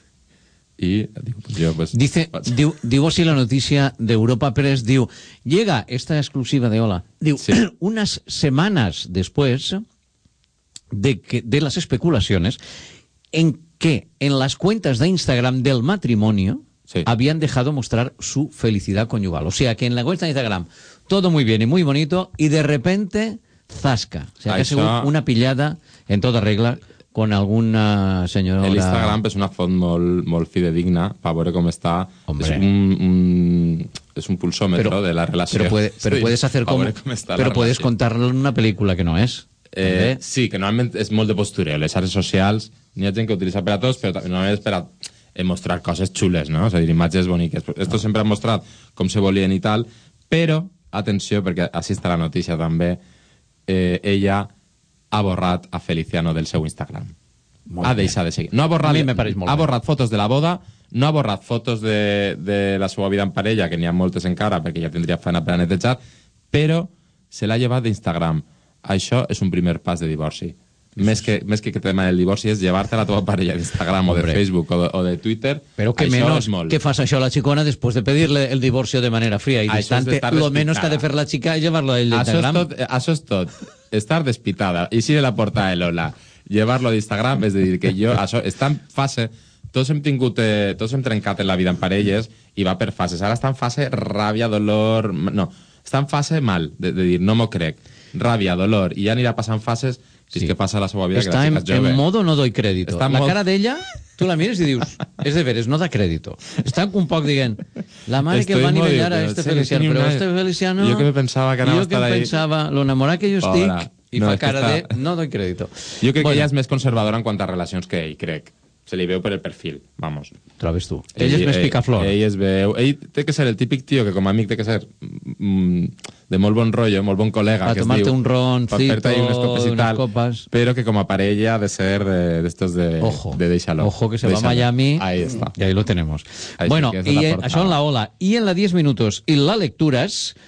Speaker 13: y digo, pues yo, pues,
Speaker 2: dice, diu, diu así la noticia de Europa Press, diu, llega esta exclusiva de Hola, diu, sí. unas semanas después de, que, de las especulaciones en que en las cuentas de Instagram del matrimonio sí. habían dejado mostrar su felicidad conyugal. O sea, que en la cuenta de Instagram todo muy bien y muy bonito y de repente, zasca. O sea, que
Speaker 13: Això...
Speaker 2: ha sigut una pillada en toda regla con alguna senyora...
Speaker 13: El Instagram és una font molt, molt fidedigna per veure com està.
Speaker 2: Hombre.
Speaker 13: És un, un, és un pulsómetro
Speaker 2: pero,
Speaker 13: de la relació.
Speaker 2: Pero, puede, pero sí, puedes hacer como... Pero puedes contarle una película que no és.
Speaker 13: Eh, sí, que normalment és molt de postureo. Les xarxes socials, n'hi ha gent que utilitza per a tots, però normalment és per a mostrar coses xules, no? És a dir, imatges boniques. Esto sempre han mostrat com se volien i tal, però, atenció, perquè així està la notícia també, eh, ella ha borrat a Feliciano del seu Instagram. Molt ha deixat de seguir. No ha borrat, ha borrat fotos de la boda, no ha borrat fotos de, de la seva vida en parella, que n'hi ha moltes encara, perquè ja tindria feina per a netejar, però se l'ha llevat d'Instagram. Això és un primer pas de divorci. Més que, més que que te demani el divorci és llevar-te la teva parella d'Instagram o de Facebook o de, o de Twitter.
Speaker 2: Però que menos que fas això a la xicona després de pedirle el divorcio de manera fría y distante. Lo menos que ha de fer la chica és llevarlo a Instagram.
Speaker 13: Això és tot. Estar despitada i si la porta de Lola, llevarlo d'Instagram, és a dir, que jo, això està en fase, tots hem tingut, eh, tots hem trencat en la vida en parelles i va per fases. Ara està en fase ràbia, dolor, no, està en fase mal, de, de dir, no m'ho crec, ràbia, dolor, i ja anirà passant fases fins sí. que passa la seva vida,
Speaker 2: està
Speaker 13: que la xica
Speaker 2: jove. En modo no doy crédito. Està la molt... cara d'ella, tu la mires i dius, és de veres, no da crédito. Està un poc dient, la mare Estoy que va nivellar a este Feliciano, però este Feliciano...
Speaker 13: Jo que me pensava que anava a estar ahí...
Speaker 2: Jo que pensava, lo enamorat que jo estic, Pobre. i no, fa cara està... de, no doy crédito.
Speaker 13: Jo crec bueno. que ella és més conservadora en quant a relacions que ell, crec. Se li veu per el perfil, vamos.
Speaker 2: Trobes tu. Ell, ell és més picaflor.
Speaker 13: Ell, ell es veu... Ell té que ser el típic tio que com a amic té que ser mm, de molt bon rotllo, molt bon col·lega,
Speaker 2: a
Speaker 13: que es diu...
Speaker 2: tomar-te un roncito,
Speaker 13: unes copes i
Speaker 2: unes
Speaker 13: tal,
Speaker 2: copas...
Speaker 13: però que com a parella ha de ser de, de estos de...
Speaker 2: Ojo,
Speaker 13: de déixalo.
Speaker 2: Ojo que se va a Miami
Speaker 13: ahí está.
Speaker 2: y ahí lo tenemos.
Speaker 13: Ahí
Speaker 2: bueno,
Speaker 13: sí
Speaker 2: y en, això en la Ola. Y en la diez minutos y la lecturas...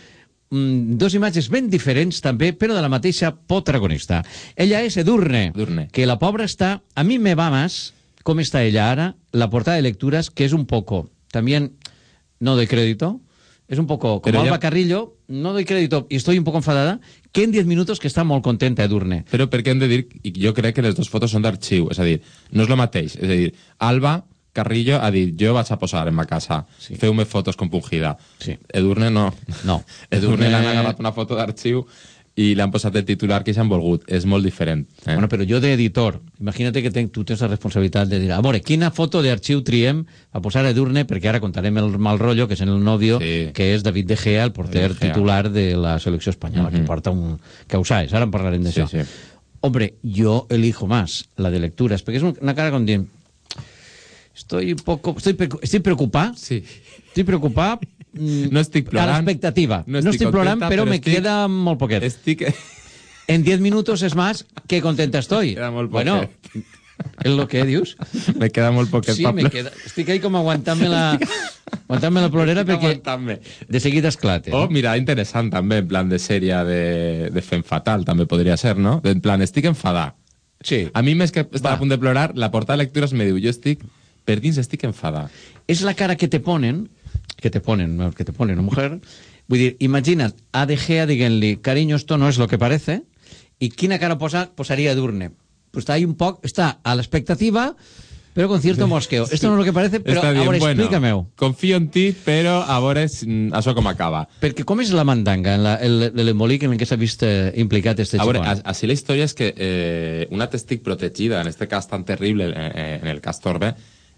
Speaker 2: mm, dos imatges ben diferents també, però de la mateixa protagonista. Ella és Edurne,
Speaker 13: Edurne,
Speaker 2: que la pobra està... A mi me va más com està ella ara, la portada de lecturas, que és un poco, también, no doy crédito, es un poco como
Speaker 13: Pero
Speaker 2: Alba
Speaker 13: ya...
Speaker 2: Carrillo, no doy crédito y estoy un poco enfadada, que en diez minutos que està molt contenta Edurne.
Speaker 13: Però perquè hem de dir, i jo crec que les dues fotos són d'arxiu, és a dir, no és el mateix, és a dir, Alba Carrillo ha dit, jo vaig a posar en ma casa, sí. Feu-me fotos compungida.
Speaker 2: Sí.
Speaker 13: Edurne no.
Speaker 2: No.
Speaker 13: Edurne, Edurne... l'han agarrat una foto d'arxiu i l'han posat el titular que s'han volgut. És molt diferent. Eh?
Speaker 2: Bueno, però jo d'editor, imagina't que ten, tu tens la responsabilitat de dir, a veure, quina foto d'arxiu triem a posar a Edurne, perquè ara contarem el mal rotllo, que és en el novio, sí. Que és David De Gea, el porter de titular de la selecció espanyola, uh -huh. que porta un... que ho sabes, ara en parlarem d'això. Sí, sí. Hombre, yo elijo más la de lecturas, perquè és una cara con dient... Estoy un poco... Estoy, estoy preocupado.
Speaker 13: Sí.
Speaker 2: Estoy preocupado...
Speaker 13: No estic plorant.
Speaker 2: A l'expectativa.
Speaker 13: No estic,
Speaker 2: no estic plorant, però,
Speaker 13: però
Speaker 2: me
Speaker 13: estic...
Speaker 2: queda molt poquet.
Speaker 13: Estic...
Speaker 2: En diez minutos es más que contenta estoy.
Speaker 13: Queda molt
Speaker 2: bueno,
Speaker 13: poquet.
Speaker 2: és lo que dius.
Speaker 13: Me queda molt poquet.
Speaker 2: Sí, me queda... Estic ahí com aguantant-me la... aguantant-me la plorera perquè de seguida esclate.
Speaker 13: Oh, mira, interessant també, en plan de sèrie de, de Fem Fatal, també podria ser, no? En plan, estic enfadat.
Speaker 2: Sí.
Speaker 13: A mi, més que estar Va. a punt de plorar, la portada de lectures me diu, jo estic, per dins estic enfadat.
Speaker 2: És la cara que te ponen, que te ponen, que te ponen, mujer. Vull dir, imagina't, a De Gea diguent-li, cariño, esto no es lo que parece, i quina cara posa, posaria Edurne? Pues està ahí un poc, està a l'expectativa, però con cierto mosqueo. Esto no es lo que parece, però a veure,
Speaker 13: bueno,
Speaker 2: explícame-ho.
Speaker 13: Confío en ti, però a veure això com acaba.
Speaker 2: Perquè com és la mandanga, l'embolic en què s'ha vist eh, implicat este
Speaker 13: xicón? A veure,
Speaker 2: xicón?
Speaker 13: així la història és que eh, una testic protegida, en este cas tan terrible, eh, en el cas Torbe,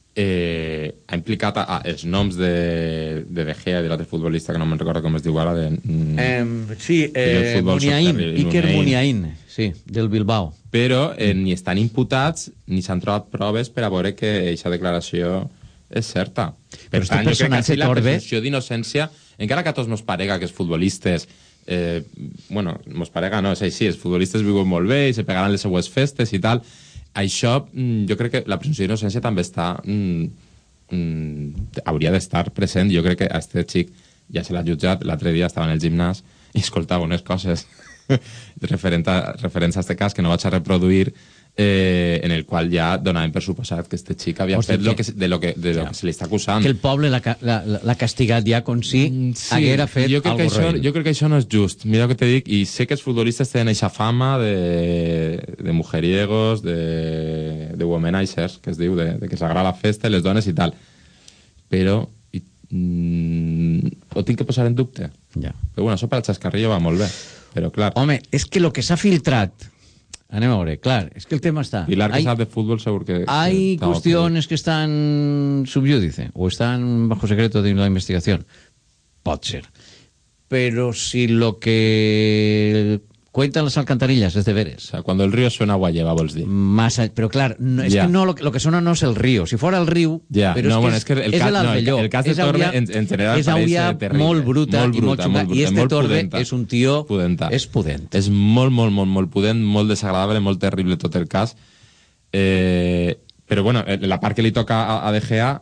Speaker 13: eh, ha implicat a, a els noms de De, de Gea i de l'altre futbolista, que no me'n recordo com es diu ara. De, mm,
Speaker 2: eh, sí, eh, Muniain, Iker Muniain, sí, del Bilbao.
Speaker 13: Però eh, ni estan imputats ni s'han trobat proves per a veure que aquesta declaració és certa. Per
Speaker 2: Però
Speaker 13: tant, jo crec que així la
Speaker 2: Torbe...
Speaker 13: presumpció d'innocència, encara que a tots mos parega que els futbolistes, eh, bueno, mos parega no, és així, els futbolistes viuen molt bé i se pegaran les seues festes i tal, això jo crec que la presumpció d'innocència també està... Mm, mm, hauria d'estar present. Jo crec que a este xic ja se l'ha jutjat, l'altre dia estava en el gimnàs i escoltava unes coses referents a, referents a este cas que no vaig a reproduir, eh, en el qual ja donaven per suposat que este xic havia Hosti, fet lo que, de lo que, de lo que se li està acusant.
Speaker 2: Que el poble l'ha castigat ja com si mm, sí, haguera fet
Speaker 13: jo crec, que això, jo crec que això no és just. Mira el que te dic, i sé que els futbolistes tenen eixa fama de, de mujeriegos, de, de womanizers, que es diu, de, de que s'agrada la festa, les dones i tal. Però i, mm, ho tinc que posar en dubte.
Speaker 2: Ja.
Speaker 13: Però bueno, això per al xascarrillo va molt bé. Però clar...
Speaker 2: Home, és que lo que s'ha filtrat... Anem a veure, clar, és que el tema està...
Speaker 13: Pilar, que hay, sap de fútbol, segur que...
Speaker 2: Hay
Speaker 13: que
Speaker 2: cuestiones que están subyúdice o están bajo secreto de la investigación. Pot ser. Pero si lo que cuentan las alcantarillas es de veres...
Speaker 13: O sea, cuando el río suena agua lleva, vols dir.
Speaker 2: Más a... Pero claro, no, es yeah. que no, lo, lo que suena no es el río. Si fuera el río...
Speaker 13: Yeah.
Speaker 2: Però
Speaker 13: no,
Speaker 2: és,
Speaker 13: bueno,
Speaker 2: que
Speaker 13: és que el,
Speaker 2: és
Speaker 13: cas,
Speaker 2: el,
Speaker 13: no, el, el cas de Torbe en, en general
Speaker 2: és auria molt bruta,
Speaker 13: molt bruta
Speaker 2: i molt xunga,
Speaker 13: molt bruta,
Speaker 2: i este
Speaker 13: molt
Speaker 2: Torbe
Speaker 13: pudenta.
Speaker 2: és un tio...
Speaker 13: Pudenta.
Speaker 2: És pudent.
Speaker 13: És molt, molt, molt, molt pudent, molt desagradable, molt terrible tot el cas. Eh, però bueno, la part que li toca a, a De Gea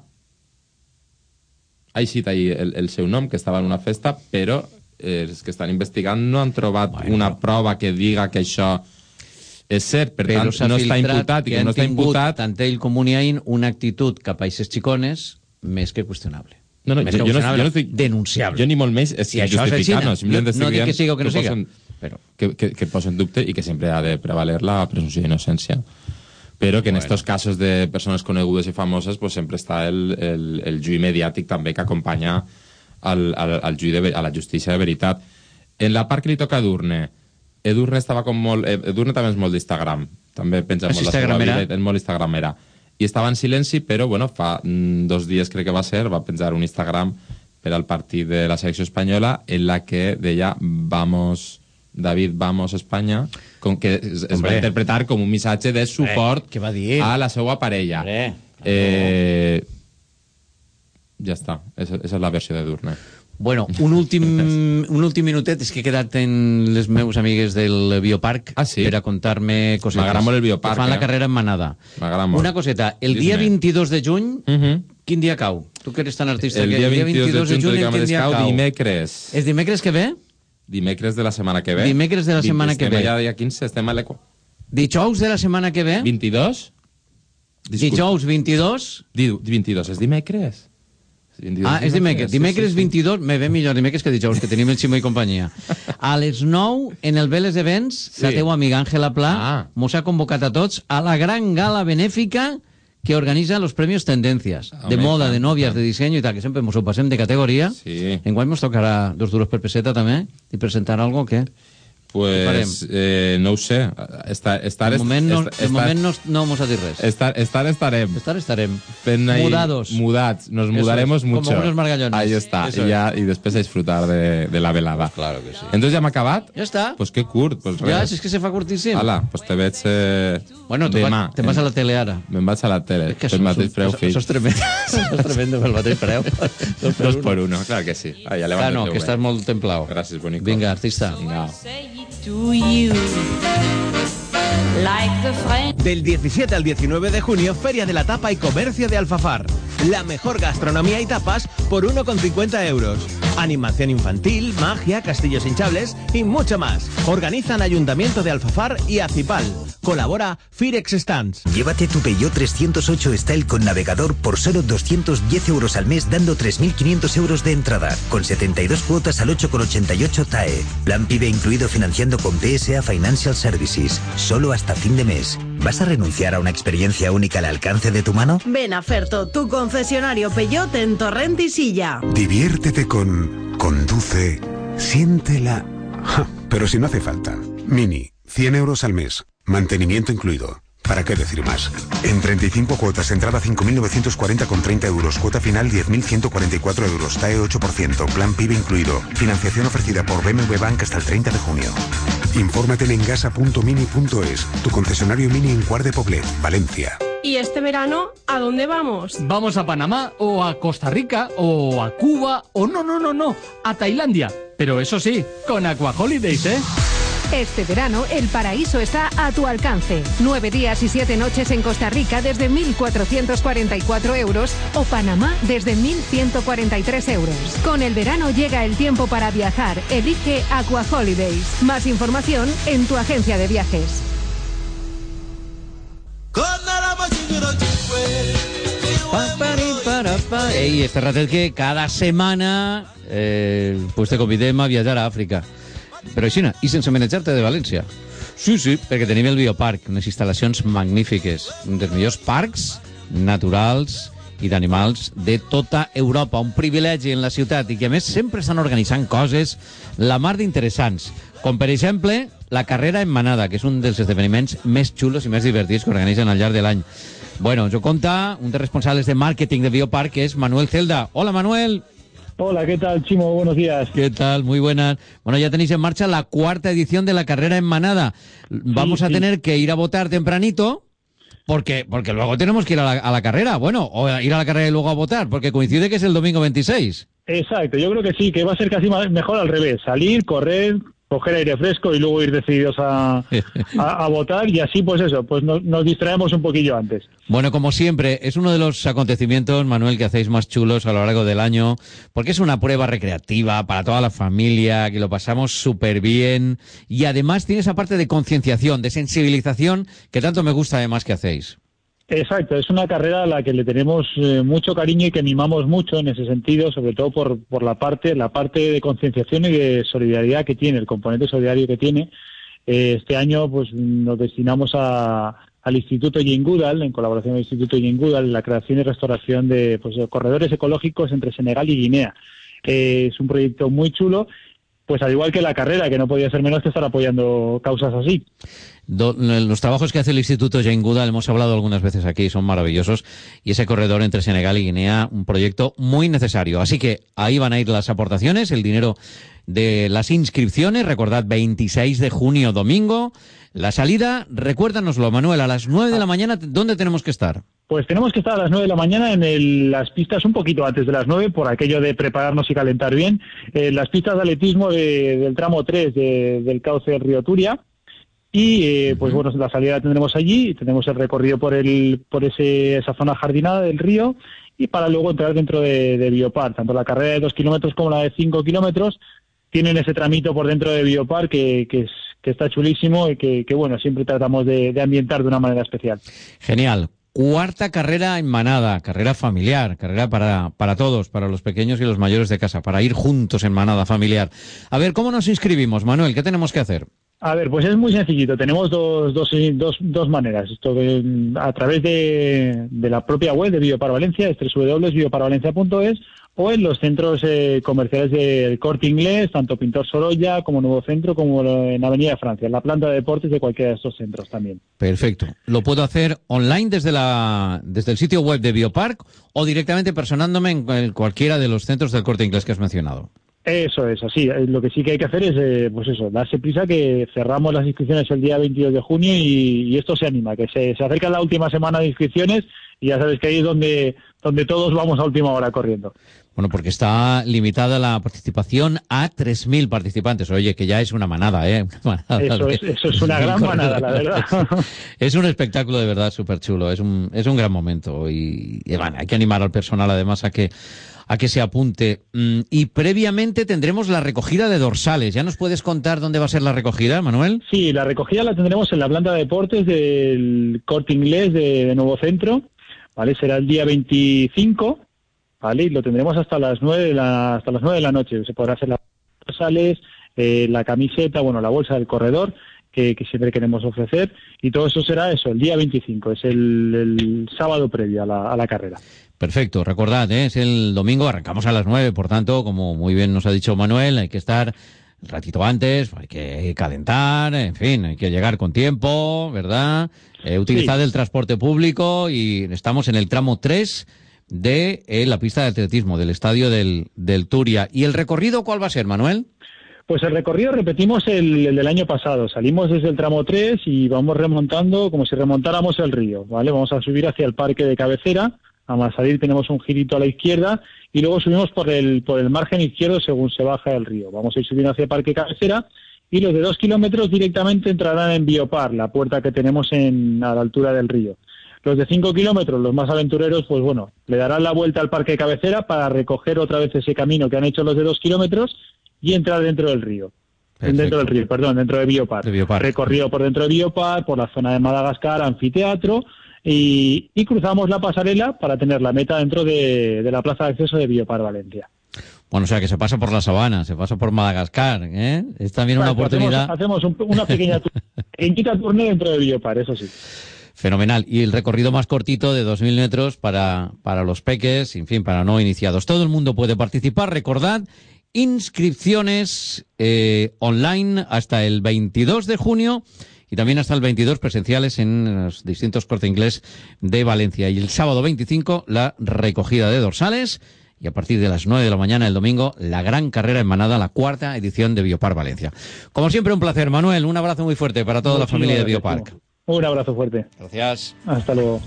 Speaker 13: ha eixit ahí el, el seu nom, que estava en una festa, però eh, els que estan investigant no han trobat bueno. una prova que diga que això és cert, per
Speaker 2: però
Speaker 13: tant no està imputat i que no està imputat...
Speaker 2: tant ell com Muniain una actitud cap a aquestes xicones més que qüestionable.
Speaker 13: No, no,
Speaker 2: més
Speaker 13: jo,
Speaker 2: que
Speaker 13: jo, no, jo no estic...
Speaker 2: denunciable.
Speaker 13: Jo ni molt més és
Speaker 2: si
Speaker 13: justificant-ho.
Speaker 2: No, no dic que siga o que no siga.
Speaker 13: Posen,
Speaker 2: però...
Speaker 13: que, que, que posa en dubte i que sempre ha de prevaler la presumpció d'innocència. Però que en estos bueno. casos de persones conegudes i famoses pues sempre està el, el, el juí mediàtic també que acompanya al, al, al juí de, a la justícia de veritat. En la part que li toca a Edurne, Edurne estava com molt... Edurne també és molt d'Instagram, també penja molt la seva vida, és molt instagramera. I estava en silenci, però bueno, fa mm, dos dies crec que va ser, va penjar un Instagram per al partit de la selecció espanyola en la que deia vamos... David, vamos Espanya, com que es, es va interpretar com un missatge de suport
Speaker 2: Hombre, va dir?
Speaker 13: a la seva parella. Eh, ja està, esa, esa és la versió de Edurne.
Speaker 2: Bueno, un últim, un últim minutet, és que he quedat en les meus amigues del Bioparc
Speaker 13: ah, sí?
Speaker 2: per a contar-me cosetes.
Speaker 13: M'agrada molt el Bioparc.
Speaker 2: Que fan
Speaker 13: eh?
Speaker 2: la carrera en manada.
Speaker 13: M'agrada molt.
Speaker 2: Una coseta, el dia vint-i-dos de juny,
Speaker 13: uh -huh.
Speaker 2: quin dia cau? Tu que eres tan artista.
Speaker 13: El dia vint-i-dos de juny, de juny quin dia cau? Dimecres.
Speaker 2: És dimecres que ve?
Speaker 13: Dimecres de la setmana que ve.
Speaker 2: Dimecres de la setmana que ve.
Speaker 13: Estem allà dia quinze, estem a l'Eco.
Speaker 2: Dijous de la setmana que ve.
Speaker 13: vint-i-dos? Disculpa.
Speaker 2: Dijous vint-i-dos?
Speaker 13: vint-i-dos, és dimecres?
Speaker 2: Ah, és dimecres. Dimecres vint-i-dos, me ve millor dimecres que dijous, que tenim el Ximo i companyia. A les nou, en el Vélez Events, sí. La teua amiga Àngela Pla ah. mos ha convocat a tots a la gran gala benéfica que organiza los premios Tendencias, de Home, moda, de novias, de diseño y tal, que sempre mos ho passem de categoria. Sí. Enguany mos tocarà dos duros per peseta també, i presentar algo que...
Speaker 13: Pues eh, no ho sé. Estar, estar,
Speaker 2: de moment, no,
Speaker 13: estar,
Speaker 2: de moment no, no mos ha dit res.
Speaker 13: Estar, estar estarem.
Speaker 2: Estar estarem.
Speaker 13: Ahí,
Speaker 2: mudados.
Speaker 13: Mudats. Nos mudaremos
Speaker 2: es,
Speaker 13: mucho.
Speaker 2: Como unos margallones.
Speaker 13: Ahí está. Y, ya, y después a disfrutar de, de la velada.
Speaker 2: Claro que sí.
Speaker 13: Entonces ja hem acabat?
Speaker 2: Ja està.
Speaker 13: Pues que curt. Pues
Speaker 2: ja, si és que se fa curtíssim.
Speaker 13: Hala, pues te veig eh,
Speaker 2: bueno,
Speaker 13: demà.
Speaker 2: Te vas a la tele ara.
Speaker 13: Me'n vaig a la tele.
Speaker 2: Que
Speaker 13: pel mateix preu, fill.
Speaker 2: Això és tremendo. Això és tremendo pel mateix preu.
Speaker 13: Dos, Dos per uno, clar que sí. Ah, ja
Speaker 2: clar, no, que estàs molt templau.
Speaker 13: Gràcies, bonico.
Speaker 2: Vinga, artista.
Speaker 13: Vinga.
Speaker 12: To you. Like the friend.
Speaker 11: Del diecisiete al diecinueve de junio, Feria de la Tapa y Comercio de Alfafar. La mejor gastronomía y tapas por uno con cincuenta euros. Animación infantil, magia, castillos hinchables y mucho más. Organizan Ayuntamiento de Alfafar y Acipal. Colabora Firex Stands.
Speaker 4: Llévate tu Peugeot trescientos ocho Style con navegador por solo doscientos diez euros al mes, dando tres mil quinientos euros de entrada, con setenta y dos cuotas al ocho con ochenta y ocho T A E. Plan PIBE incluido financiando con P S A Financial Services. Solo hasta fin de mes. ¿Vas a renunciar a una experiencia única al alcance de tu mano?
Speaker 5: Ven a Ferto, tu concesionario Peugeot en Torrent y Silla.
Speaker 15: Diviértete con Conduce, siéntela. Ja, pero si no hace falta. Mini, cien euros al mes. Mantenimiento incluido. ¿Para qué decir más? En treinta y cinco cuotas, entrada cinco mil novecientos cuarenta con treinta euros, cuota final diez mil ciento cuarenta y cuatro euros, T A E ocho por ciento, plan PIBE incluido. Financiación ofrecida por B M W Bank hasta el treinta de junio. Infórmate en engasa punto mini punto es, tu concesionario Mini en Cuart de Poblet, Valencia.
Speaker 17: ¿Y este verano a dónde vamos?
Speaker 6: Vamos a Panamá o a Costa Rica o a Cuba o no, no, no, no, a Tailandia. Pero eso sí, con Aqua Holidays, ¿eh?
Speaker 7: Este verano, el paraíso está a tu alcance. Nueve días y siete noches en Costa Rica desde mil cuatrocientos cuarenta y cuatro euros o Panamá desde mil ciento cuarenta y tres euros. Con el verano llega el tiempo para viajar. Elige Aqua Holidays. Más información en tu agencia de viajes.
Speaker 2: Ei, este ratet que cada setmana eh, pues te convidem a viatjar a Àfrica. Però així, i sense manejar-te de València. Sí, sí, perquè tenim el Bioparc, unes instal·lacions magnífiques, un dels millors parcs naturals i d'animals de tota Europa. Un privilegi en la ciutat i que, a més, sempre estan organitzant coses la mar d'interessants, com, per exemple, la carrera en manada, que és un dels esdeveniments més xulos i més divertits que organitzen al llarg de l'any. Bueno, ens ho conta un dels responsables de màrqueting de Bioparc, que és Manuel Celda. Hola, Manuel.
Speaker 18: Hola, ¿qué tal, Chimo? Buenos días.
Speaker 2: ¿Qué tal? Muy buenas. Bueno, ya tenéis en marcha la cuarta edición de la carrera en manada. Vamos sí, a sí. tener que ir a votar tempranito, porque porque luego tenemos que ir a la, a la carrera. Bueno, o ir a la carrera y luego a votar, porque coincide que es el domingo veintiséis.
Speaker 18: Exacto, yo creo que sí, que va a ser casi mejor al revés. Salir, correr, coger aire fresco y luego ir decididos a, a, a votar, y así pues eso, pues nos, nos distraemos un poquillo antes.
Speaker 2: Bueno, como siempre, es uno de los acontecimientos, Manuel, que hacéis más chulos a lo largo del año, porque es una prueba recreativa para toda la familia, que lo pasamos súper bien, y además tiene esa parte de concienciación, de sensibilización, que tanto me gusta además que hacéis.
Speaker 18: Exacto, es una carrera a la que le tenemos eh, mucho cariño y que mimamos mucho en ese sentido, sobre todo por, por la parte la parte de concienciación y de solidaridad que tiene, el componente solidario que tiene. Eh, este año pues nos destinamos a, al Instituto Jane Goodall, en colaboración con el Instituto Jane Goodall, la creación y restauración de pues, corredores ecológicos entre Senegal y Guinea. Eh, es un proyecto muy chulo, pues al igual que la carrera, que no podía ser menos que estar apoyando causas así.
Speaker 2: Do, los trabajos que hace el Instituto Jane Goodall, hemos hablado algunas veces aquí, son maravillosos, y ese corredor entre Senegal y Guinea, un proyecto muy necesario. Así que ahí van a ir las aportaciones, el dinero de las inscripciones. Recordad, veintiséis de junio, domingo, la salida. Recuérdanoslo, Manuel, a las nueve de la mañana, ¿dónde tenemos que estar?
Speaker 18: Pues tenemos que estar a las nueve de la mañana en el, las pistas, un poquito antes de las nueve, por aquello de prepararnos y calentar bien, eh, las pistas de atletismo de, del tramo tres de, del cauce del río Turia. Y eh, pues bueno, la salida la tendremos allí, tenemos el recorrido por el por ese esa zona jardinada del río, y para luego entrar dentro de, de Bioparc, tanto la carrera de dos kilómetros como la de cinco kilómetros, tienen ese tramito por dentro de Biopar que, que, es, que está chulísimo y que, que bueno, siempre tratamos de, de ambientar de una manera especial.
Speaker 2: Genial. Cuarta carrera en manada, carrera familiar, carrera para, para todos, para los pequeños y los mayores de casa, para ir juntos en manada familiar. A ver, ¿cómo nos inscribimos, Manuel? ¿Qué tenemos que hacer?
Speaker 18: A ver, pues es muy sencillito. Tenemos dos, dos, dos, dos maneras. Esto de, a través de, de la propia web de Biopar Valencia, es doble u doble u doble u punto bioparvalencia punto es, o en los centros eh, comerciales del Corte Inglés, tanto Pintor Sorolla como Nuevo Centro, como en Avenida Francia, en la planta de deportes de cualquiera de estos centros también.
Speaker 2: Perfecto. ¿Lo puedo hacer online desde la desde el sitio web de Biopark o directamente personándome en cualquiera de los centros del Corte Inglés que has mencionado?
Speaker 18: Eso es, así. Lo que sí que hay que hacer es, eh, pues eso, darse prisa, que cerramos las inscripciones el día veintidós de junio y, y esto se anima, que se, se acerca la última semana de inscripciones y ya sabes que ahí es donde, donde todos vamos a última hora corriendo.
Speaker 2: Bueno, porque está limitada la participación a tres mil participantes. Oye, que ya es una manada, ¿eh? Una manada
Speaker 18: eso,
Speaker 2: de,
Speaker 18: es, eso es una gran manada, la verdad.
Speaker 2: Es un espectáculo de verdad súper chulo, es un, es un gran momento y, y bueno, hay que animar al personal además a que a que se apunte. Y previamente tendremos la recogida de dorsales. ¿Ya nos puedes contar dónde va a ser la recogida, Manuel?
Speaker 18: Sí, la recogida la tendremos en la planta de deportes del Corte Inglés de, de Nuevo Centro, ¿vale? Será el día veinticinco, ¿vale? Y lo tendremos hasta las nueve de la, hasta las nueve de la noche. Se podrá hacer las dorsales, eh, la camiseta, bueno, la bolsa del corredor, que, que siempre queremos ofrecer, y todo eso será eso, el día veinticinco, es el, el sábado previo a la, a la carrera.
Speaker 2: Perfecto, recordad, ¿eh? Es el domingo, arrancamos a las nueve, por tanto, como muy bien nos ha dicho Manuel, hay que estar un ratito antes, hay que calentar, en fin, hay que llegar con tiempo, ¿verdad? Eh, utilizad sí. el transporte público y estamos en el tramo tres de eh, la pista de atletismo, del estadio del, del Turia. ¿Y el recorrido cuál va a ser, Manuel?
Speaker 18: Pues el recorrido repetimos el, el del año pasado. Salimos desde el tramo tres y vamos remontando como si remontáramos el río, ¿vale? Vamos a subir hacia el parque de cabecera. Al salir tenemos un girito a la izquierda y luego subimos por el por el margen izquierdo según se baja el río. Vamos a ir subiendo hacia el parque cabecera y los de dos kilómetros directamente entrarán en Biopar, la puerta que tenemos en, a la altura del río. Los de cinco kilómetros, los más aventureros, pues bueno, le darán la vuelta al parque cabecera para recoger otra vez ese camino que han hecho los de dos kilómetros y entrar dentro del río. Perfecto. Dentro del río, perdón, dentro de Biopar. de Biopar. Recorrido por dentro de Biopar, por la zona de Madagascar, anfiteatro, y, y cruzamos la pasarela para tener la meta dentro de, de la plaza de acceso de Biopar Valencia.
Speaker 2: Bueno, o sea, que se pasa por la sabana, se pasa por Madagascar, ¿eh? Es también una claro, oportunidad.
Speaker 18: Hacemos, hacemos un, una pequeña pequeñita turné dentro de Biopar, eso sí.
Speaker 2: Fenomenal. Y el recorrido más cortito de dos mil metros para, para los peques, en fin, para no iniciados. Todo el mundo puede participar. Recordad, inscripciones eh, online hasta el veintidós de junio y también hasta el veintidós presenciales en los distintos Corte Inglés de Valencia. Y el sábado veinticinco, la recogida de dorsales. Y a partir de las nueve de la mañana el domingo, la gran carrera en manada, la cuarta edición de Biopar Valencia. Como siempre, un placer, Manuel. Un abrazo muy fuerte para toda Muchísimas la familia de Biopark.
Speaker 18: Un abrazo fuerte.
Speaker 2: Gracias.
Speaker 18: Hasta luego.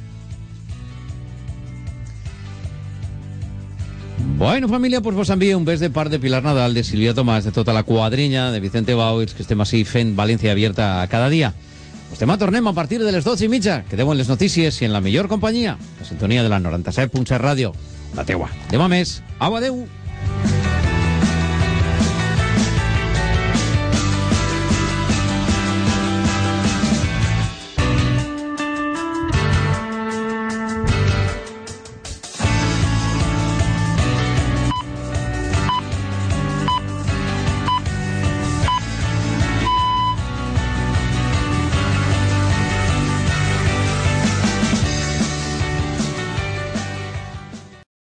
Speaker 2: Bueno, família, doncs vos envio un bes de part de Pilar Nadal, de Sílvia Tomàs, de tota la quadrinya, de Vicente Bauers, que estem així fent València Abierta cada dia. Pues demà tornem a partir de les dotze i mitja. Quedeu en les notícies i en la millor companyia. La sintonia de la noranta set punt set ràdio, la teua. Demà més. Au, adeu.